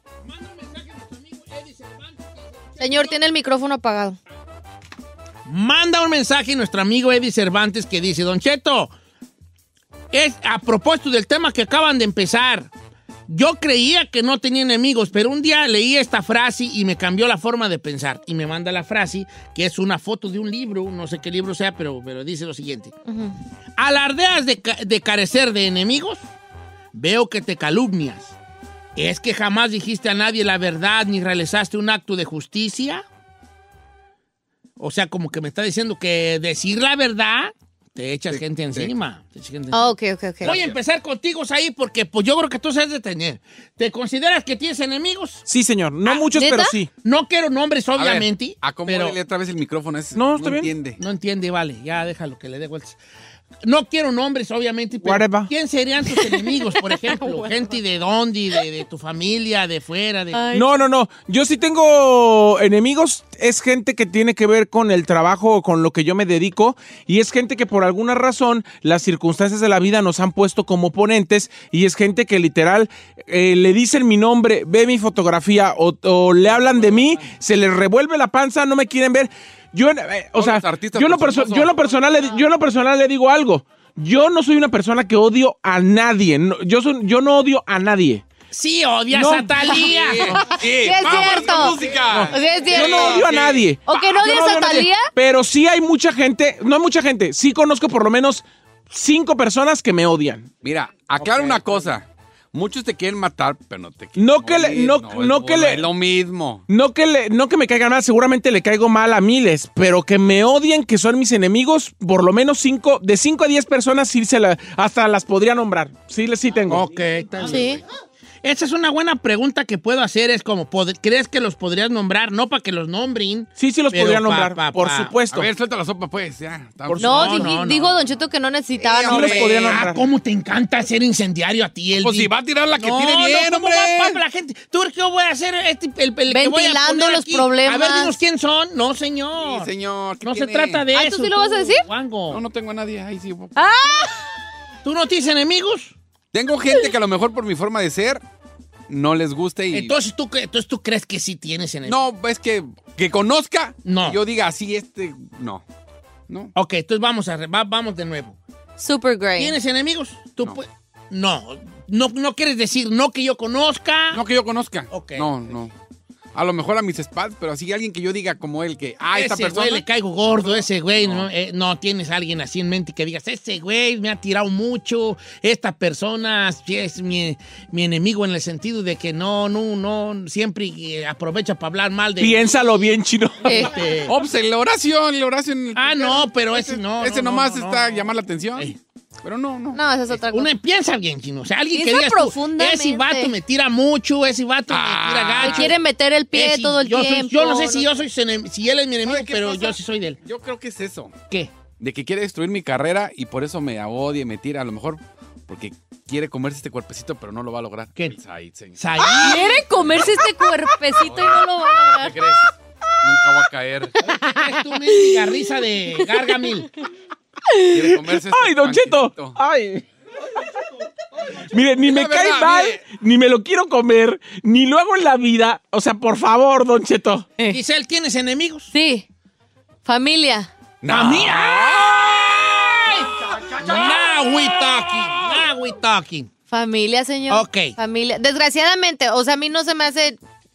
Señor, tiene el micrófono apagado. Manda un mensaje a nuestro amigo Eddie Cervantes que dice, Don Cheto, es a propósito del tema que acaban de empezar. Yo creía que no tenía enemigos, pero un día leí esta frase y me cambió la forma de pensar. Y me manda la frase, que es una foto de un libro, no sé qué libro sea, pero, pero dice lo siguiente. ¿Alardeas de, ca- de carecer de enemigos? Veo que te calumnias. ¿Es que jamás dijiste a nadie la verdad ni realizaste un acto de justicia? O sea, como que me está diciendo que decir la verdad te echas gente encima. Te echas gente encima. Oh, ok, ok, ok. Voy a empezar contigo, ahí porque pues yo creo que tú sabes detener. ¿Te consideras que tienes enemigos? Sí, señor. No Ah, muchos, ¿neta? pero sí. No quiero nombres, A ver, obviamente. acomódele pero otra vez el micrófono. ese. No, está bien. entiende. no entiende, vale. Ya déjalo que le dé vueltas. No quiero nombres, obviamente, pero Whatever. ¿quién serían tus enemigos, por ejemplo? ¿Gente de dónde? De, de tu familia? ¿De fuera? De... No, no, no. Yo sí tengo enemigos. Es gente que tiene que ver con el trabajo o con lo que yo me dedico. Y es gente que por alguna razón las circunstancias de la vida nos han puesto como oponentes. Y es gente que literal eh, le dicen mi nombre, ve mi fotografía o, o le hablan de mí, se les revuelve la panza, no me quieren ver. Yo, eh, o sea, yo en lo, perso- yo en lo personal, le, yo en lo personal le digo algo. Yo no soy una persona que odio a nadie. No, yo, soy, yo no odio a nadie. Sí, odias No. a Thalía. Sí, es cierto. música. Sí, es Yo cierto. no odio a nadie. ¿O que no Yo odias odio a nadie. Thalía? Pero sí hay mucha gente, no hay mucha gente, sí conozco por lo menos cinco personas que me odian. Mira, aclaro una cosa. Muchos te quieren matar, pero no te quieren No que le- morir. no- es- no que le- es lo mismo. No que, le, no que me caigan mal, seguramente le caigo mal a miles, pero que me odien, que son mis enemigos, por lo menos cinco, de cinco a diez personas sí se la, hasta las podría nombrar. Sí, sí tengo. Ok, está bien. Sí. Esa es una buena pregunta que puedo hacer. Es como, pod- ¿crees que los podrías nombrar? No para que los nombren. Sí, sí los pero podría pa- nombrar, pa- por pa- supuesto. A ver, suelta la sopa, pues. Ya. Está- Por No, No, di- no, no. dijo Don Cheto que no necesitaba Sí, Sí nombre. los podría Ah, nombrar. ¿cómo te encanta ser incendiario a ti, el Pues si va a tirar la que no, tiene no, bien, ¿cómo hombre. va, pa- la gente? ¿Tú crees que yo voy a hacer este, el, el que voy a Ventilando poner los aquí? problemas. A ver, dinos quién son. No, señor. Sí, señor. ¿qué No se tiene? trata de Ah, eso. ¿tú sí lo vas a decir? Wango. No, no tengo a nadie. Ahí sí. ¡Ah! ¿Tú no tienes enemigos? Tengo gente que a lo mejor por mi forma de ser no les guste y... Entonces ¿tú, cre- entonces tú crees que sí tienes enemigos. No, es que, que conozca. No. que yo diga así, este, no. No. Ok, entonces vamos a re- va- vamos de nuevo. Super great. ¿Tienes enemigos? ¿Tú No. pu- no. no. No quieres decir no que yo conozca. No que yo conozca. Ok. No, no. A lo mejor a mis espaldas, pero así alguien que yo diga como él, que, ah, esta ese persona... güey le caigo gordo, ese güey, ¿no? No. Eh, no tienes a alguien así en mente que digas, ese güey me ha tirado mucho, esta persona sí es mi, mi enemigo en el sentido de que no, no, no, siempre eh, aprovecha para hablar mal de... Piénsalo bien, chino. Este, Oh, pues la oración, la oración. Ah, no, pero ese no, Ese no, nomás no, no, está no. llamar la atención. Ey. Pero no, no. No, esa es otra cosa. Uno piensa bien, chino. O sea, alguien que Piensa digas tú, profundamente. ese vato me tira mucho, ese vato Ah, me tira Me gacho. quiere meter el pie Ese- todo el yo soy- tiempo. yo no sé si yo soy su enem- si él es mi enemigo, ¿Sabe qué pero pasa? yo sí soy de él. Yo creo que es eso. ¿Qué? De que quiere destruir mi carrera y por eso me odia y me tira. A lo mejor porque quiere comerse este cuerpecito, pero no lo va a lograr. ¿Qué? El Said, señor. Said. Quiere comerse este cuerpecito y no lo va a lograr. ¿Qué crees? Nunca va a caer. Es tu mendiga risa de Gargamel. Quiere comerse este ¡Ay, Don Cheto! panquecito. ¡Ay! Mire, ni Es me la cae verdad, mal, mire. ni me lo quiero comer, ni lo hago en la vida. O sea, por favor, Don Cheto. Giselle, ¿tienes enemigos? Sí. Familia. ¡A mí! ¡Ay! Now we talking. Now we talking. Familia, señor. Ok. Familia. Desgraciadamente, o sea, a mí no se me hace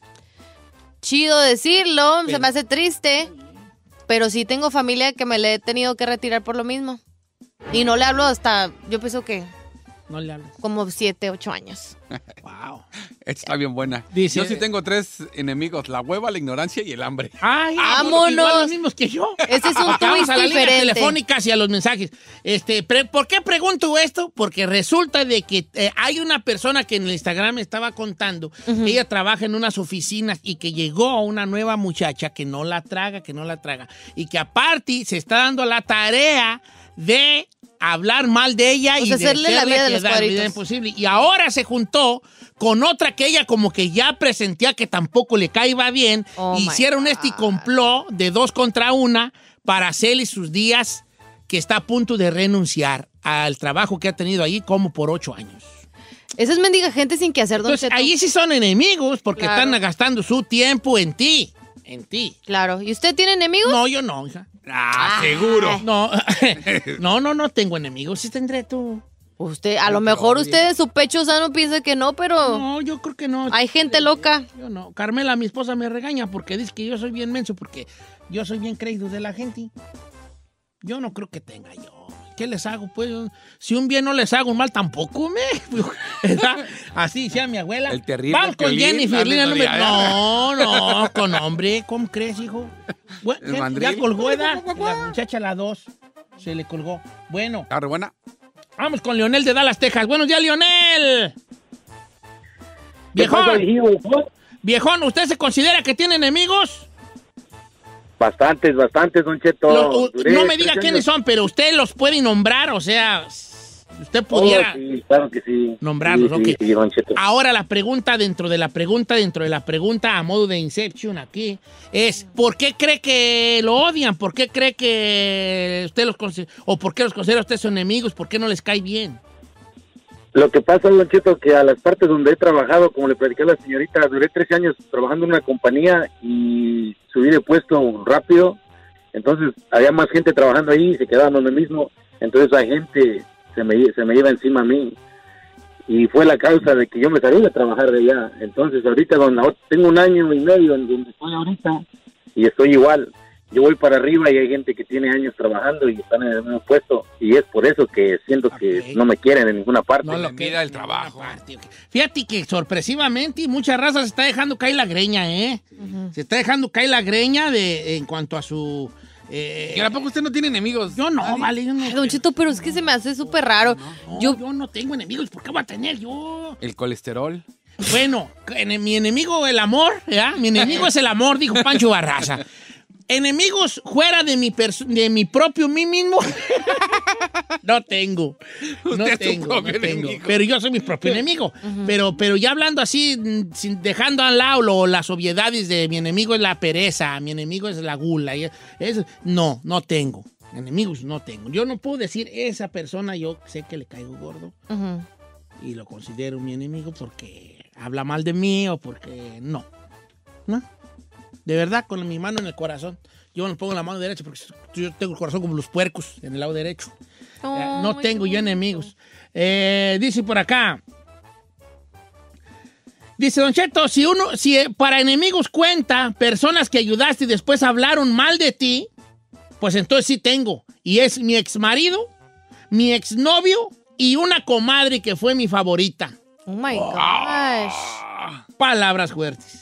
chido decirlo, se Pero- me hace triste, pero sí tengo familia que me le he tenido que retirar por lo mismo. Y no le hablo hasta, yo pienso que No le hablo. como siete, ocho años. Wow. Esta está bien buena. Dice- Yo sí tengo tres enemigos: la hueva, la ignorancia y el hambre. Ay, ¡Vámonos! igual los mismos que yo. Ese es un Ok, vamos twist a las líneas diferente. telefónicas y a los mensajes. Este, pre- ¿por qué pregunto esto? Porque resulta de que eh, hay una persona que en el Instagram me estaba contando que ella trabaja en unas oficinas y que llegó una nueva muchacha que no la traga, que no la traga. Y que aparte se está dando la tarea de hablar mal de ella O y sea, de hacerle la vida de los quedar vida cuadritos. imposible. Y ahora se juntó con otra que ella como que ya presentía que tampoco le caía bien. Oh, my Hicieron este complot de dos contra una para hacerle sus días que está a punto de renunciar al trabajo que ha tenido allí como por ocho años. Esa es mendiga gente sin que hacer, Don Entonces, Cheto. ahí sí son enemigos porque Claro. están gastando su tiempo en ti. En ti. Claro. ¿Y usted tiene enemigos? No, yo no, hija. Ah, seguro. No, no, no, no tengo enemigos. Sí tendré tú. Usted, a lo mejor usted en su pecho sano piensa que no, pero No, yo creo que no. hay gente loca. Yo no. Carmela, mi esposa, me regaña porque dice que yo soy bien menso, porque yo soy bien creído de la gente. Yo no creo que tenga yo. ¿Qué les hago? Pues si un bien no les hago, un mal tampoco, me. ¿Verdad? Así decía mi abuela. El terrible Vamos con Piolín, Jennifer. dale, Lina, dale, número- dale. No, no, con hombre. ¿Cómo crees, hijo? Bueno, El gente, mandril. ya colgó, ¿verdad? La muchacha, la dos. Se le colgó. Bueno. Está re buena. Vamos con Leonel de Dallas, Texas. Buenos días, Leonel. pasa, Viejón. Viejón, ¿usted se considera que tiene enemigos? Bastantes, bastantes, Don Cheto. Lo- Duré no me tres diga años. quiénes son, pero usted los puede nombrar, o sea, usted Oh, pudiera sí, claro que sí. nombrarlos, Sí, sí, ok. sí, Don Cheto. Ahora la pregunta dentro de la pregunta, dentro de la pregunta a modo de Inception aquí, es ¿por qué cree que lo odian? ¿Por qué cree que usted los considera, o por qué los considera usted sus enemigos? ¿Por qué no les cae bien? Lo que pasa, Don Cheto, que a las partes donde he trabajado, como le platicé a la señorita, duré trece años trabajando en una compañía y subí de puesto rápido. Entonces, había más gente trabajando ahí y se quedaban donde mismo. Entonces, la gente se me, se me iba encima a mí. Y fue la causa de que yo me salí de trabajar de allá. Entonces, ahorita donde tengo un año y medio en donde estoy ahorita y estoy igual. Yo voy para arriba y hay gente que tiene años trabajando y están en el mismo puesto. Y es por eso que siento que no me quieren en ninguna parte. No lo queda el trabajo. Fíjate que sorpresivamente mucha raza se está dejando caer la greña, ¿eh? Se está dejando caer la greña de en cuanto a su... Eh, ¿Y a poco usted no tiene enemigos? Yo no, vale. Yo no, Ay, Don Cheto, pero es que se me hace súper raro. no, yo, yo no tengo enemigos. ¿Por qué voy a tener yo? El colesterol. Bueno, en- mi enemigo el amor, ¿ya? Mi enemigo es el amor, dijo Pancho Barraza. Enemigos fuera de mi, perso- de mi propio mí mismo, no tengo. No Usted es su tengo, propio no tengo. enemigo. Pero yo soy mi propio enemigo. pero, pero ya hablando así, mm, sin, dejando a un lado lo- las obviedades de mi enemigo es la pereza, mi enemigo es la gula. y es- no, no tengo. Enemigos no tengo. Yo no puedo decir esa persona, yo sé que le caigo gordo Ujú. y lo considero mi enemigo porque habla mal de mí o porque no. ¿No? De verdad, con mi mano en el corazón. Yo no pongo la mano derecha porque yo tengo el corazón como los puercos en el lado derecho. Eh, no Ay, tengo qué yo bonito. enemigos. Eh, dice por acá. Dice Don Cheto, si uno, si eh, para enemigos cuenta personas que ayudaste y después hablaron mal de ti, pues entonces sí tengo. Y es mi exmarido, mi exnovio y una comadre que fue mi favorita. Oh my gosh. Palabras fuertes.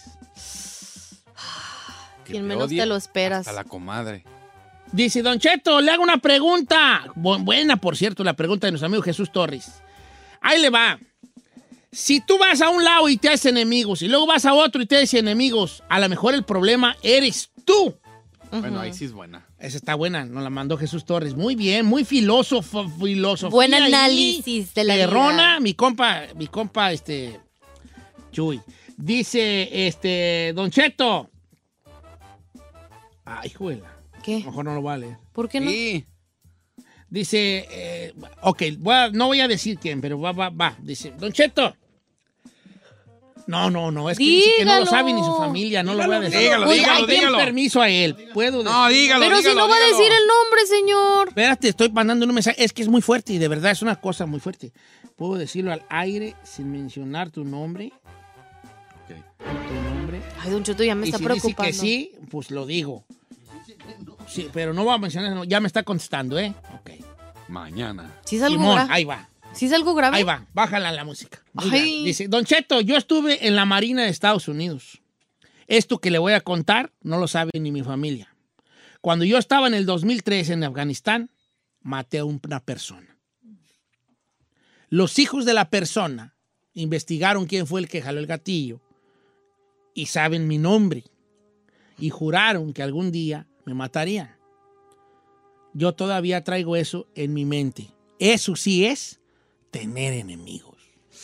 Quien menos te lo esperas. A la comadre. Dice Don Cheto, le hago una pregunta. Bu- buena, por cierto, la pregunta de nuestro amigo Jesús Torres. Ahí le va. Si tú vas a un lado y te haces enemigos y luego vas a otro y te haces enemigos, a lo mejor el problema eres tú. Bueno, ahí sí es buena. Esa está buena, nos la mandó Jesús Torres. Muy bien, muy filósofo, filosofía. Buen ahí. análisis de la Perrona, vida. mi compa, mi compa, este, Chuy. Dice, este, Don Cheto. Ay, juela. ¿Qué? Mejor no lo voy a leer. ¿Por qué no? Sí. Dice, eh, ok, voy a- no voy a decir quién, pero va, va, va. Dice, Don Cheto. No, no, no, es que dice que no lo Dígalo. sabe ni su familia, no lo voy a decir. Dígalo, Oye, dígalo, hay que dígalo. permiso a él. Puedo decir. No, dígalo, Pero si dígalo, no va a dígalo. decir el nombre, señor. Espérate, estoy mandando un mensaje. Es que es muy fuerte y de verdad es una cosa muy fuerte. Puedo decirlo al aire sin mencionar tu nombre. Tu nombre. Ay, Don Cheto, ya me Y está si preocupando. dice que sí, pues lo digo. Sí, pero no voy a mencionar, ya me está contestando, ¿eh? Ok. Mañana. ¿Sí es algo Simón, grave? ahí va. ¿Sí es algo grave? Ahí va, bájala la música. Muy Ay. bien. Dice, Don Cheto, yo estuve en la Marina de Estados Unidos. Esto que le voy a contar no lo sabe ni mi familia. Cuando yo estaba en el dos mil tres en Afganistán, maté a una persona. Los hijos de la persona investigaron quién fue el que jaló el gatillo y saben mi nombre y juraron que algún día me matarían. Yo todavía traigo eso en mi mente. Eso sí es tener enemigos.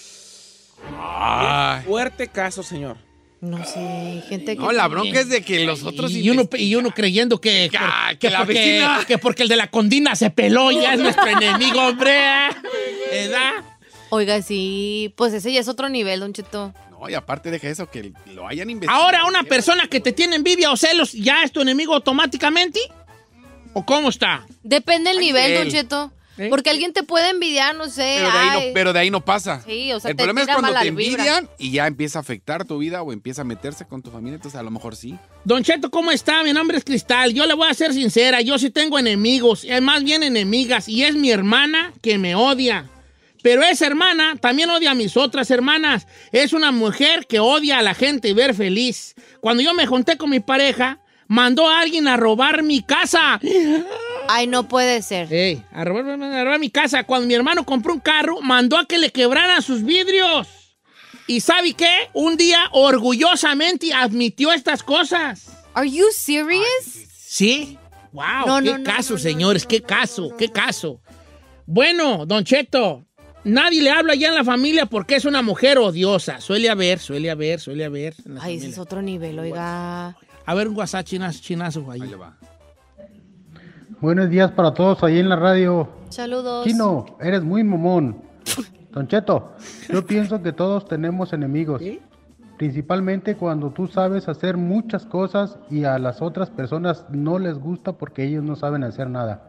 Ay. Fuerte caso, señor. No sé, gente que... No, la bronca es de que los otros... Y uno, y uno creyendo que, Ah, por- que que, la porque, vecina. que porque el de la condina se peló ya es nuestro enemigo, hombre. ¿Verdad? Oiga, sí, pues ese ya es otro nivel, Don Cheto. No, y aparte deja eso, que lo hayan investigado. Ahora, una persona que te tiene envidia o celos, ¿ya es tu enemigo automáticamente? ¿O cómo está? Depende del Ay, nivel, él. Don Cheto. ¿Eh? Porque alguien te puede envidiar, no sé. Pero de, ahí ay. no, pero de ahí no pasa. Sí, o sea, El te problema es tira cuando mala te vibra. envidian y ya empieza a afectar tu vida o empieza a meterse con tu familia, entonces a lo mejor sí. Don Cheto, ¿cómo está? Mi nombre es Cristal. Yo le voy a ser sincera. Yo sí tengo enemigos, eh, más bien enemigas. Y es mi hermana que me odia. Pero esa hermana también odia a mis otras hermanas. Es una mujer que odia a la gente ver feliz. Cuando yo me junté con mi pareja, mandó a alguien a robar mi casa. Ay, no puede ser. Ey, a robar, a robar mi casa. Cuando mi hermano compró un carro, mandó a que le quebraran sus vidrios. ¿Y sabe qué? Un día orgullosamente admitió estas cosas. Are you serious? Sí. Wow, No, qué no, no, caso, no, no, señores, no, qué no, caso, no, qué no. caso. Bueno, Don Cheto, nadie le habla ya en la familia porque es una mujer odiosa. Suele haber, suele haber, suele haber. en la Ay, ese familia. es otro nivel, oiga. A ver, un WhatsApp chinazo, chinazo ahí. Ahí le va. Buenos días para todos ahí en la radio. Saludos. Chino, eres muy momón. Don Cheto, yo pienso que todos tenemos enemigos. Principalmente cuando tú sabes hacer muchas cosas y a las otras personas no les gusta porque ellos no saben hacer nada.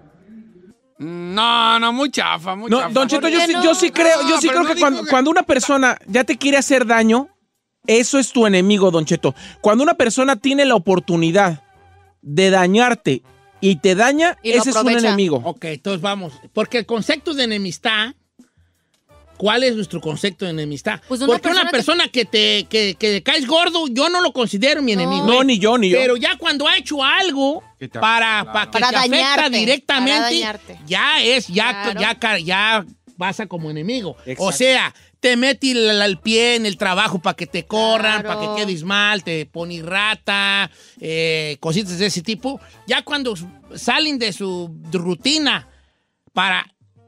No, no, muy chafa, muy No, chafa. Don Cheto, ¿Por yo qué sí, no? yo sí creo, yo No, sí pero creo no que dijo cuando, que- cuando una persona ya te quiere hacer daño, eso es tu enemigo, Don Cheto. Cuando una persona tiene la oportunidad de dañarte y te daña, Y lo ese es un aprovecha. enemigo. Ok, entonces vamos. Porque el concepto de enemistad, ¿cuál es nuestro concepto de enemistad? Pues una Porque una persona persona que te que, que le caes gordo, yo no lo considero mi enemigo. No, ¿eh? ni yo, ni yo. Pero ya cuando ha hecho algo Que te- para, claro. para que Para te afecta dañarte, directamente, para dañarte. ya es, ya, Claro. ya, ca- ya pasa como enemigo. Exacto. O sea, te mete el, el pie en el trabajo para que te corran, Claro. para que quedes mal, te pone rata, eh, cositas de ese tipo. Ya cuando salen de su rutina para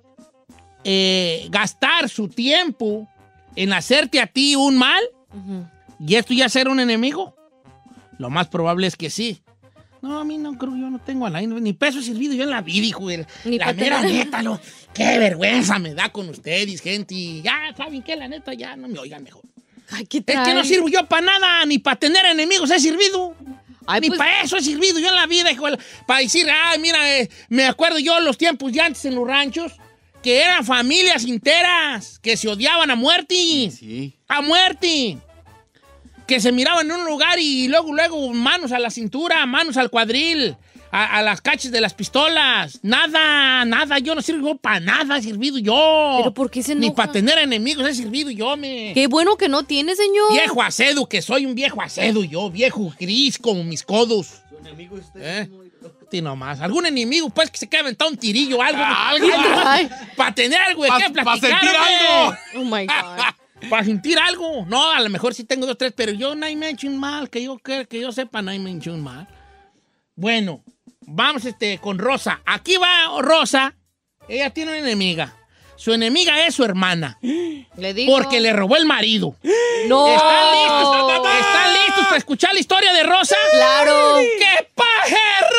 eh, gastar su tiempo en hacerte a ti un mal, Ujú. ¿y esto ya ser un enemigo? Lo más probable es que sí. No, a mí no creo, yo no tengo a la ni peso servido yo en la vida, hijo de Ni la pa' mera tener- neta, lo, qué vergüenza me da con ustedes, gente, y ya, ¿saben qué? La neta, ya no me oigan mejor. Ay, ¿qué Es que trae? no sirvo yo para nada, ni para tener enemigos he servido. Ay, Ni pues- para eso he servido yo en la vida, hijo. Para decir, ay, mira, eh, me acuerdo yo los tiempos de antes en los ranchos, que eran familias enteras, que se odiaban a muerte. Sí. A muerte. Que se miraban en un lugar y luego, luego, manos a la cintura, manos al cuadril, a, a las cachas de las pistolas. Nada, nada, yo no sirvo para nada, he servido yo. ¿Pero por qué se Ni enoja? para tener enemigos he servido yo, me. Qué bueno que no tiene, señor. Viejo acedo, que soy un viejo acedo yo, viejo gris como mis codos. ¿Su enemigo usted? Sí, nomás. ¿Algún enemigo, pues, que se quede aventado un tirillo o algo? algo. Para tener algo de Pa- qué pa platicar, sentir hombre. algo. Oh, my God. Para sentir algo. No, a lo mejor sí tengo dos, tres, pero yo nadie me ha hecho un mal. Que yo, que, que yo sepa, nadie me ha hecho un mal. Bueno, vamos este, con Rosa. Aquí va Rosa. Ella tiene una enemiga. Su enemiga es su hermana. Le digo. Porque le robó el marido. No. ¿Están listos? ¿Están listos para escuchar la historia de Rosa? Claro. ¡Qué paje,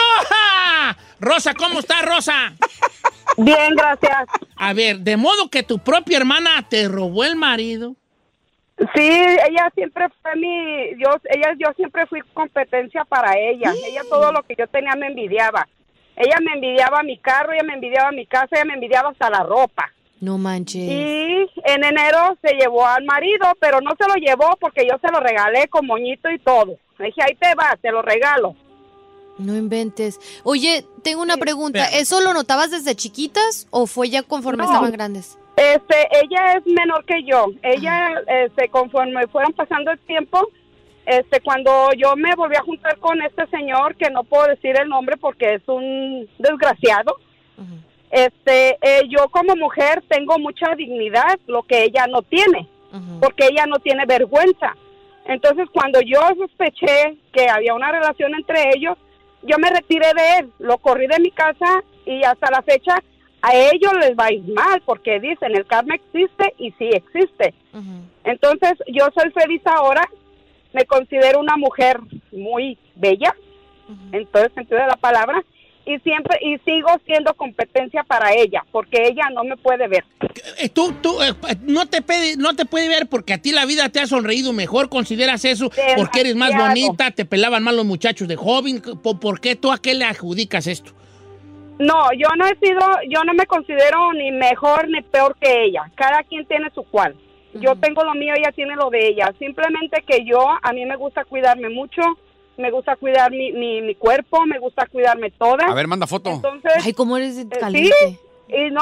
Rosa! Rosa, ¿cómo está, Rosa? Bien, gracias. A ver, de modo que tu propia hermana te robó el marido. Sí, ella siempre fue mi, yo, ella, yo siempre fui competencia para ella. Ella todo lo que yo tenía me envidiaba. Ella me envidiaba mi carro, ella me envidiaba mi casa, ella me envidiaba hasta la ropa. No manches. Y en enero se llevó al marido, pero no se lo llevó porque yo se lo regalé con moñito y todo. Le dije, ahí te va, te lo regalo. No inventes. Oye, tengo una pregunta. espera. ¿Eso lo notabas desde chiquitas o fue ya conforme No. estaban grandes? Este, ella es menor que yo. Ella, este, conforme fueron pasando el tiempo, este, cuando yo me volví a juntar con este señor, que no puedo decir el nombre porque es un desgraciado, Ujú. este, eh, yo como mujer tengo mucha dignidad, lo que ella no tiene, Ujú. porque ella no tiene vergüenza. Entonces, cuando yo sospeché que había una relación entre ellos, yo me retiré de él, lo corrí de mi casa y hasta la fecha a ellos les va a ir mal porque dicen el karma existe y sí existe. Ujú. Entonces yo soy feliz ahora, me considero una mujer muy bella, Ujú. en todo el sentido de la palabra, y siempre y sigo siendo competencia para ella porque ella no me puede ver. Eh, Tú, tú, eh, no, te puede, no te puede ver porque a ti la vida te ha sonreído mejor. ¿Consideras eso? Demasiado. Porque eres más bonita, te pelaban más los muchachos de joven. ¿Por, por qué tú a qué le adjudicas esto? No, yo no he sido, yo no me considero ni mejor ni peor que ella. Cada quien tiene su cual. Yo Ujú. tengo lo mío, ella tiene lo de ella. Simplemente que yo, a mí me gusta cuidarme mucho, me gusta cuidar mi, mi, mi cuerpo, me gusta cuidarme toda. A ver, manda foto. Entonces, Ay, cómo eres eh, caliente. sí, y no,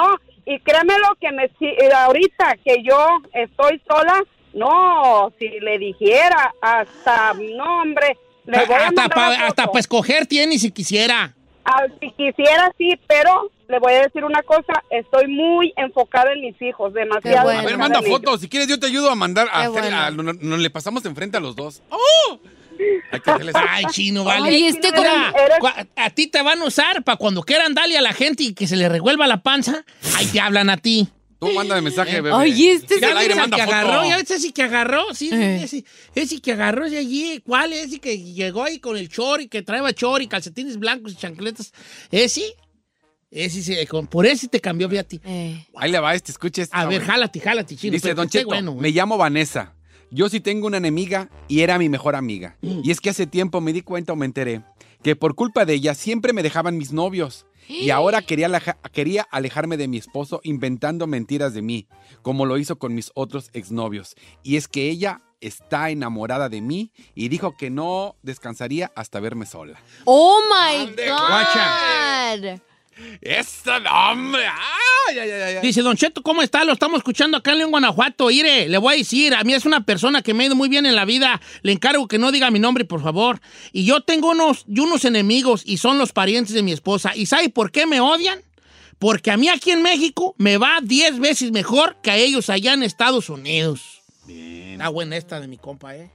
Y créeme lo que me si, ahorita que yo estoy sola, no, si le dijera hasta, no hombre, le voy a hasta mandar pa, la foto. hasta para escoger tiene si quisiera. Ah, si quisiera, sí, pero le voy a decir una cosa, estoy muy enfocada en mis hijos, demasiado. A ver, manda enfocada en fotos, si quieres yo te ayudo a mandar, a Qué hacer, bueno. a- no- no- le pasamos enfrente a los dos. ¡Oh! Hay que hacerles- Ay, chino, vale. Ay, este Mira, eres- cua- a ti te van a usar para cuando quieran darle a la gente y que se le revuelva la panza, ahí te hablan a ti. Tú mándame mensaje, bebé. Ay, este Ya es al aire el manda que foto. agarró, ya ese sí que agarró, sí, Eh. ese, ese que agarró ese allí, ¿cuál? Ese que llegó ahí con el chori, que traeba chori, calcetines blancos y chancletas, ese, ese, sí, con- por ese te cambió, fíjate. Ahí le va este, escuche este. A ver, cabrón. jálate, jálate, chino. Dice, pero Don esté Cheto, bueno, me llamo Vanessa. Yo sí tengo una enemiga y era mi mejor amiga. Mm. Y es que hace tiempo me di cuenta o me enteré que por culpa de ella siempre me dejaban mis novios. Y ahora quería, aleja- quería alejarme de mi esposo inventando mentiras de mí, como lo hizo con mis otros exnovios. Y es que ella está enamorada de mí y dijo que no descansaría hasta verme sola. Oh my guacha. God. ¡Esta no, hombre! ¡Ay, ay, ay, ay! Dice, Don Cheto, ¿cómo está? Lo estamos escuchando acá en León, Guanajuato. Ire, le voy a decir, a mí es una persona que me ha ido muy bien en la vida. Le encargo que no diga mi nombre, por favor. Y yo tengo unos, y unos enemigos y son los parientes de mi esposa. ¿Y sabe por qué me odian? Porque a mí aquí en México me va diez veces mejor que a ellos allá en Estados Unidos. Bien. Está buena esta de mi compa, ¿eh?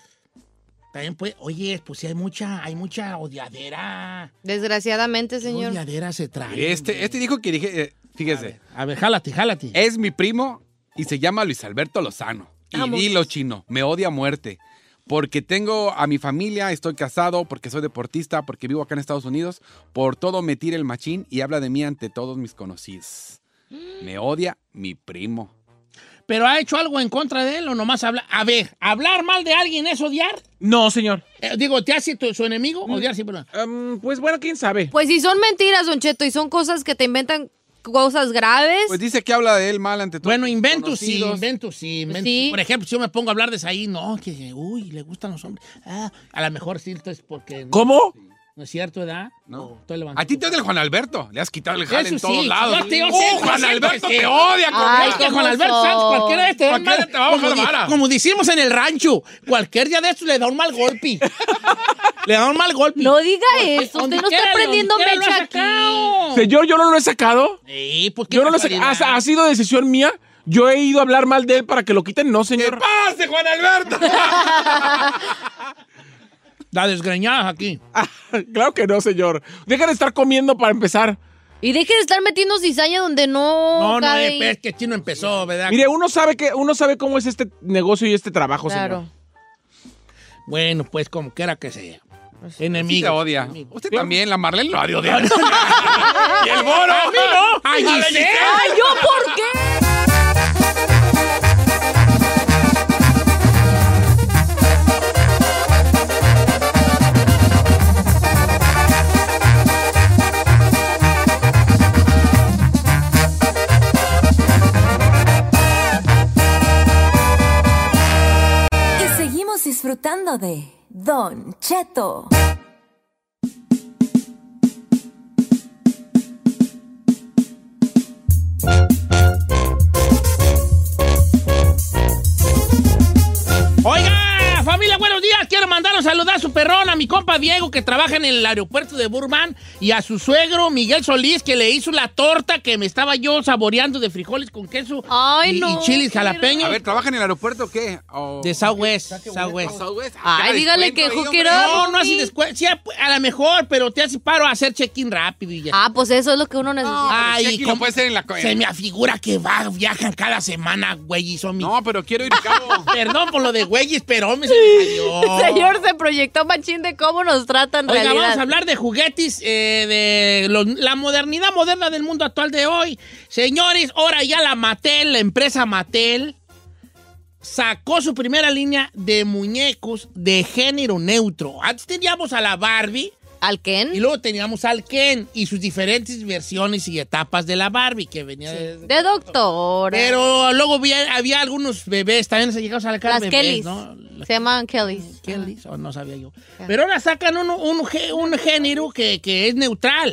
También pues, oye, pues sí hay mucha, hay mucha odiadera. Desgraciadamente, señor. Odiadera se trae. Este, este dijo que dije, eh, fíjese. A ver, jálate, jálate. Es mi primo y se llama Luis Alberto Lozano. Y Vamos. dilo, chino, me odia a muerte. Porque tengo a mi familia, estoy casado, porque soy deportista, porque vivo acá en Estados Unidos. Por todo me tira el machín y habla de mí ante todos mis conocidos. Me odia mi primo. ¿Pero ha hecho algo en contra de él o nomás habla? A ver, ¿hablar mal de alguien es odiar? No, señor. Eh, digo, ¿te hace tu- su enemigo? Odiar siempre. Um, pues bueno, quién sabe. Pues si son mentiras, Don Cheto, y son cosas que te inventan cosas graves. Pues dice que habla de él mal ante todos. Bueno, inventos sí, conocidos. inventos sí, inventos. Sí. Por ejemplo, si yo me pongo a hablar de ahí, no, que, uy, le gustan los hombres. Ah, a lo mejor sí, entonces porque... ¿Cómo? ¿No es cierto, edad? No. Estoy levantando. A ti te odia el Juan Alberto. Le has quitado el jale Eso en todos sí, lados. yo te- yo ¡Oh, sé, Juan yo sé, Alberto pues, te sí. odia! Ay, que ¿cómo Juan Alberto son? Sanz, cualquiera de estos. Cualquiera te va a bajar como, la di- vara. como decimos en el rancho, cualquier día de estos le da un mal golpe. Le da un mal golpe. No diga Porque eso, donde usted no está quiera, prendiendo donde quiera lo mecha ha sacado. Señor, yo no lo he sacado. Sí, pues qué Yo no lo he sacado. casualidad. ¿Ha, ha sido decisión mía? Yo he ido a hablar mal de él para que lo quiten. No, señor. ¡Pase, Juan Alberto! La desgreñada aquí. Claro que no, señor. Deja de estar comiendo para empezar. Y deje de estar metiendo cizaña donde no, No, no, cabe. es, es que Chino empezó, ¿verdad? Mire, uno sabe que uno sabe cómo es este negocio y este trabajo, Claro. señor. Bueno, pues como quiera que sea. Sí Enemigo. te odia. Usted también, la Marlene lo ha de odiar. ¿Y el Boro? A mí no. ¡Ay, A la Giselle! Giselle. ¡Ay, yo por qué! Y seguimos disfrutando de Don Cheto. Oiga, familia, buenos días. Quiero mandar un saludo a su perrón, a mi compa Diego, que trabaja en el aeropuerto de Burbank, y a su suegro Miguel Solís, que le hizo la torta que me estaba yo saboreando de frijoles con queso Ay, y, no, y chiles quiero. jalapeños. A ver, ¿trabaja en el aeropuerto o qué? O- De Southwest, Southwest. Southwest. Ay, Ah, dígale descuento que ahí, hook it hombre. up. No, no hace descuento. Sí, a, a lo mejor, pero te hace paro a hacer check-in rápido y ya. Ah, pues eso es lo que uno necesita. Ay, check-in lo ¿cómo? puede ser en la co- Se me afigura que va, viajan cada semana, güey, y son mi... No, pero quiero ir a cabo. Perdón por lo de güeyes, pero me se me salió. El señor se proyectó machín de cómo nos tratan en Oiga, realidad. vamos a hablar de juguetes, eh, de lo- la modernidad moderna del mundo actual de hoy. Señores, ahora ya la Mattel, la empresa Mattel, sacó su primera línea de muñecos de género neutro. Antes teníamos a la Barbie. ¿Al Ken? Y luego teníamos al Ken y sus diferentes versiones y etapas de la Barbie que venía de... De doctora. Pero luego había, había algunos bebés, también se llegaron a sacar Las bebés, Kellys. ¿no? Se llaman Kellys. Kellys, o no sabía yo. Pero ahora sacan un, un, gé- un género que, que es neutral.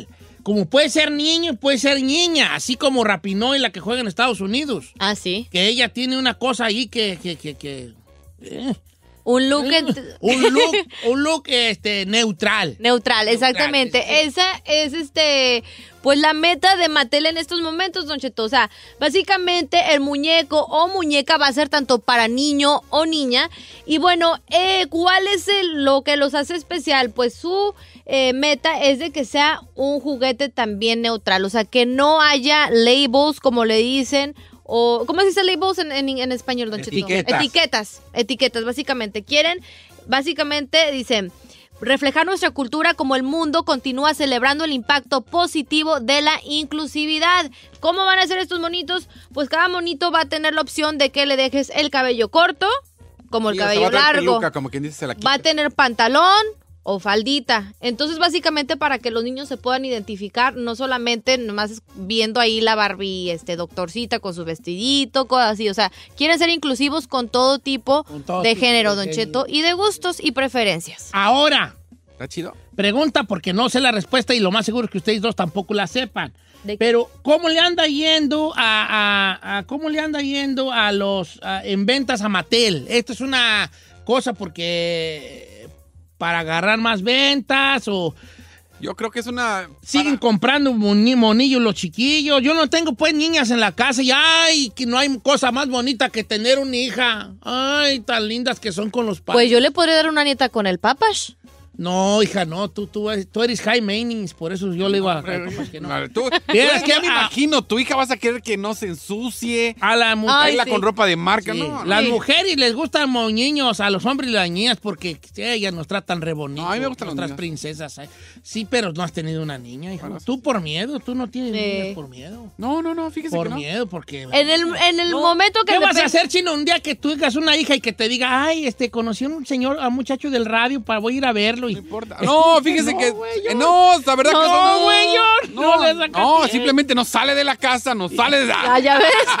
como puede ser niño, puede ser niña, así como Rapinoe, la que juega en Estados Unidos. Ah, sí. Que ella tiene una cosa ahí que... que, que, que eh. Un look... Eh, un look, un look este, neutral. Neutral, exactamente. Neutral, sí, sí. Esa es, este, pues, la meta de Mattel en estos momentos, Don Cheto. O sea, básicamente el muñeco o muñeca va a ser tanto para niño o niña. Y bueno, eh, ¿cuál es el, lo que los hace especial? Pues su eh, meta es de que sea un juguete también neutral. O sea, que no haya labels, como le dicen, o ¿cómo se dice labels en, en, en español, Don Cheto? Etiquetas. Etiquetas, etiquetas, básicamente. Quieren, básicamente, dicen, reflejar nuestra cultura como el mundo continúa celebrando el impacto positivo de la inclusividad. ¿Cómo van a ser estos monitos? Pues cada monito va a tener la opción de que le dejes el cabello corto, como el Sí, o sea, cabello va a traer largo. peluca, como quien dice, se la quita. Va a tener pantalón o faldita. Entonces, básicamente, para que los niños se puedan identificar, no solamente nomás viendo ahí la Barbie este, doctorcita con su vestidito, cosas así. O sea, quieren ser inclusivos con todo tipo Con todo de tipo género, de Don género. Cheto, y de gustos y preferencias. Ahora, ¿Está chido? pregunta porque no sé la respuesta y lo más seguro es que ustedes dos tampoco la sepan. Pero, ¿cómo le anda yendo a, a- a- cómo le anda yendo a los a- en ventas a Mattel? Esto es una cosa porque para agarrar más ventas o Yo creo que es una... siguen comprando moni- monillos los chiquillos. Yo no tengo pues niñas en la casa y ay, que no hay cosa más bonita que tener una hija. Ay, tan lindas que son con los padres. Pues yo le podría dar una nieta con el papash. No, hija, no, tú, tú, tú eres high maintenance, por eso yo le digo a Hombre, compas que no. no, tú, tú Vieras eres- que ya me a- imagino, tu hija vas a querer que no se ensucie, a la mu- Ay, traerla sí. con ropa de marca, Sí, ¿no? las Sí. mujeres les gustan los niños, a los hombres y las niñas, porque ellas nos tratan re bonito. No, a mí me gustan los nuestras niños. princesas. ¿eh? Sí, pero no has tenido una niña, hijo. Tú por miedo, tú no tienes Sí. niñas por miedo. No, no, no, fíjese Por que no. miedo, porque... En el, en el momento que ¿Qué vas a depende- hacer, Chino, un día que tú digas una hija y que te diga, ay, este, conocí a un señor, a un muchacho del radio, para voy a ir a verlo? Y... No importa. No, fíjese No, que... güey, yo- eh, no, la verdad que No, eso no. güey, yo no le saca No, pie. simplemente no sale de la casa, no sale de... Ah, ya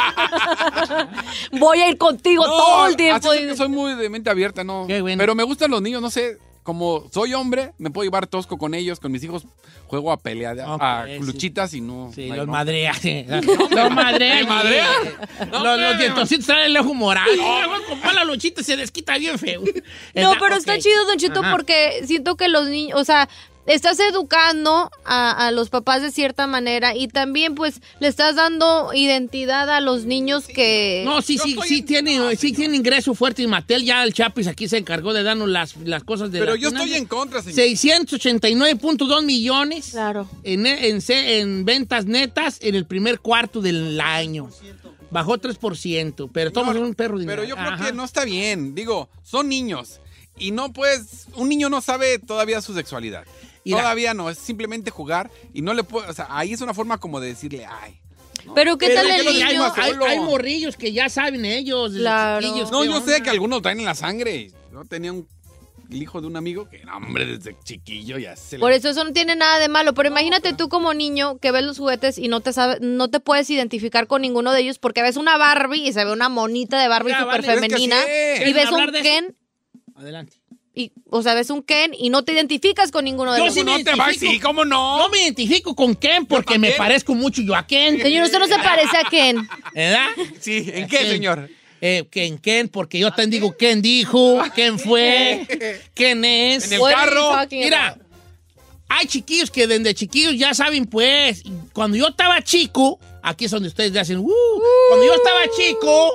ves. Voy a ir contigo No, todo el tiempo. así es que soy muy de mente abierta, no. Qué bueno. Pero me gustan los niños, no sé, como soy hombre, me puedo llevar tosco con ellos, con mis hijos juego a pelear, Ok, a sí. luchitas y no. Sí, no hay los bronca. madrea. sí. Los madrea. ¿Me madrea? Los, los dientositos traen el ojo morado. No, con la luchita se desquita bien feo. No, ¿Verdad? pero Ok. está chido, Don Cheto, Ajá. porque siento que los niños, o sea, estás educando a, a los papás de cierta manera y también, pues, le estás dando identidad a los niños que... No, sí, sí, sí tiene, sí tiene ingreso fuerte y Mattel ya el Chapis aquí se encargó de darnos las, las cosas de Pero la yo tienda. estoy en contra, señor. seiscientos ochenta y nueve punto dos millones Claro. en, en, en ventas netas en el primer cuarto del año. Bajó tres por ciento, pero estamos en un perro de Pero dinero. yo creo Ajá. que no está bien. Digo, son niños. Y no puedes. Un niño no sabe todavía su sexualidad. Mira. Todavía no. Es simplemente jugar. Y no le puedo. O sea, ahí es una forma como de decirle, ay. Pero ¿qué Pero tal es el que los- hay, niño? hay- solo? hay morrillos que ya saben ellos, desde Claro. chiquillos, No, ¿qué yo onda? sé que algunos lo traen en la sangre. Yo tenía un el hijo de un amigo que, no, hombre, desde chiquillo ya se Por le... eso eso no tiene nada de malo, pero imagínate tú como niño que ves los juguetes y no te sabe, no te puedes identificar con ninguno de ellos porque ves una Barbie y se ve una monita de Barbie Ya, súper vale, es que femenina así es. y ¿Quieren ves hablar un de eso? Ken Adelante. y o sea, ves un Ken y no te identificas con ninguno de Yo los sí ¿Cómo me no te va? identifico. Sí, ¿cómo no? No me identifico con Ken porque me también. parezco mucho yo a Ken. Señor, usted no se parece a Ken. ¿Verdad? Sí, ¿en qué, Ken. señor? Eh, Ken, Ken, porque yo te digo quién dijo, quién fue, quién es. En el What are you carro. talking Mira, about? hay chiquillos que desde chiquillos ya saben, pues, cuando yo estaba chico, aquí es donde ustedes dicen, uh, cuando yo estaba chico,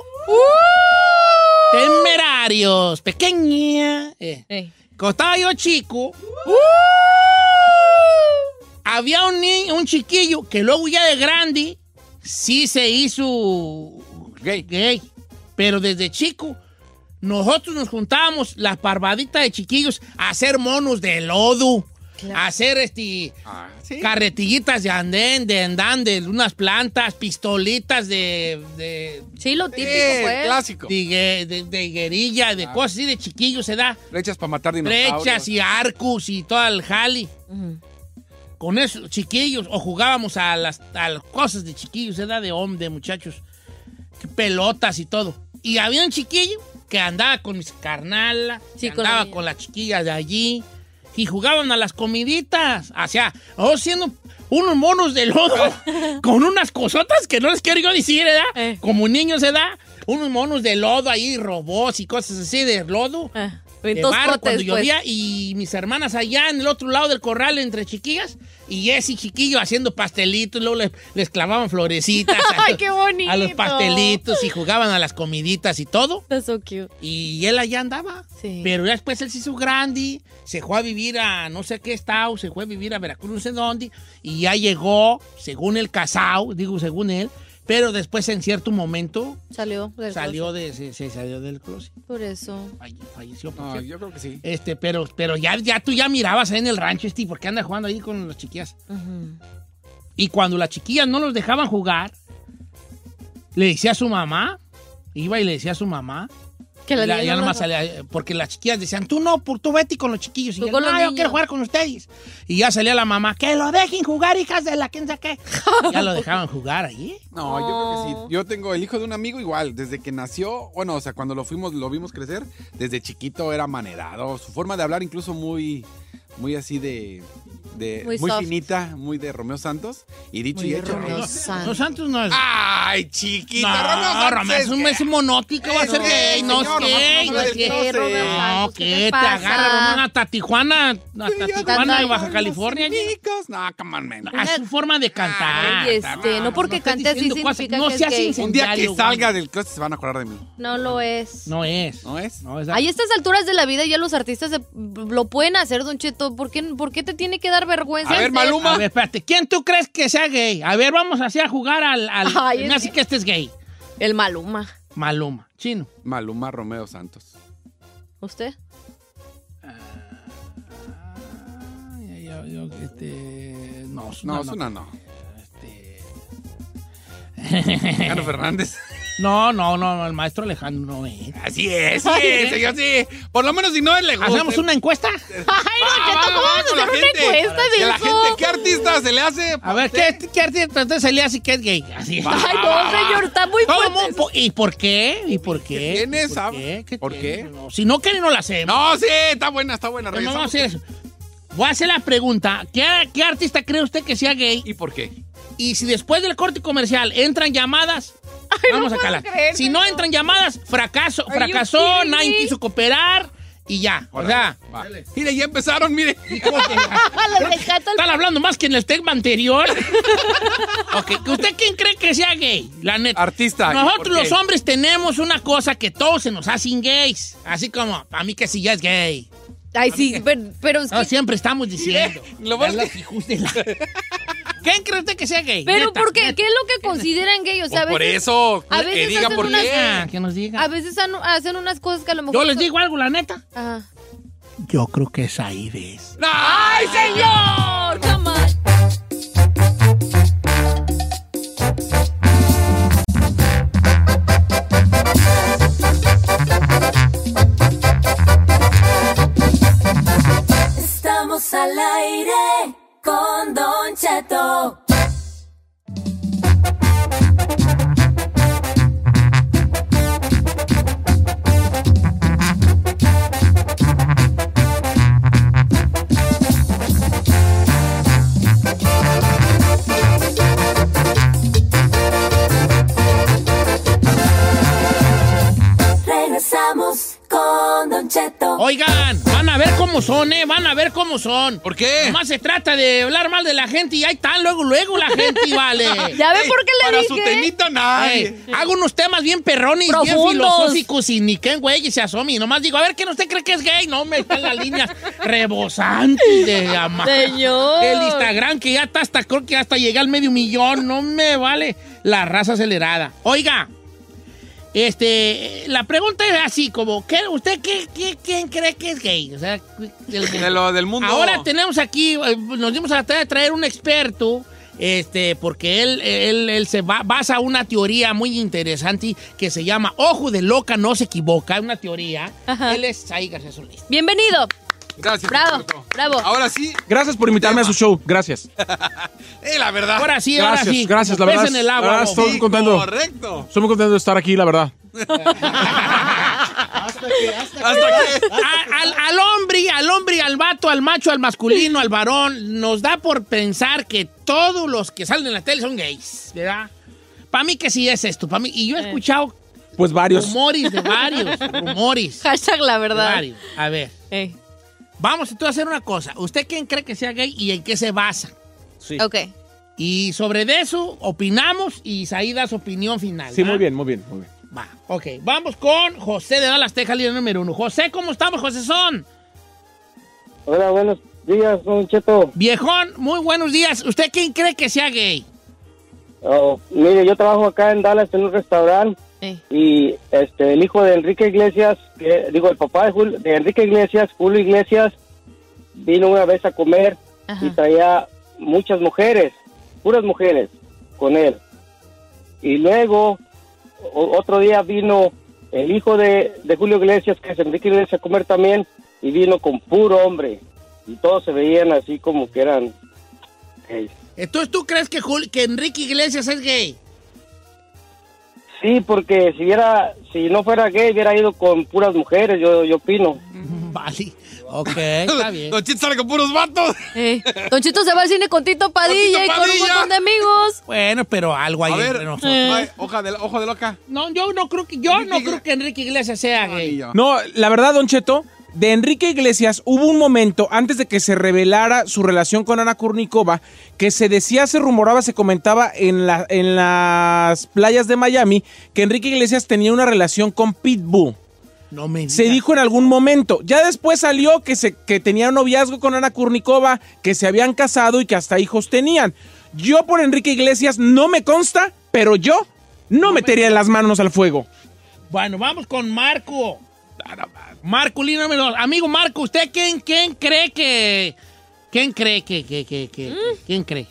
temerarios, pequeña, eh, Ey. cuando estaba yo chico, había un niño, un chiquillo que luego ya de grande sí se hizo Gay. gay. Pero desde chico, nosotros nos juntábamos, las parvaditas de chiquillos, a hacer monos de lodo, a hacer este, Ah, sí. carretillitas de andén, de andán, de unas plantas, pistolitas de, de, Sí, lo típico, Sí, pues. clásico. de, gue- de- de guerrilla, de cosas así de chiquillos, se da. Flechas para matar dinosaurios. Flechas y arcos y todo el jali. Ujú. Con esos chiquillos, o jugábamos a las, a las cosas de chiquillos, se da de hombre, de muchachos, que pelotas y todo. Y había un chiquillo que andaba con mis carnalas, Sí, que con andaba la- con las chiquillas de allí, y jugaban a las comiditas. O sea, nosotros siendo unos monos de lodo con unas cosotas que no les quiero yo decir, ¿verdad? Eh. Como niños, ¿verdad? Unos monos de lodo ahí, robots y cosas así de lodo. Eh. De Dos barro potes, cuando llovía pues. y mis hermanas allá en el otro lado del corral entre chiquillas y ese chiquillo haciendo pastelitos, luego les, les clavaban florecitas a, ¡Ay, qué bonito! a los pastelitos y jugaban a las comiditas y todo. That's so cute. Y él allá andaba. Sí. Pero ya después él se hizo grande, se fue a vivir a no sé qué estado, se fue a vivir a Veracruz, no sé dónde, y ya llegó, según el casao, digo según él, pero después en cierto momento Salió del salió de, se, se salió del closet. Por eso. Falle- falleció. por No, cierto. yo creo que sí. Este, pero, pero ya, ya tú ya mirabas ahí en el rancho, este, porque anda jugando ahí con las chiquillas. Ujú. Y cuando las chiquillas no los dejaban jugar, le decía a su mamá, iba y le decía a su mamá, Que la la- niña ya no nomás los- salía, porque las chiquillas decían, tú no, por, tú vete con los chiquillos. Y Tú ella, con no, los yo niños". quiero jugar con ustedes. Y ya salía la mamá, que lo dejen jugar, hijas de la quién sabe qué. Ya lo dejaban jugar allí. No, yo creo que sí. Yo tengo el hijo de un amigo igual, desde que nació, bueno, o sea, cuando lo fuimos, lo vimos crecer, desde chiquito era manerado, su forma de hablar incluso muy, muy así de, de Muy muy, soft. finita, muy de Romeo Santos, y dicho Muy y de hecho. Romeo ¿no? Santos. Los Santos no es... Ay, chiquita, No, Romeo Santos Romeo es un que- es monótico, va a ser No, gay, no señor, es gay, nomás no es no gay. diga Romeo No, Santos, ¿qué que te te pasa? agarra Romeo hasta Tijuana, hasta Tijuana y Baja Con California. los chicos. No, come on, man. Es su forma de cantar. Ay, este, no porque estés cante así diciendo cosas- significa no que es seas gay. insensible. Un día que güey. salga del closet se van a acordar de mí. No lo es. No es. ¿No es? No es. A estas alturas de la vida ya los artistas se- lo pueden hacer, Don Cheto. ¿Por qué, por qué te tiene que dar vergüenza? A ver, hacer- Maluma. A ver, espérate. ¿Quién tú crees que sea gay? A ver, vamos así a jugar al... al... Ay, me es hace que- que este es gay. El Maluma. Maluma. Chino. Maluma Romeo Santos. ¿Usted? Ay, yo, yo, este... No, No, no, es no. una no. Este... Carlos Fernández. No, no, no, el maestro Alejandro no es. Así es, sí, es, señor, sí. Por lo menos si no, él le gusta. ¿Hacemos una encuesta? Ay, Don Cheto, ¿cómo vamos a con la hacer una gente. encuesta de Que la eso? gente, ¿qué artista se le hace? A ver, ¿qué, qué artista entonces se le hace que es gay? Así. Ay, no, señor, está muy ¿Cómo? fuerte. Po- ¿Y por qué? ¿Y por qué? ¿Quién es? ¿Por qué? ¿Qué ¿Por tiene? qué? No, si no quieren, no la hacemos. No, sí, está buena, está buena. Pero no vamos a regresamos. hacer eso. Voy a hacer la pregunta. ¿Qué, qué artista cree usted que sea gay? ¿Y por qué? Y si después del corte comercial entran llamadas, vamos no a puedo calar. creer, Si no señor. entran llamadas, fracaso, Are you fracasó, kidding nadie me? quiso cooperar y ya. O sea, Va. Mire, ya empezaron, mire. hijos de- Le encanta el- están hablando más que en el tema anterior. Ok, ¿usted quién cree que sea gay? La neta. Artista. ¿y Nosotros por qué? los hombres tenemos una cosa que todos se nos hacen gays. Así como, a mí que si ya es gay. Ay, sí, pero, pero es No, que- siempre estamos diciendo. lo más Ya los hijos de la- ¿Quién cree usted que sea gay? Pero Neta, ¿por qué? neta. ¿Qué es lo que consideran gay? O sea, a Pues por veces, eso, a que veces diga hacen por unas- qué. Ah, que nos diga. a veces han- hacen unas cosas que a lo mejor... Yo les son- digo algo, la neta. Ajá. Yo creo que es Aires. ¡Ay, señor! Come on. Estamos al aire con Don Cheto. Regresamos con Don Cheto. Oigan, van a ver cómo son, ¿eh? Van a ver cómo son. ¿Por qué? Nomás se trata de hablar mal de la gente y ahí están, luego, luego la gente, vale. ¿Ya ve Ey, por qué le para dije? su temita, nadie. Ey, hago unos temas bien perrones, bien Profundos. filosóficos y ni qué güey y se asome. Y nomás digo, a ver, ¿quién usted cree que es gay? No, me están las líneas rebosantes de amar. Señor. El Instagram que ya está hasta, creo que hasta llegué al medio millón. No me vale la raza acelerada. Oiga, este, la pregunta es así, como, ¿qué, ¿usted qué, qué- quién cree que es gay? O sea, del, De lo del mundo. Ahora tenemos aquí, eh, nos dimos a la tarea de traer un experto, este, porque él, él, él se ba- basa en una teoría muy interesante que se llama Ojo de Loca no se equivoca, una teoría. Ajá. Él es Saí García Solís. Bienvenido. Gracias. Bravo, Cheto. bravo. Ahora sí, Gracias por invitarme a su show. Gracias. eh, la verdad. Ahora sí, ahora Gracias, sí. gracias, la Como pez verdad. en el agua. la verdad bobo. estoy muy contento. Correcto. Estoy muy contento de estar aquí, la verdad. Hasta que, hasta que, a- al, al hombre, al hombre, al vato, al macho, al masculino, al varón, nos da por pensar que todos los que salen en la tele son gays, ¿verdad? Para mí que sí es esto, para mí. Y yo he escuchado pues varios rumores de varios, rumores. Hashtag la verdad. De varios. A ver. Eh. Vamos entonces a hacer una cosa. ¿Usted quién cree que sea gay y en qué se basa? Sí. Ok. Y sobre eso opinamos y ahí da su opinión final. Sí, ¿va? muy bien, muy bien, muy bien. Va, ok. Vamos con José de Dallas, Texas, líder número uno. José, ¿cómo estamos, José Son? Hola, buenos días, don Cheto. Viejón, muy buenos días. ¿Usted quién cree que sea gay? Oh, mire, yo trabajo acá en Dallas en un restaurante Eh. y este el hijo de Enrique Iglesias, que, digo, el papá de, Jul- de Enrique Iglesias, Julio Iglesias, vino una vez a comer Ajá. y traía muchas mujeres, puras mujeres, con él. Y luego, o- otro día vino el hijo de, de Julio Iglesias, que es Enrique Iglesias, a comer también, y vino con puro hombre. Y todos se veían así como que eran gays. Entonces, ¿tú crees que, Jul- que Enrique Iglesias es gay? Sí, porque si hubiera, si no fuera gay, hubiera ido con puras mujeres, yo, yo opino. Vale. Ok, está bien. Don Chito sale con puros vatos. Eh. Don Chito se va al cine con Tito Padilla Con Tito y con un Padilla. montón de amigos. Bueno, pero algo hay A ver, entre nosotros. ay, hoja de, ojo de loca. No, yo no creo que yo no creo que Enrique Iglesias sea gay. No, la verdad, Don Cheto, de Enrique Iglesias hubo un momento antes de que se revelara su relación con Ana Kournikova que se decía, se rumoraba, se comentaba en, la, en las playas de Miami que Enrique Iglesias tenía una relación con Pitbull. No me Se dijo en algún momento. Ya después salió que, se, que tenía un noviazgo con Ana Kournikova, que se habían casado y que hasta hijos tenían. Yo por Enrique Iglesias no me consta, pero yo no metería las manos al fuego. Bueno, vamos con Marco. Marco, línea número dos. Amigo Marco, ¿usted quién, quién cree que... ¿Quién cree que... que, que, que ¿Quién cree?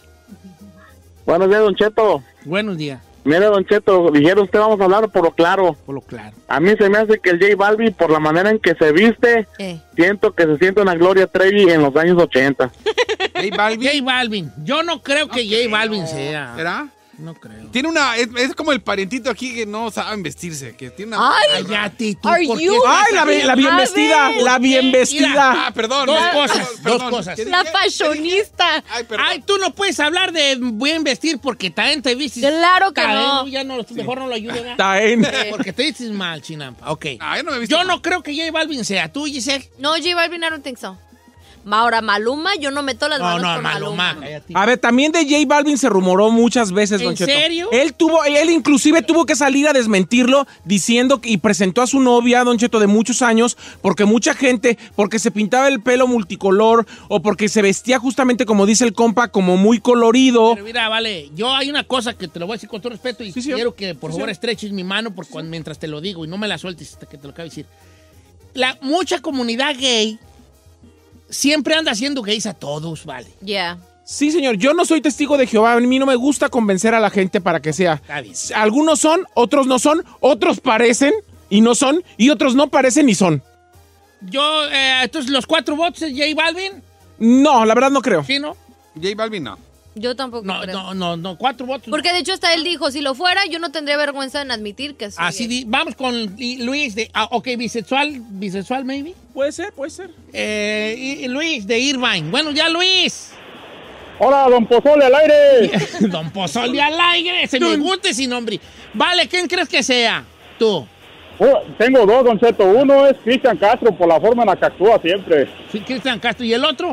Buenos días, don Cheto. Buenos días. Mire, don Cheto, dijeron usted vamos a hablar por lo claro. Por lo claro. A mí se me hace que el J Balvin, por la manera en que se viste, Eh. siento que se siente una Gloria Trevi en los años ochenta. J Balvin. J Balvin. Yo no creo que J Balvin sea. ¿Será? No creo. Tiene una... Es, es como el parientito aquí que no saben vestirse. Que tiene una... Ay, Cállate, tú, Are ¿por qué you- estás ¡Ay, la, así? bien- la bien A vestida! ver. ¡La bien Mira, vestida! Ah, perdón. Dos eh, cosas, perdón, dos perdón. cosas. ¿Qué La dije? fashionista. Ay, perdón. Ay, tú no puedes hablar de buen vestir porque también te vistes. Claro que Taen, no. Ya no, mejor no lo ayude, ¿verdad? Taen. Porque te dices mal, Chinampa. Ok. Ah, yo no me he visto Yo mal. no creo que J Balvin sea. ¿Tú, Giselle? No, J Balvin, I don't think so. Ahora, Maluma, yo no meto las No, manos no, con Maluma. Maluma. cállate. A ver, también de J Balvin se rumoró muchas veces, ¿En Don Cheto. serio? Él tuvo, él inclusive tuvo que salir a desmentirlo diciendo que, y presentó a su novia, Don Cheto, de muchos años, porque mucha gente, porque se pintaba el pelo multicolor o porque se vestía justamente como dice el compa, como muy colorido. Pero mira, vale, yo hay una cosa que te lo voy a decir con todo respeto y Sí, sí. quiero que por Sí, favor sí. estreches mi mano por cuando, mientras te lo digo y no me la sueltes hasta que te lo acabe de decir. La mucha comunidad gay siempre anda haciendo gays a todos, vale. Yeah. Sí, señor, yo no soy testigo de Jehová, a mí no me gusta convencer a la gente para que sea. Está bien. Algunos son, otros no son, otros parecen y no son, y otros no parecen y son. Yo, eh, entonces, los cuatro votos es J Balvin, No, la verdad no creo. ¿sí, no? J Balvin no. Yo tampoco No, creo. no, no, no, cuatro votos. Porque de hecho hasta él dijo, si lo fuera, yo no tendría vergüenza en admitir que soy Así gay. di- vamos con Li- Luis de, ah, ok, bisexual, bisexual maybe. Puede ser, puede ser. Eh, y- y Luis de Irvine. Bueno, ya Luis. Hola, don Pozole al aire. Don Pozole al aire, se me gusta ese nombre. Vale, ¿quién crees que sea? Tú. Oh, tengo dos, don Cheto. Uno es Cristian Castro por la forma en la que actúa siempre. Sí, Cristian Castro. ¿Y el otro?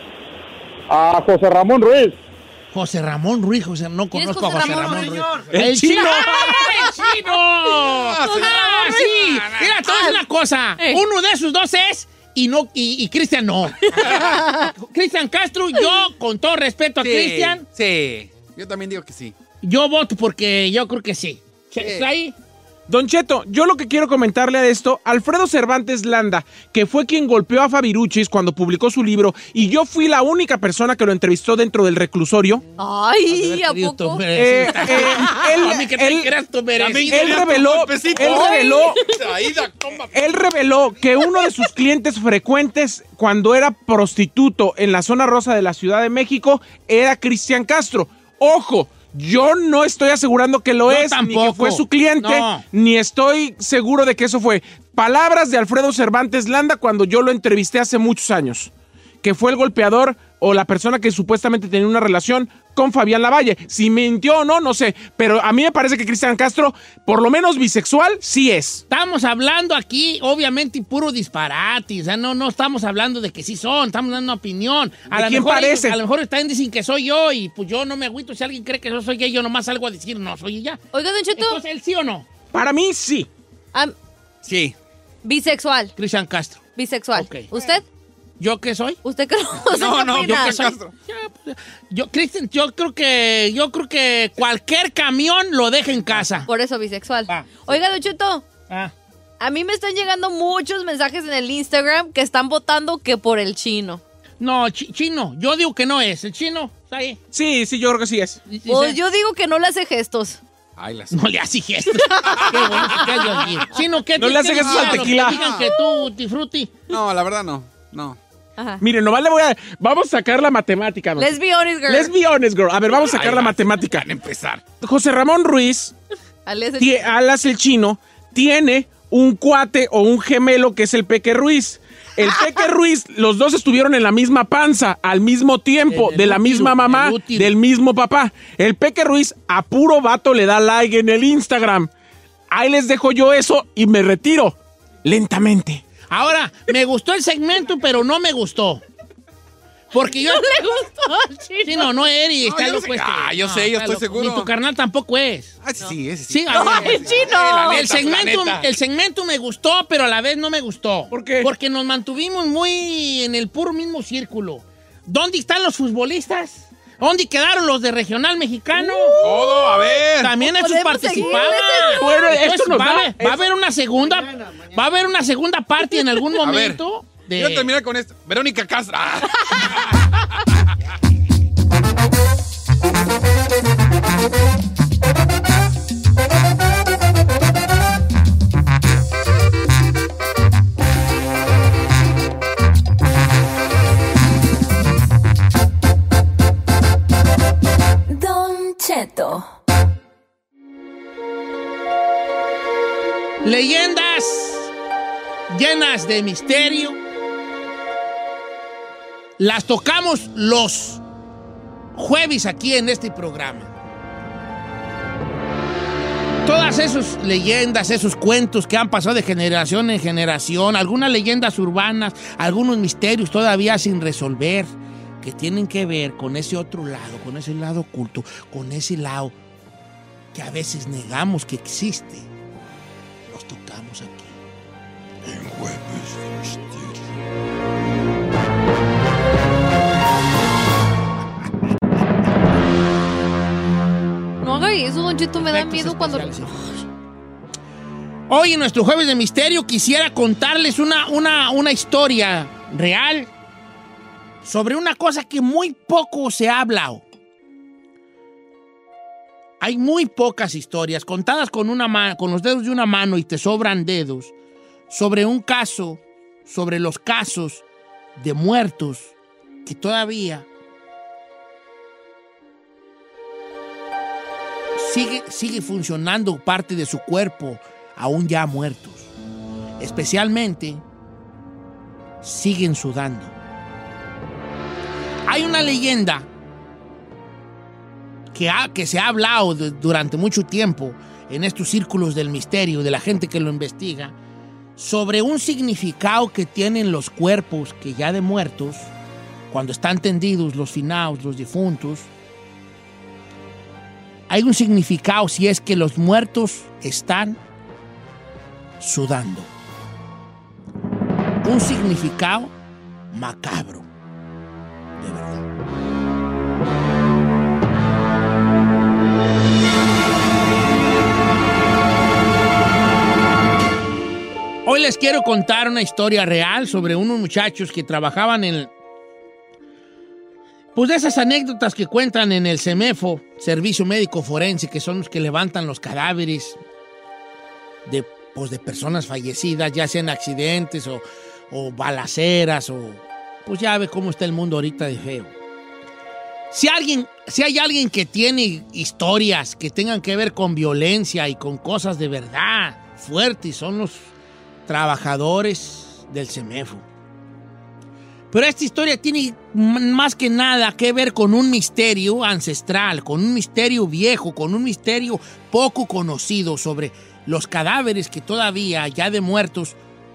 A José Ramón Ruiz. José Ramón Ruiz, José, no ¿Quién es conozco a José José Ramón Ramón Ruiz? Ruiz. ¡El chino! ¡Ah, el chino! José ¡Ah, Ramón sí! Ruiz. Mira, te voy a decir una cosa. Eh. Uno de esos dos es y no y, y Cristian no. Cristian Castro, yo, con todo respeto a Sí, Cristian, Sí. Yo también digo que sí. yo voto porque yo creo que sí. ¿Está ahí? Don Cheto, yo lo que quiero comentarle a esto, Alfredo Cervantes Landa, que fue quien golpeó a Fabiruchis cuando publicó su libro, y yo fui la única persona que lo entrevistó dentro del reclusorio. Ay, ¿a poco? Eh, eh, él, A mí que te él- creas tu merecido. él reveló, él reveló, él reveló que uno de sus clientes frecuentes cuando era prostituto en la zona rosa de la Ciudad de México era Cristian Castro. Ojo, Yo no estoy asegurando que lo Yo es, tampoco. ni que fue su cliente, No. ni estoy seguro de que eso fue. Palabras de Alfredo Cervantes Landa cuando yo lo entrevisté hace muchos años, que fue el golpeador o la persona que supuestamente tenía una relación con Fabián Lavalle. Si mintió o no, no sé, pero a mí me parece que Cristian Castro, por lo menos bisexual, sí es. Estamos hablando aquí, obviamente, puro disparate. O sea, no, no estamos hablando de que sí son, estamos dando una opinión. A ¿De lo quién mejor parece? ellos- a lo mejor están dicen que soy yo y pues yo no me agüito. Si alguien cree que yo soy gay, yo nomás salgo a decir no soy ella. Oiga, Don Cheto. Entonces, ¿él sí o no? Para mí, sí. Am- Sí. bisexual. Cristian Castro. Bisexual. Ok. ¿Usted? ¿Yo qué soy? ¿Usted qué, usted No, qué no, opina? ¿Yo qué soy? Yo, Cristian, yo creo que yo creo que cualquier camión lo deja en casa. Por eso bisexual. Ah, sí. Oiga, Don Cheto. Ah. A mí me están llegando muchos mensajes en el Instagram que están votando que por el chino. No, chi- chino. Yo digo que no es. El chino, ¿está ahí? Sí, sí, yo creo que sí es. Pues yo digo que no le hace gestos. Ay, las... No le hace gestos. Qué bueno que te hayas ido. Chino, ¿qué No te- le hace qué gestos decía al los tequila. que digan que tú, Tifruti. No, la verdad no. No. Ajá. Miren, nomás le voy a... Vamos a sacar la matemática. ¿no? Let's be honest, girl. Let's be honest, girl. A ver, vamos a sacar Ay, la va. matemática. Van a empezar. José Ramón Ruiz, Alias el- tie- alas el chino, tiene un cuate o un gemelo que es el Peque Ruiz. El Peque Ruiz, los dos estuvieron en la misma panza al mismo tiempo, En el de la útero, misma en mamá, el útero. del mismo papá. El Peque Ruiz a puro vato le da like en el Instagram. Ahí les dejo yo eso y me retiro lentamente. Ahora, me gustó el segmento, pero no me gustó. Porque yo... No le gustó al chino. Sí, no, no es Eri, No, está yo no loco sé. este. Ah, yo No, sé, yo está estoy loco. seguro. Ni tu carnal tampoco es. Ah, sí, ese sí. Sí, a No, ver. el chino. la neta, El segmento, la neta. el segmento me gustó, pero a la vez no me gustó. ¿Por qué? Porque nos mantuvimos muy en el puro mismo círculo. ¿Dónde están los futbolistas? ¿Dónde quedaron los de regional mexicano? Todo, a ver. También estos Podemos participaban. seguir, Bueno, Entonces, esto nos va, da- a haber, va a haber una segunda, va a haber una segunda parte en algún A ver, momento. de- quiero terminar con esto. Verónica Castro. Ah. Don Cheto. Leyendas llenas de misterio. Las tocamos los jueves aquí en este programa. Todas esas leyendas, esos cuentos que han pasado de generación en generación, algunas leyendas urbanas, algunos misterios todavía sin resolver, que tienen que ver con ese otro lado, con ese lado oculto, con ese lado que a veces negamos que existe. Los tocamos aquí. En Jueves de Misterio. No haga eso, Don Cheto, me da Efectos miedo cuando... especiales. Hoy en nuestro Jueves de Misterio quisiera contarles una, una, una historia real sobre una cosa que muy poco se ha hablado. Hay muy pocas historias contadas con, una ma- con los dedos de una mano y te sobran dedos sobre un caso, sobre los casos de muertos que todavía sigue, sigue funcionando parte de su cuerpo aún ya muertos. Especialmente siguen sudando. Hay una leyenda que, ha, que se ha hablado de- durante mucho tiempo en estos círculos del misterio, de la gente que lo investiga, sobre un significado que tienen los cuerpos que ya de muertos, cuando están tendidos los finados, los difuntos. Hay un significado si es que los muertos están sudando. Un significado macabro, de verdad. Hoy les quiero contar una historia real sobre unos muchachos que trabajaban en... Pues de esas anécdotas que cuentan en el SEMEFO, Servicio Médico Forense, que son los que levantan los cadáveres de, pues de personas fallecidas, ya sean accidentes o, o balaceras, o pues ya ve cómo está el mundo ahorita de feo. Si, alguien, si hay alguien que tiene historias que tengan que ver con violencia y con cosas de verdad fuertes, son los trabajadores del CEMEFO. Pero esta historia tiene más que nada que ver con un misterio ancestral, con un misterio viejo, con un misterio poco conocido sobre los cadáveres que todavía, ya de muertos,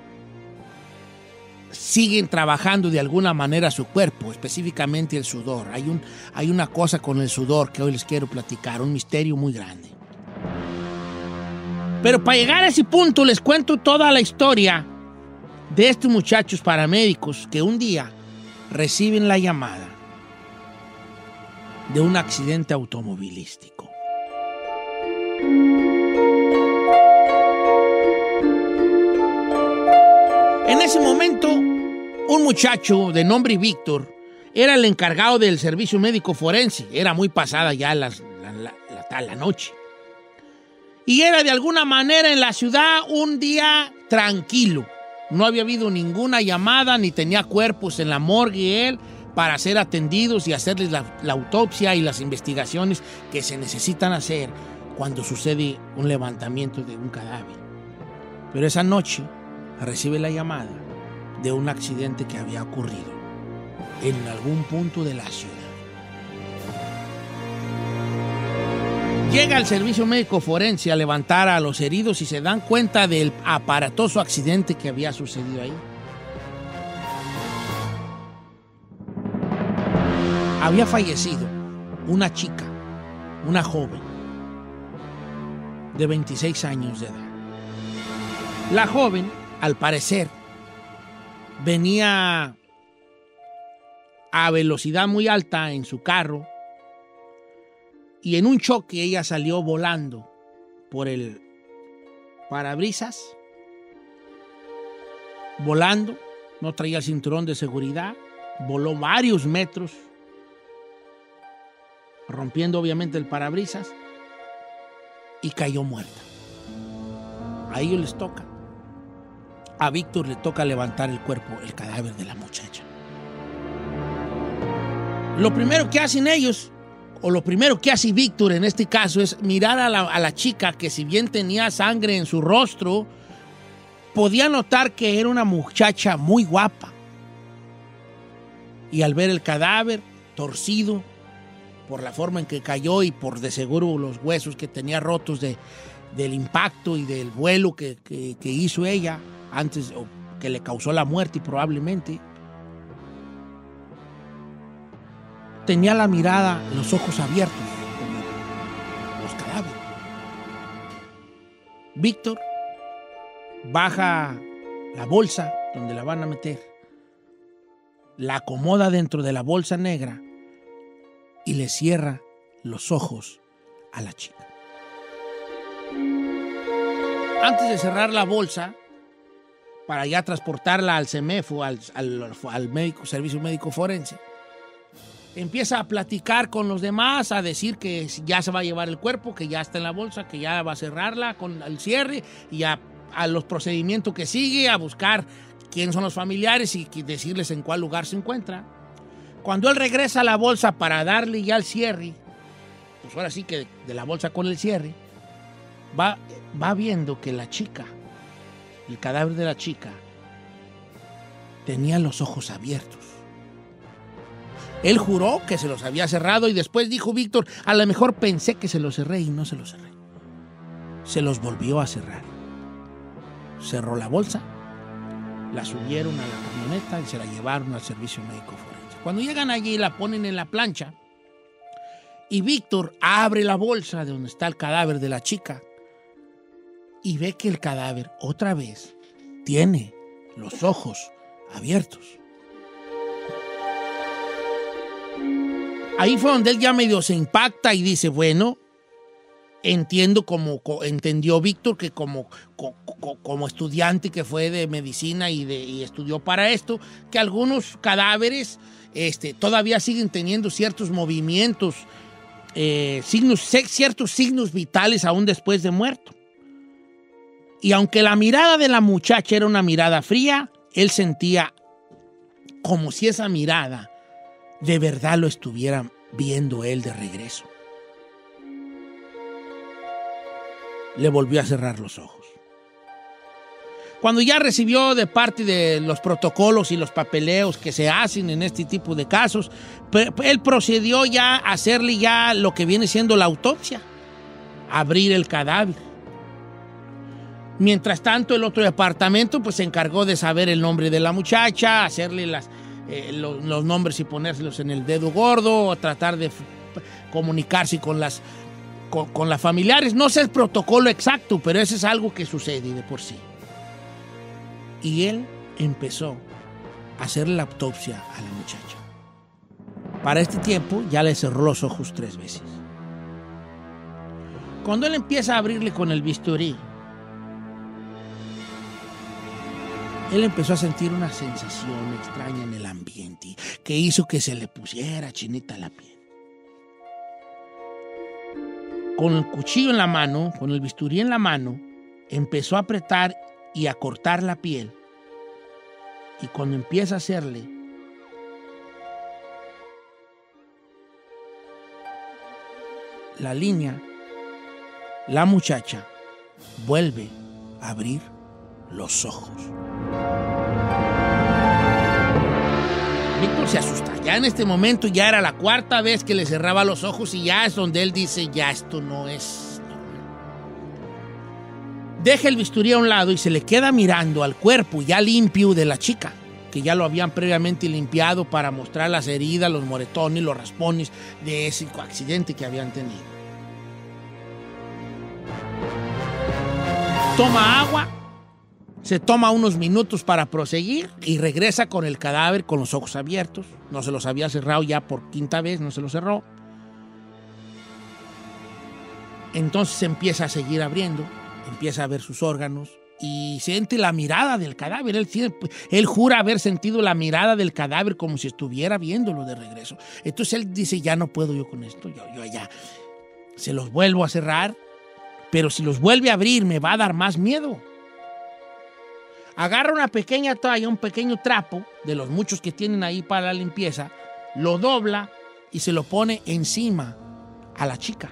siguen trabajando de alguna manera su cuerpo, específicamente el sudor. Hay, un, hay una cosa con el sudor que hoy les quiero platicar, un misterio muy grande. Pero para llegar a ese punto les cuento toda la historia de estos muchachos paramédicos que un día reciben la llamada de un accidente automovilístico. En ese momento, un muchacho de nombre Víctor era el encargado del servicio médico forense. Era muy pasada ya la, la, la, la, la noche. Y era de alguna manera en la ciudad un día tranquilo. No había habido ninguna llamada, ni tenía cuerpos en la morgue él para ser atendidos y hacerles la, la autopsia y las investigaciones que se necesitan hacer cuando sucede un levantamiento de un cadáver. Pero esa noche recibe la llamada de un accidente que había ocurrido en algún punto de la ciudad. Llega al servicio médico forense a levantar a los heridos y se dan cuenta del aparatoso accidente que había sucedido ahí. Había fallecido una chica, una joven, de veintiséis años de edad. La joven, al parecer, venía a velocidad muy alta en su carro y en un choque ella salió volando por el parabrisas, volando, no traía el cinturón de seguridad, voló varios metros, rompiendo obviamente el parabrisas y cayó muerta. A ellos les toca. A Víctor le toca levantar el cuerpo, el cadáver de la muchacha. Lo primero que hacen ellos, o lo primero que hace Víctor en este caso, es mirar a la, a la chica que, si bien tenía sangre en su rostro, podía notar que era una muchacha muy guapa. Y al ver el cadáver torcido por la forma en que cayó y por de seguro los huesos que tenía rotos de, del impacto y del vuelo que, que, que hizo ella antes, o que le causó la muerte probablemente, tenía la mirada, los ojos abiertos, como los cadáveres. Víctor baja la bolsa donde la van a meter, la acomoda dentro de la bolsa negra y le cierra los ojos a la chica. Antes de cerrar la bolsa, para ya transportarla al CEMEFO, al, al, al médico, servicio médico forense, empieza a platicar con los demás, a decir que ya se va a llevar el cuerpo, que ya está en la bolsa, que ya va a cerrarla con el cierre y a, a los procedimientos que sigue, a buscar quién son los familiares y decirles en cuál lugar se encuentra. Cuando él regresa a la bolsa para darle ya el cierre, pues ahora sí que de, de la bolsa con el cierre, va, va viendo que la chica, el cadáver de la chica, tenía los ojos abiertos. Él juró que se los había cerrado y después dijo Víctor, a lo mejor pensé que se los cerré y no se los cerré. Se los volvió a cerrar. Cerró la bolsa, la subieron a la camioneta y se la llevaron al servicio médico forense. Cuando llegan allí, la ponen en la plancha y Víctor abre la bolsa de donde está el cadáver de la chica y ve que el cadáver otra vez tiene los ojos abiertos. Ahí fue donde él ya medio se impacta y dice, bueno, entiendo como, entendió Víctor que como, como, como estudiante que fue de medicina y, de, y estudió para esto, que algunos cadáveres este, todavía siguen teniendo ciertos movimientos, eh, signos, ciertos signos vitales aún después de muerto. Y aunque la mirada de la muchacha era una mirada fría, él sentía como si esa mirada de verdad lo estuviera viendo él de regreso. Le volvió a cerrar los ojos. Cuando ya recibió de parte de los protocolos y los papeleos que se hacen en este tipo de casos, él procedió ya a hacerle ya lo que viene siendo la autopsia, abrir el cadáver. Mientras tanto, el otro departamento pues se encargó de saber el nombre de la muchacha, hacerle las, eh, lo, los nombres y ponérselos en el dedo gordo, o tratar de f- comunicarse con las, con, con las familiares. No sé el protocolo exacto, pero eso es algo que sucede de por sí. Y él empezó a hacer la autopsia a la muchacha. Para este tiempo ya le cerró los ojos tres veces. Cuando él empieza a abrirle con el bisturí, él empezó a sentir una sensación extraña en el ambiente que hizo que se le pusiera chinita la piel. Con el cuchillo en la mano, con el bisturí en la mano, empezó a apretar y a cortar la piel. Y cuando empieza a hacerle la línea, la muchacha vuelve a abrir los ojos. Víctor se asusta. Ya en este momento ya era la cuarta vez que le cerraba los ojos y ya es donde él dice, ya esto no es... Deja el bisturí a un lado y se le queda mirando al cuerpo ya limpio de la chica, que ya lo habían previamente limpiado para mostrar las heridas, los moretones, los raspones de ese accidente que habían tenido. Toma agua, se toma unos minutos para proseguir y regresa con el cadáver con los ojos abiertos. No se los había cerrado ya por quinta vez, no se los cerró. Entonces se empieza a seguir abriendo. Empieza a ver sus órganos y siente la mirada del cadáver. Él, él jura haber sentido la mirada del cadáver como si estuviera viéndolo de regreso. Entonces él dice, ya no puedo yo con esto, yo, yo ya se los vuelvo a cerrar, pero si los vuelve a abrir me va a dar más miedo. Agarra una pequeña toalla, un pequeño trapo, de los muchos que tienen ahí para la limpieza, lo dobla y se lo pone encima a la chica.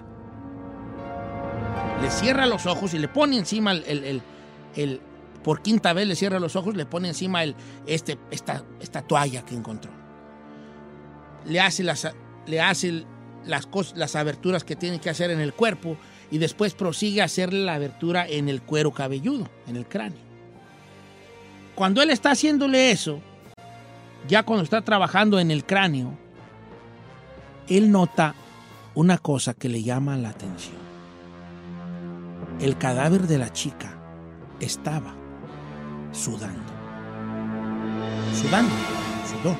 Le cierra los ojos y le pone encima el, el, el, el por quinta vez le cierra los ojos, le pone encima el, este, esta, esta toalla que encontró. Le hace las, le hace las, cosas, las aberturas que tiene que hacer en el cuerpo y después prosigue a hacerle la abertura en el cuero cabelludo, en el cráneo. Cuando él está haciéndole eso, ya cuando está trabajando en el cráneo, él nota una cosa que le llama la atención. El cadáver de la chica estaba sudando. Sudando, sudó.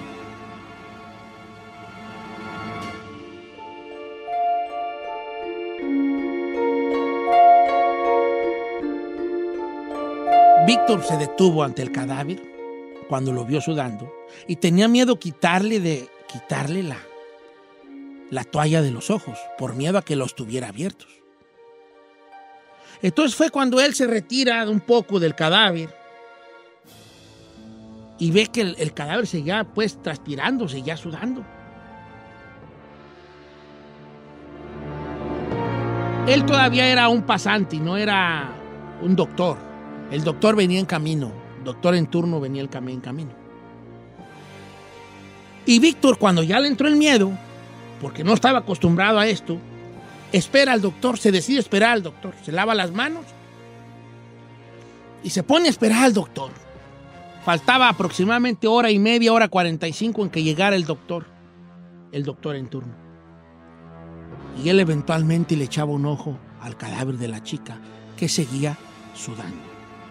Víctor se detuvo ante el cadáver cuando lo vio sudando y tenía miedo quitarle de quitarle la, la toalla de los ojos por miedo a que los tuviera abiertos. Entonces fue cuando él se retira un poco del cadáver y ve que el, el cadáver seguía pues transpirando, seguía sudando. Él todavía era un pasante, no era un doctor. El doctor venía en camino, el doctor en turno venía en camino. Y Víctor, cuando ya le entró el miedo, porque no estaba acostumbrado a esto, espera al doctor, se decide esperar al doctor, se lava las manos y se pone a esperar al doctor. Faltaba aproximadamente hora y media, hora cuarenta y cinco en que llegara el doctor, el doctor en turno. Y él eventualmente le echaba un ojo al cadáver de la chica que seguía sudando.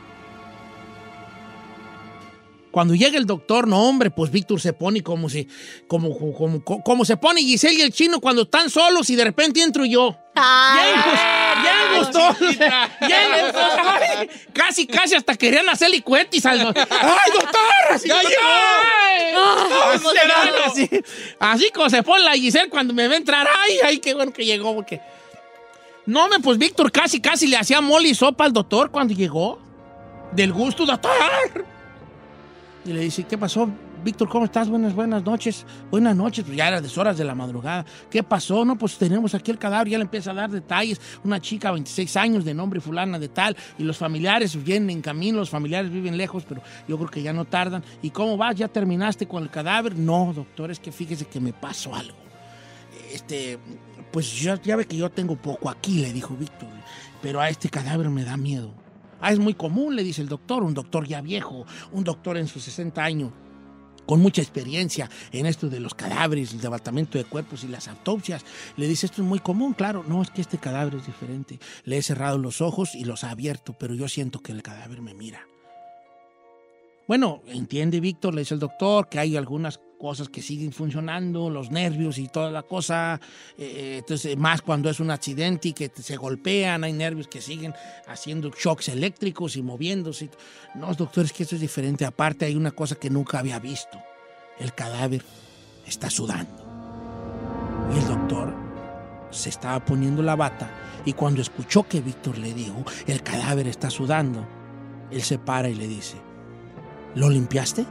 Cuando llega el doctor, no hombre, pues Víctor se pone como si, como, como, como, como se pone Giselle y el chino cuando están solos y de repente entro yo. Ay, ya me gustó, ya me gustó. Ay, casi, casi hasta querían hacer licuetis al doctor. ¡Ay, doctor! Así, ¡Ya llegó! Así, así, así, así como se pone la Giselle cuando me ve entrar. ¡Ay, ay, qué bueno que llegó! Porque... No, me, pues Víctor casi, casi le hacía mole y sopa al doctor cuando llegó. Del gusto, doctor. Y le dice, ¿qué pasó, Víctor, ¿cómo estás? Buenas, buenas noches. Buenas noches, pues ya era de horas de la madrugada. ¿Qué pasó? No, pues tenemos aquí el cadáver, ya le empieza a dar detalles. Una chica, veintiséis años, de nombre fulana de tal, y los familiares vienen en camino, los familiares viven lejos, pero yo creo que ya no tardan. ¿Y cómo vas? ¿Ya terminaste con el cadáver? No, doctor, es que fíjese que me pasó algo. Este, pues ya, ya ve que yo tengo poco aquí, le dijo Víctor, pero a este cadáver me da miedo. Ah, es muy común, le dice el doctor, un doctor ya viejo, un doctor en sus sesenta años, con mucha experiencia en esto de los cadáveres, el levantamiento de cuerpos y las autopsias. Le dice, esto es muy común, claro. No, es que este cadáver es diferente. Le he cerrado los ojos y los ha abierto, pero yo siento que el cadáver me mira. Bueno, entiende, Víctor, le dice el doctor, que hay algunas cosas que siguen funcionando, los nervios y toda la cosa. Eh, entonces, más cuando es un accidente y que se golpean, hay nervios que siguen haciendo shocks eléctricos y moviéndose. No, doctor, es que esto es diferente. Aparte, hay una cosa que nunca había visto. El cadáver está sudando. Y el doctor se estaba poniendo la bata y cuando escuchó que Víctor le dijo, el cadáver está sudando, él se para y le dice, ¿lo limpiaste?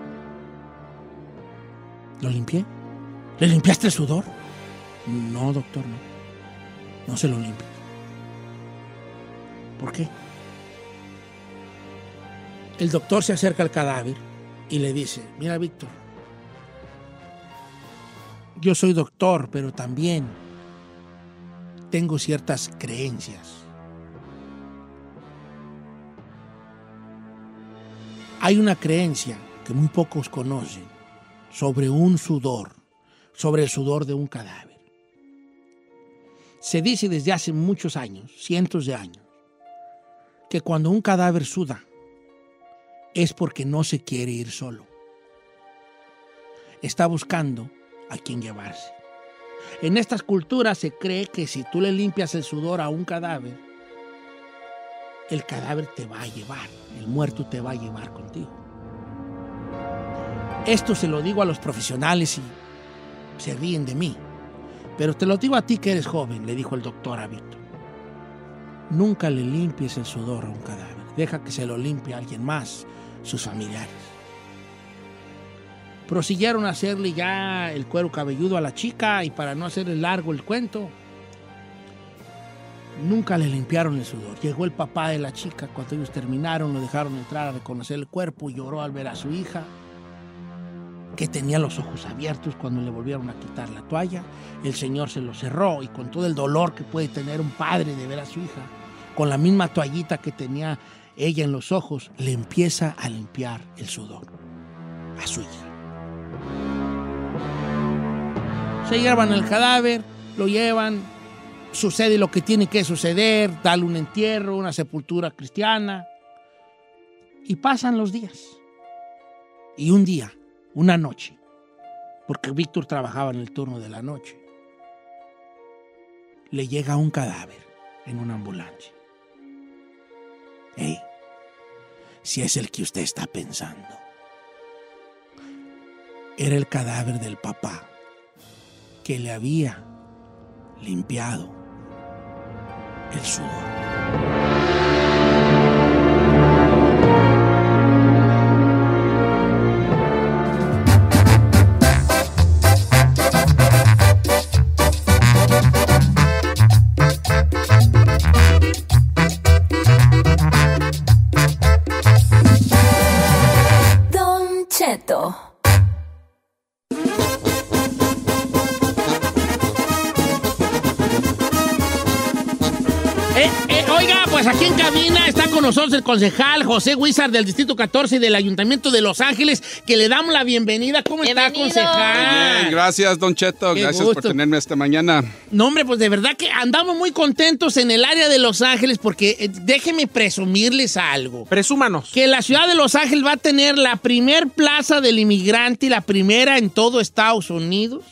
¿Lo limpié? ¿Le limpiaste el sudor? No, doctor, no. No se lo limpies. ¿Por qué? El doctor se acerca al cadáver y le dice, mira, Víctor, yo soy doctor, pero también tengo ciertas creencias. Hay una creencia que muy pocos conocen sobre un sudor, sobre el sudor de un cadáver. Se dice desde hace muchos años, cientos de años, que cuando un cadáver suda es porque no se quiere ir solo. Está buscando a quien llevarse. En estas culturas se cree que si tú le limpias el sudor a un cadáver, el cadáver te va a llevar, el muerto te va a llevar contigo. Esto se lo digo a los profesionales y se ríen de mí. Pero te lo digo a ti que eres joven, le dijo el doctor a Víctor. Nunca le limpies el sudor a un cadáver. Deja que se lo limpie a alguien más, sus familiares. Prosiguieron a hacerle ya el cuero cabelludo a la chica y para no hacerle largo el cuento, nunca le limpiaron el sudor. Llegó el papá de la chica. Cuando ellos terminaron, lo dejaron entrar a reconocer el cuerpo y lloró al ver a su hija, que tenía los ojos abiertos cuando le volvieron a quitar la toalla. El señor se lo cerró y con todo el dolor que puede tener un padre de ver a su hija, con la misma toallita que tenía ella en los ojos, le empieza a limpiar el sudor a su hija. Se llevan el cadáver, lo llevan, sucede lo que tiene que suceder, darle un entierro, una sepultura cristiana, y pasan los días. Y un día, una noche, porque Víctor trabajaba en el turno de la noche, le llega un cadáver en una ambulancia. Hey, si es el que usted está pensando, era el cadáver del papá que le había limpiado el sudor. Don Cheto. Eh, eh, oiga, pues aquí en cabina está con nosotros el concejal José Huizar del Distrito catorce y del Ayuntamiento de Los Ángeles, que le damos la bienvenida. ¿Cómo está, concejal? Bien, gracias, don Cheto. Qué Gracias gusto. por tenerme esta mañana. No, hombre, pues de verdad que andamos muy contentos en el área de Los Ángeles porque eh, déjenme presumirles algo. Presúmanos. Que la ciudad de Los Ángeles va a tener la primer plaza del inmigrante y la primera en todo Estados Unidos.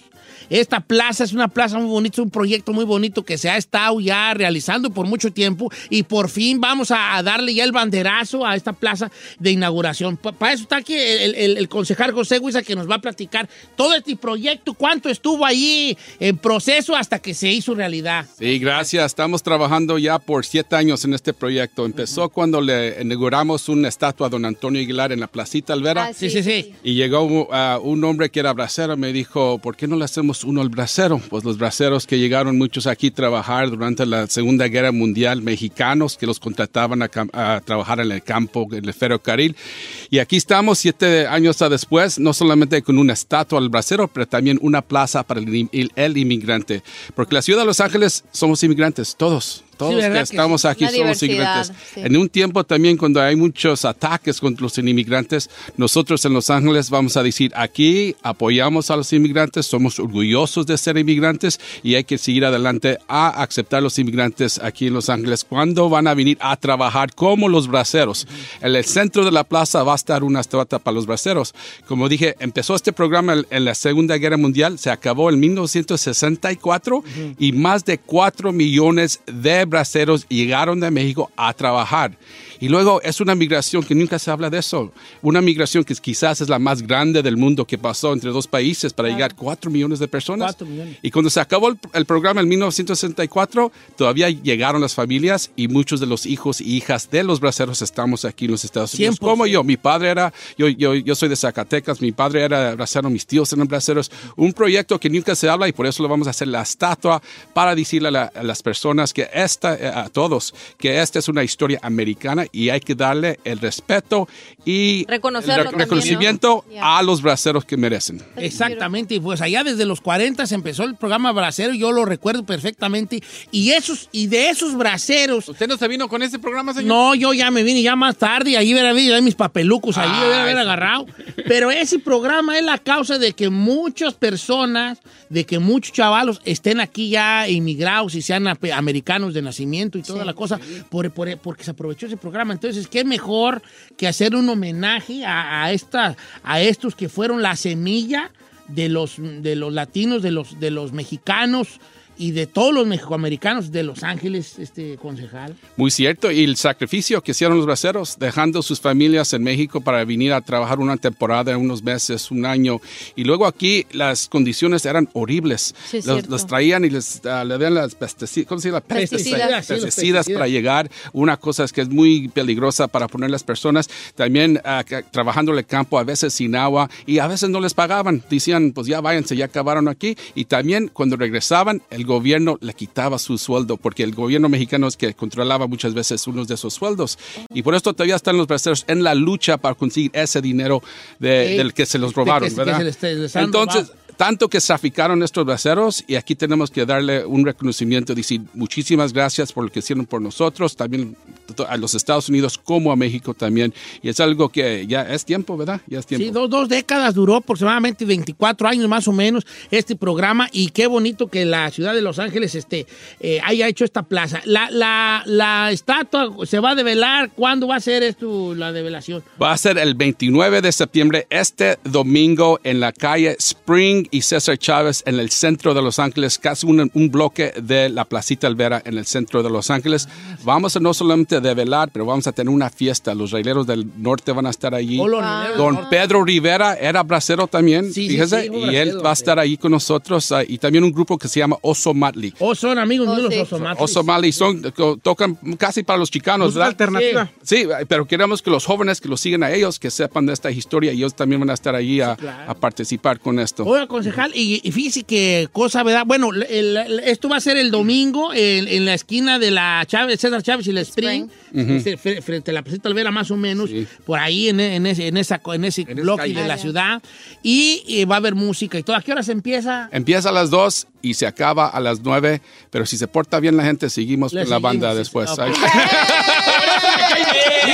esta plaza es una plaza muy bonita, es un proyecto muy bonito que se ha estado ya realizando por mucho tiempo y por fin vamos a, a darle ya el banderazo a esta plaza de inauguración. Para pa eso está aquí el, el, el concejal José Huiza, que nos va a platicar todo este proyecto, cuánto estuvo ahí en proceso hasta que se hizo realidad. Sí, gracias. Estamos trabajando ya por siete años en este proyecto. Empezó uh-huh. cuando le inauguramos una estatua a don Antonio Aguilar en la Placita Alvera. Ah, sí, sí, sí. Y llegó uh, un hombre que era bracero, me dijo, ¿por qué no le hacemos uno al bracero? Pues los braceros que llegaron muchos aquí a trabajar durante la Segunda Guerra Mundial, mexicanos que los contrataban a, a trabajar en el campo, en el ferrocarril. Y aquí estamos siete años después, no solamente con una estatua al bracero, pero también una plaza para el, el, el inmigrante. Porque la ciudad de Los Ángeles somos inmigrantes, todos. Todos sí, que estamos aquí somos inmigrantes. Sí. En un tiempo también cuando hay muchos ataques contra los inmigrantes, nosotros en Los Ángeles vamos a decir, aquí apoyamos a los inmigrantes, somos orgullosos de ser inmigrantes y hay que seguir adelante a aceptar a los inmigrantes aquí en Los Ángeles cuando van a venir a trabajar como los braceros. Uh-huh. En el centro de la plaza va a estar una estatua para los braceros. Como dije, empezó este programa en, en la Segunda Guerra Mundial, se acabó en mil novecientos sesenta y cuatro uh-huh. y más de cuatro millones de braceros llegaron de México a trabajar. Y luego es una migración que nunca se habla de eso. Una migración que quizás es la más grande del mundo que pasó entre dos países para claro. llegar a cuatro millones de personas. cuatro millones. Y cuando se acabó el, el programa en mil novecientos sesenta y cuatro, todavía llegaron las familias y muchos de los hijos y hijas de los braceros estamos aquí en los Estados Unidos. cien por ciento. Como yo. Mi padre era, yo, yo, yo soy de Zacatecas, mi padre era bracero, mis tíos eran braceros. Un proyecto que nunca se habla y por eso lo vamos a hacer la estatua para decirle a, la, a las personas que esta, a todos, que esta es una historia americana y hay que darle el respeto y Reconocerlo el reconocimiento también, ¿no? a los braceros que merecen. Exactamente, y pues allá desde los cuarenta se empezó el programa bracero, yo lo recuerdo perfectamente, y esos y de esos braceros... ¿Usted no se vino con ese programa, señor? No, yo ya me vine ya más tarde, ahí hubiera habido mis papelucos, ahí ah, hubiera haber agarrado, pero ese programa es la causa de que muchas personas, de que muchos chavalos estén aquí ya inmigrados y sean americanos de nacimiento y toda sí, la cosa, sí. por, por, porque se aprovechó ese programa. Entonces, ¿qué mejor que hacer un homenaje a, a, esta, a estos que fueron la semilla de los, de los latinos, de los, de los mexicanos y de todos los mexicoamericanos de Los Ángeles, este concejal? Muy cierto, y el sacrificio que hicieron los braceros, dejando sus familias en México para venir a trabajar una temporada, unos meses, un año, y luego aquí las condiciones eran horribles. Sí, los, los traían y les uh, le dan las pesticidas, ¿cómo se llama? Pesticidas. Pesticidas, sí, pesticidas para llegar, una cosa es que es muy peligrosa para poner las personas, también uh, trabajando en el campo, a veces sin agua, y a veces no les pagaban, decían, pues ya váyanse, ya acabaron aquí, y también cuando regresaban, el gobierno le quitaba su sueldo, porque el gobierno mexicano es que controlaba muchas veces unos de esos sueldos. Y por esto todavía están los braceros en la lucha para conseguir ese dinero de, sí, del que se los robaron, que, ¿verdad? Que se les, les Entonces, robado. Tanto que traficaron estos braceros y aquí tenemos que darle un reconocimiento, decir muchísimas gracias por lo que hicieron por nosotros, también a los Estados Unidos como a México también. Y es algo que ya es tiempo, ¿verdad? Ya es tiempo. Sí, dos, dos décadas duró aproximadamente veinticuatro años más o menos este programa y qué bonito que la ciudad de Los Ángeles este, eh, haya hecho esta plaza. La, la, la estatua se va a develar, ¿cuándo va a ser esto la develación? Va a ser el veintinueve de septiembre, este domingo en la calle Spring y César Chávez en el centro de Los Ángeles, casi un, un bloque de la Placita Alvera en el centro de Los Ángeles. Vamos a no solamente develar, pero vamos a tener una fiesta. Los raileros del norte van a estar allí. Oh, Don Pedro Rivera era bracero también, sí, fíjese, sí, sí, y bracero, él va a estar ahí con nosotros. Uh, y también un grupo que se llama Oso Matley. Oh, son amigos míos los Oso Matley. Oso Matley son, tocan casi para los chicanos, ¿verdad? Alternativa. Sí. sí, pero queremos que los jóvenes que los siguen a ellos, que sepan de esta historia y ellos también van a estar allí a, sí, claro. a participar con esto. Oiga, concejal, y, y fíjese que cosa, ¿verdad? Bueno, el, el, esto va a ser el domingo en, en la esquina de la Chávez, César Chávez y la Spring, Spring. Uh-huh. frente a la Placita Alvera más o menos, sí. por ahí en, en, ese, en, esa, en ese en bloque de la ciudad. Y, y va a haber música y todo. ¿A qué hora se empieza? Empieza a las dos y se acaba a las nueve, pero si se porta bien la gente, seguimos Le con seguimos, la banda sí, después. Okay.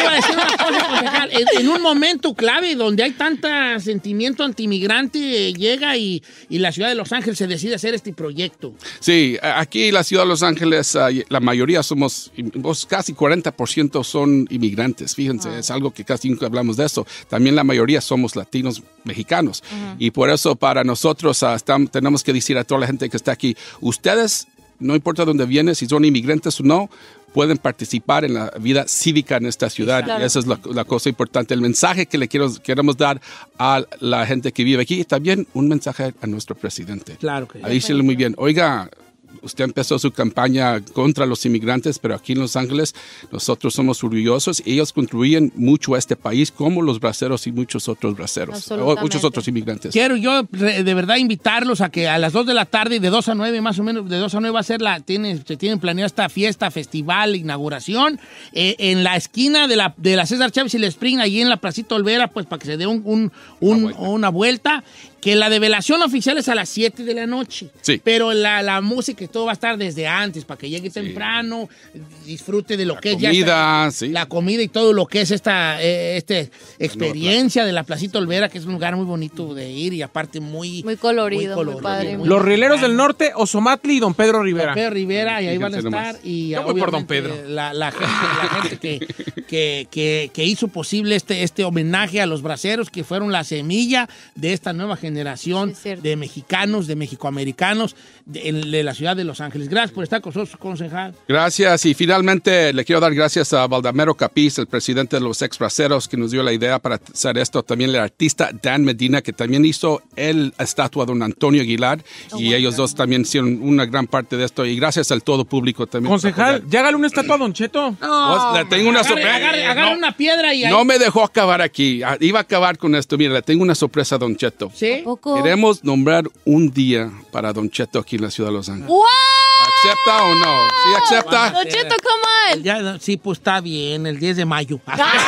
iba a decir una cosa, concejal. En, en un momento clave donde hay tanto sentimiento antimigrante, eh, llega y, y la ciudad de Los Ángeles se decide hacer este proyecto. Sí, aquí la ciudad de Los Ángeles, uh, la mayoría somos, pues, casi cuarenta por ciento son inmigrantes. Fíjense, ah. es algo que casi nunca hablamos de eso. También la mayoría somos latinos mexicanos. Uh-huh. Y por eso para nosotros uh, estamos, tenemos que decir a toda la gente que está aquí, ustedes, no importa dónde vienen, si son inmigrantes o no, pueden participar en la vida cívica en esta ciudad. Claro. Y esa es la, la cosa importante. El mensaje que le quiero, queremos dar a la gente que vive aquí y también un mensaje a nuestro presidente. Claro que sí. A decirle muy bien, oiga, usted empezó su campaña contra los inmigrantes, pero aquí en Los Ángeles nosotros somos orgullosos. Ellos contribuyen mucho a este país, como los braceros y muchos otros braceros, o muchos otros inmigrantes. Quiero yo de verdad invitarlos a que a las dos de la tarde, de dos a nueve más o menos, de dos a nueve va a ser la, tiene, se tienen planeada esta fiesta, festival, inauguración, eh, en la esquina de la, de la César Chávez y el Spring, allí en la Placita Olvera, pues para que se dé un, un, un, una, vuelta. una vuelta. Que la develación oficial es a las siete de la noche. Sí. Pero la, la música y todo va a estar desde antes, para que llegue sí. temprano, disfrute de lo la que comida, es ya esta, sí. la comida y todo lo que es esta eh, este experiencia de la Placita Olvera, que es un lugar muy bonito de ir y aparte muy... Muy colorido, muy, colorido, muy padre. Muy Los Rieleros del Norte, Osomatli y Don Pedro Rivera. Don Pedro Rivera, y ahí van a estar. Y yo voy por Don Pedro. La, la gente, la gente que, que, que, que hizo posible este, este homenaje a los braceros, que fueron la semilla de esta nueva generación sí, de mexicanos, de mexicoamericanos de, de la ciudad de Los Ángeles. Gracias por estar con nosotros, concejal. Gracias, y finalmente le quiero dar gracias a Baldamero Capiz, el presidente de los ex braceros, que nos dio la idea para hacer esto. También el artista Dan Medina, que también hizo el estatua de Don Antonio Aguilar, oh, y ellos God. dos también hicieron una gran parte de esto, y gracias al todo público también. Concejal, ya hágale una estatua a Don Cheto. No, pues, le tengo una agarre, agarre, agarre no, una piedra y ahí. No me dejó acabar aquí, iba a acabar con esto. Mira, le tengo una sorpresa a Don Cheto. ¿Sí? Queremos nombrar un día para Don Cheto aquí en la ciudad de Los Ángeles. ¡Wow! ¿Acepta o no? ¿Sí acepta? Don Cheto, come on. Ya, sí, pues está bien, el diez de mayo.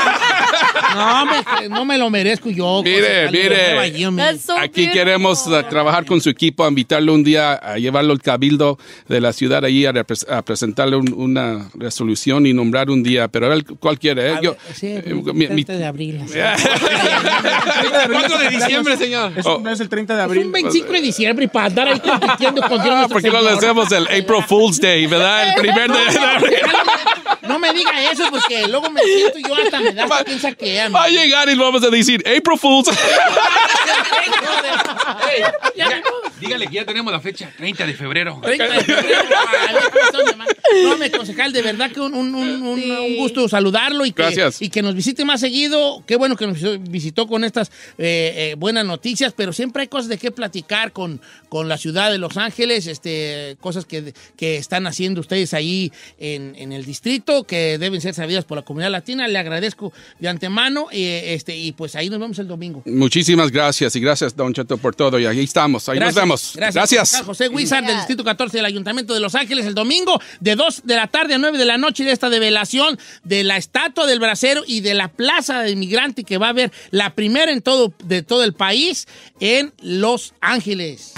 no, me, no me lo merezco yo. Mire, mire, allí, so aquí beautiful. queremos uh, trabajar con su equipo, a invitarlo un día a llevarlo al cabildo de la ciudad allí a, repre- a presentarle un, una resolución y nombrar un día, pero él cuál quiere. ¿eh? Yo, ver, sí, eh, el mi, treinta de abril. cuatro de diciembre, señor. Es, oh. no es el treinta de abril. Es un veinticinco de diciembre y para andar ahí compitiendo con ah, porque no le hacemos el April Fool's Day, ¿verdad? El primer de abril. No me diga eso porque luego me siento yo hasta me da hasta piensa que va a llegar y lo vamos a decir April Fools. Hey, ya, dígale que ya tenemos la fecha, treinta de febrero. treinta de febrero. No, me concejal, de verdad que un, un, un, un, sí. un gusto saludarlo y que, Gracias. y que nos visite más seguido. Qué bueno que nos visitó con estas eh, eh, buenas noticias, pero siempre hay cosas de qué platicar con, con la ciudad de Los Ángeles, este, cosas que, que están haciendo ustedes ahí en, en el distrito, que deben ser sabidas por la comunidad latina. Le agradezco de antemano eh, este, y pues ahí nos vemos el domingo. Muchísimas gracias y gracias, Don Cheto, por todo. Y ahí estamos, ahí gracias, nos vemos. Gracias. Gracias. José Huizar del Distrito catorce del Ayuntamiento de Los Ángeles el domingo de dos de la tarde a nueve de la noche de esta develación de la estatua del bracero y de la plaza de inmigrante que va a haber la primera en todo, de todo el país en Los Ángeles.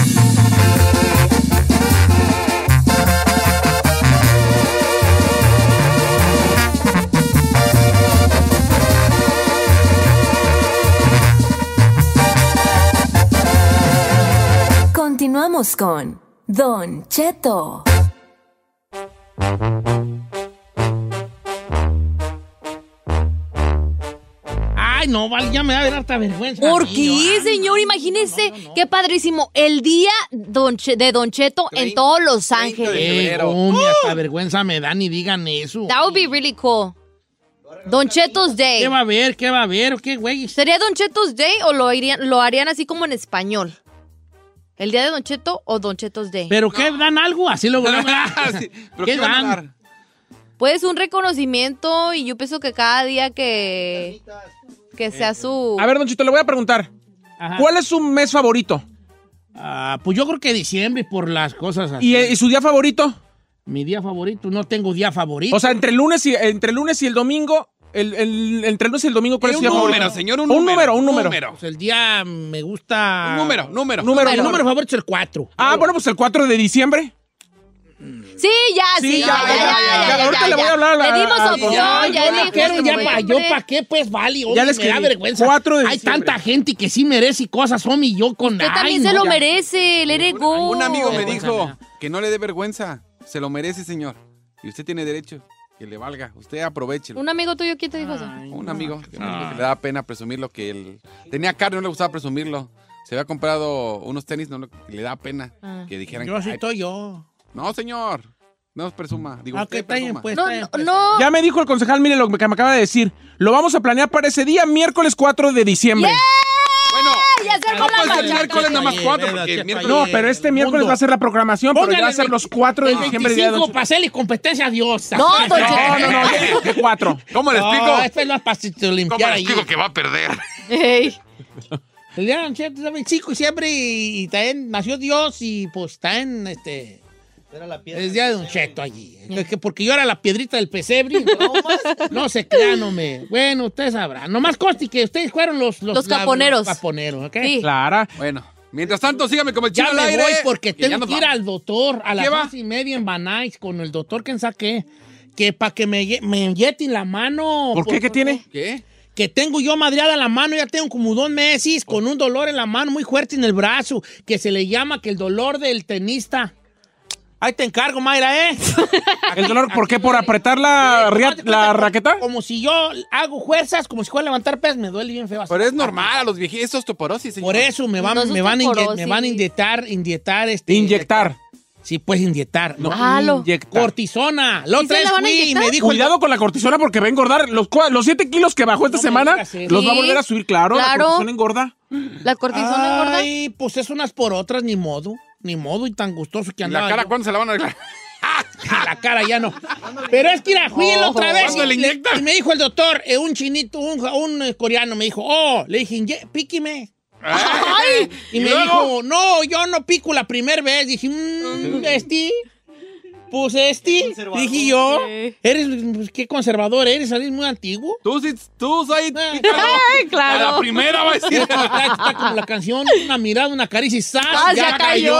Continuamos con Don Cheto. Ay, no, vale, ya me da ver harta vergüenza. ¿Por amigo. qué, Ay, señor? no, Imagínese, no, no, no. qué padrísimo. El día don Che- de Don Cheto en todos Los Ángeles. Eh, oh, mi hasta vergüenza me da ni digan eso. That would be really cool. Don Cheto's Day. ¿Qué va a haber? ¿Qué va a haber? ¿Qué, güey? ¿Sería Don Cheto's Day o lo, irían, lo harían así como en español? ¿El día de Don Cheto o Don Cheto's Day? ¿Pero qué? ¿Dan algo? Así lo Sí, ¿pero ¿Qué qué van a dan? dar? Pues un reconocimiento y yo pienso que cada día que, que sea su... A ver, Don Chito, le voy a preguntar. Ajá. ¿Cuál es su mes favorito? Ah, pues yo creo que diciembre por las cosas así. ¿Y, ¿Y su día favorito? Mi día favorito, no tengo día favorito. O sea, entre el lunes y, entre el lunes y el domingo, el, el, entre el lunes y el domingo, ¿cuál es su día Un favorito? número, señor, un Un número. número, un número. número. Pues el día me gusta... Un número, número. Número, Mi número. número favorito es el cuatro. Ah, bueno, pues el cuatro de diciembre. Sí, ya, sí, Sí, ya, ya, ya, ya, ya, ya, ya, ahorita ya, le voy ya. a hablar a la- Le dimos a- opción, Ya, ya yo la dijo quiero, que ya como pa, yo hombre. para qué, pues, vale. Ya Oye, les me da escribí. vergüenza. cuatro de Hay diciembre. tanta gente que sí merece cosas, homie, y yo con... Usted ay, también no, se lo ya. merece, let it go. Un amigo me vergüenza me dijo da. que no le dé vergüenza. Se lo merece, señor. Y usted tiene derecho. Que le valga. Usted aprovechelo. ¿Un amigo tuyo quién te dijo eso? Un amigo que me dijo que le daba pena presumirlo, que él tenía carro y no le gustaba presumirlo. Se había comprado unos tenis, no le, le daba pena Ah. que dijeran Yo así "Ay, estoy yo. no, señor, no nos presuma. Digo, Ah, usted que está bien, presuma. pues, No, está bien, no, pues. no. Ya me dijo el concejal, mire lo que me acaba de decir. Lo vamos a planear para ese día, miércoles cuatro de diciembre. Bueno, Ya se no armó la puede ser bachata. miércoles nada más cuatro, Chepa, porque el chepa, miércoles... No, Oye, pero este el miércoles mundo. va a ser la programación, pero ya va a ser los cuatro de el diciembre. Día de veinticinco Don para hacerle competencia a Dios. No, Don Cheto. No, no, no, ya dije cuatro. ¿Cómo le explico? No, este no es para ¿Cómo limpiar le ahí. explico que va a perder? Ey. El día de Don Cheto es el veinticinco de diciembre y, y también nació Dios y pues está en este... Es el día de Don Cheto allí. Es que porque yo era la piedrita del pesebre. No se crean, hombre. Bueno, ustedes sabrán. Nomás conste que ustedes fueron los... Los caponeros. Los caponeros, ¿ok? Sí. Clara. Bueno, mientras tanto, sígame como el chino Ya al me aire. voy porque que ya tengo nos que ir vamos. al doctor a las ¿Qué va? once y media en Banais con el doctor que saqué. Que para que me, lle- me inyecten la mano. ¿Por qué? ¿Qué tiene? ¿Qué? Que tengo yo madreada la mano, ya tengo como dos meses con un dolor en la mano muy fuerte en el brazo, que se le llama que el dolor del tenista. Ahí te encargo, Mayra, ¿eh? ¿El dolor por qué? ¿Por apretar la, ria- la raqueta? Como si yo hago fuerzas, como si fuera a levantar pesas, me duele bien feo. Pero es normal, a los viejitos, esto es osteoporosis, señor. Por eso me van, No es me van, a, inye- osteoporosis. me van a inyectar, inyectar este... Inyectar. Sí, puedes inyectar. No, Jalo. Inyectar. cortisona. Lo ¿Sí se tres la van a fui y inyectar? me dijo... el Cuidado con la cortisona porque va a engordar. Los, cua- los siete kilos que bajó esta No me semana digas eso. los va a Sí, volver a subir, claro. claro. La cortisona engorda. ¿La cortisona engorda? Ay, pues es unas por otras, ni modo. Ni modo, y tan gustoso que ¿Y andaba la cara yo. cuándo se la van a arreglar? La cara ya no. Pero es que, mira, fui la otra vez ¿Cuándo y, le le- inyectan? y me dijo el doctor, eh, un chinito, un, un eh, coreano, me dijo, oh, le dije, "Inye- píquime. Ay. Y, ¿Y me luego? dijo, no, yo no pico la primera vez. Dije, mmm, ¿este? Pues este, dije yo, Sí. eres, pues, qué conservador eres, eres muy antiguo. Tú sí, tú soy... Ah. Ay, claro. A la primera va a decir. Está, está como la canción, una mirada, una caricia y ¡zas! Ah, ya cayó.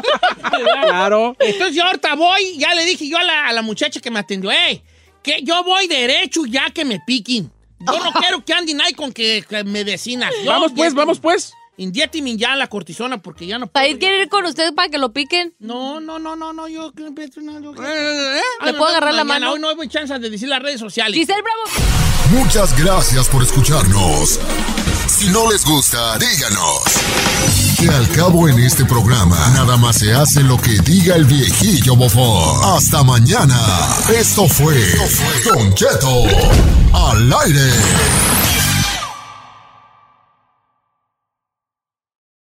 Claro. Entonces yo ahorita voy, ya le dije yo a la, a la muchacha que me atendió, hey, que yo voy derecho ya que me piquen. Yo no quiero que anden ahí con que, que medicinas. Yo, Vamos pues, inyectame- vamos pues. Inyécteme ya la cortisona porque ya no puedo. ¿Said quiere ir con usted para que lo piquen? No, no, no, no, no, yo... no, yo ¿Eh? Ah, ¿Le no, puedo no, agarrar la mañana, mano? Hoy no hay chance de decir las redes sociales. Giselle Bravo. Muchas gracias por escucharnos. Si no les gusta, díganos. Que al cabo en este programa, nada más se hace lo que diga el viejillo bofón. Hasta mañana. Esto fue Don Cheto al aire.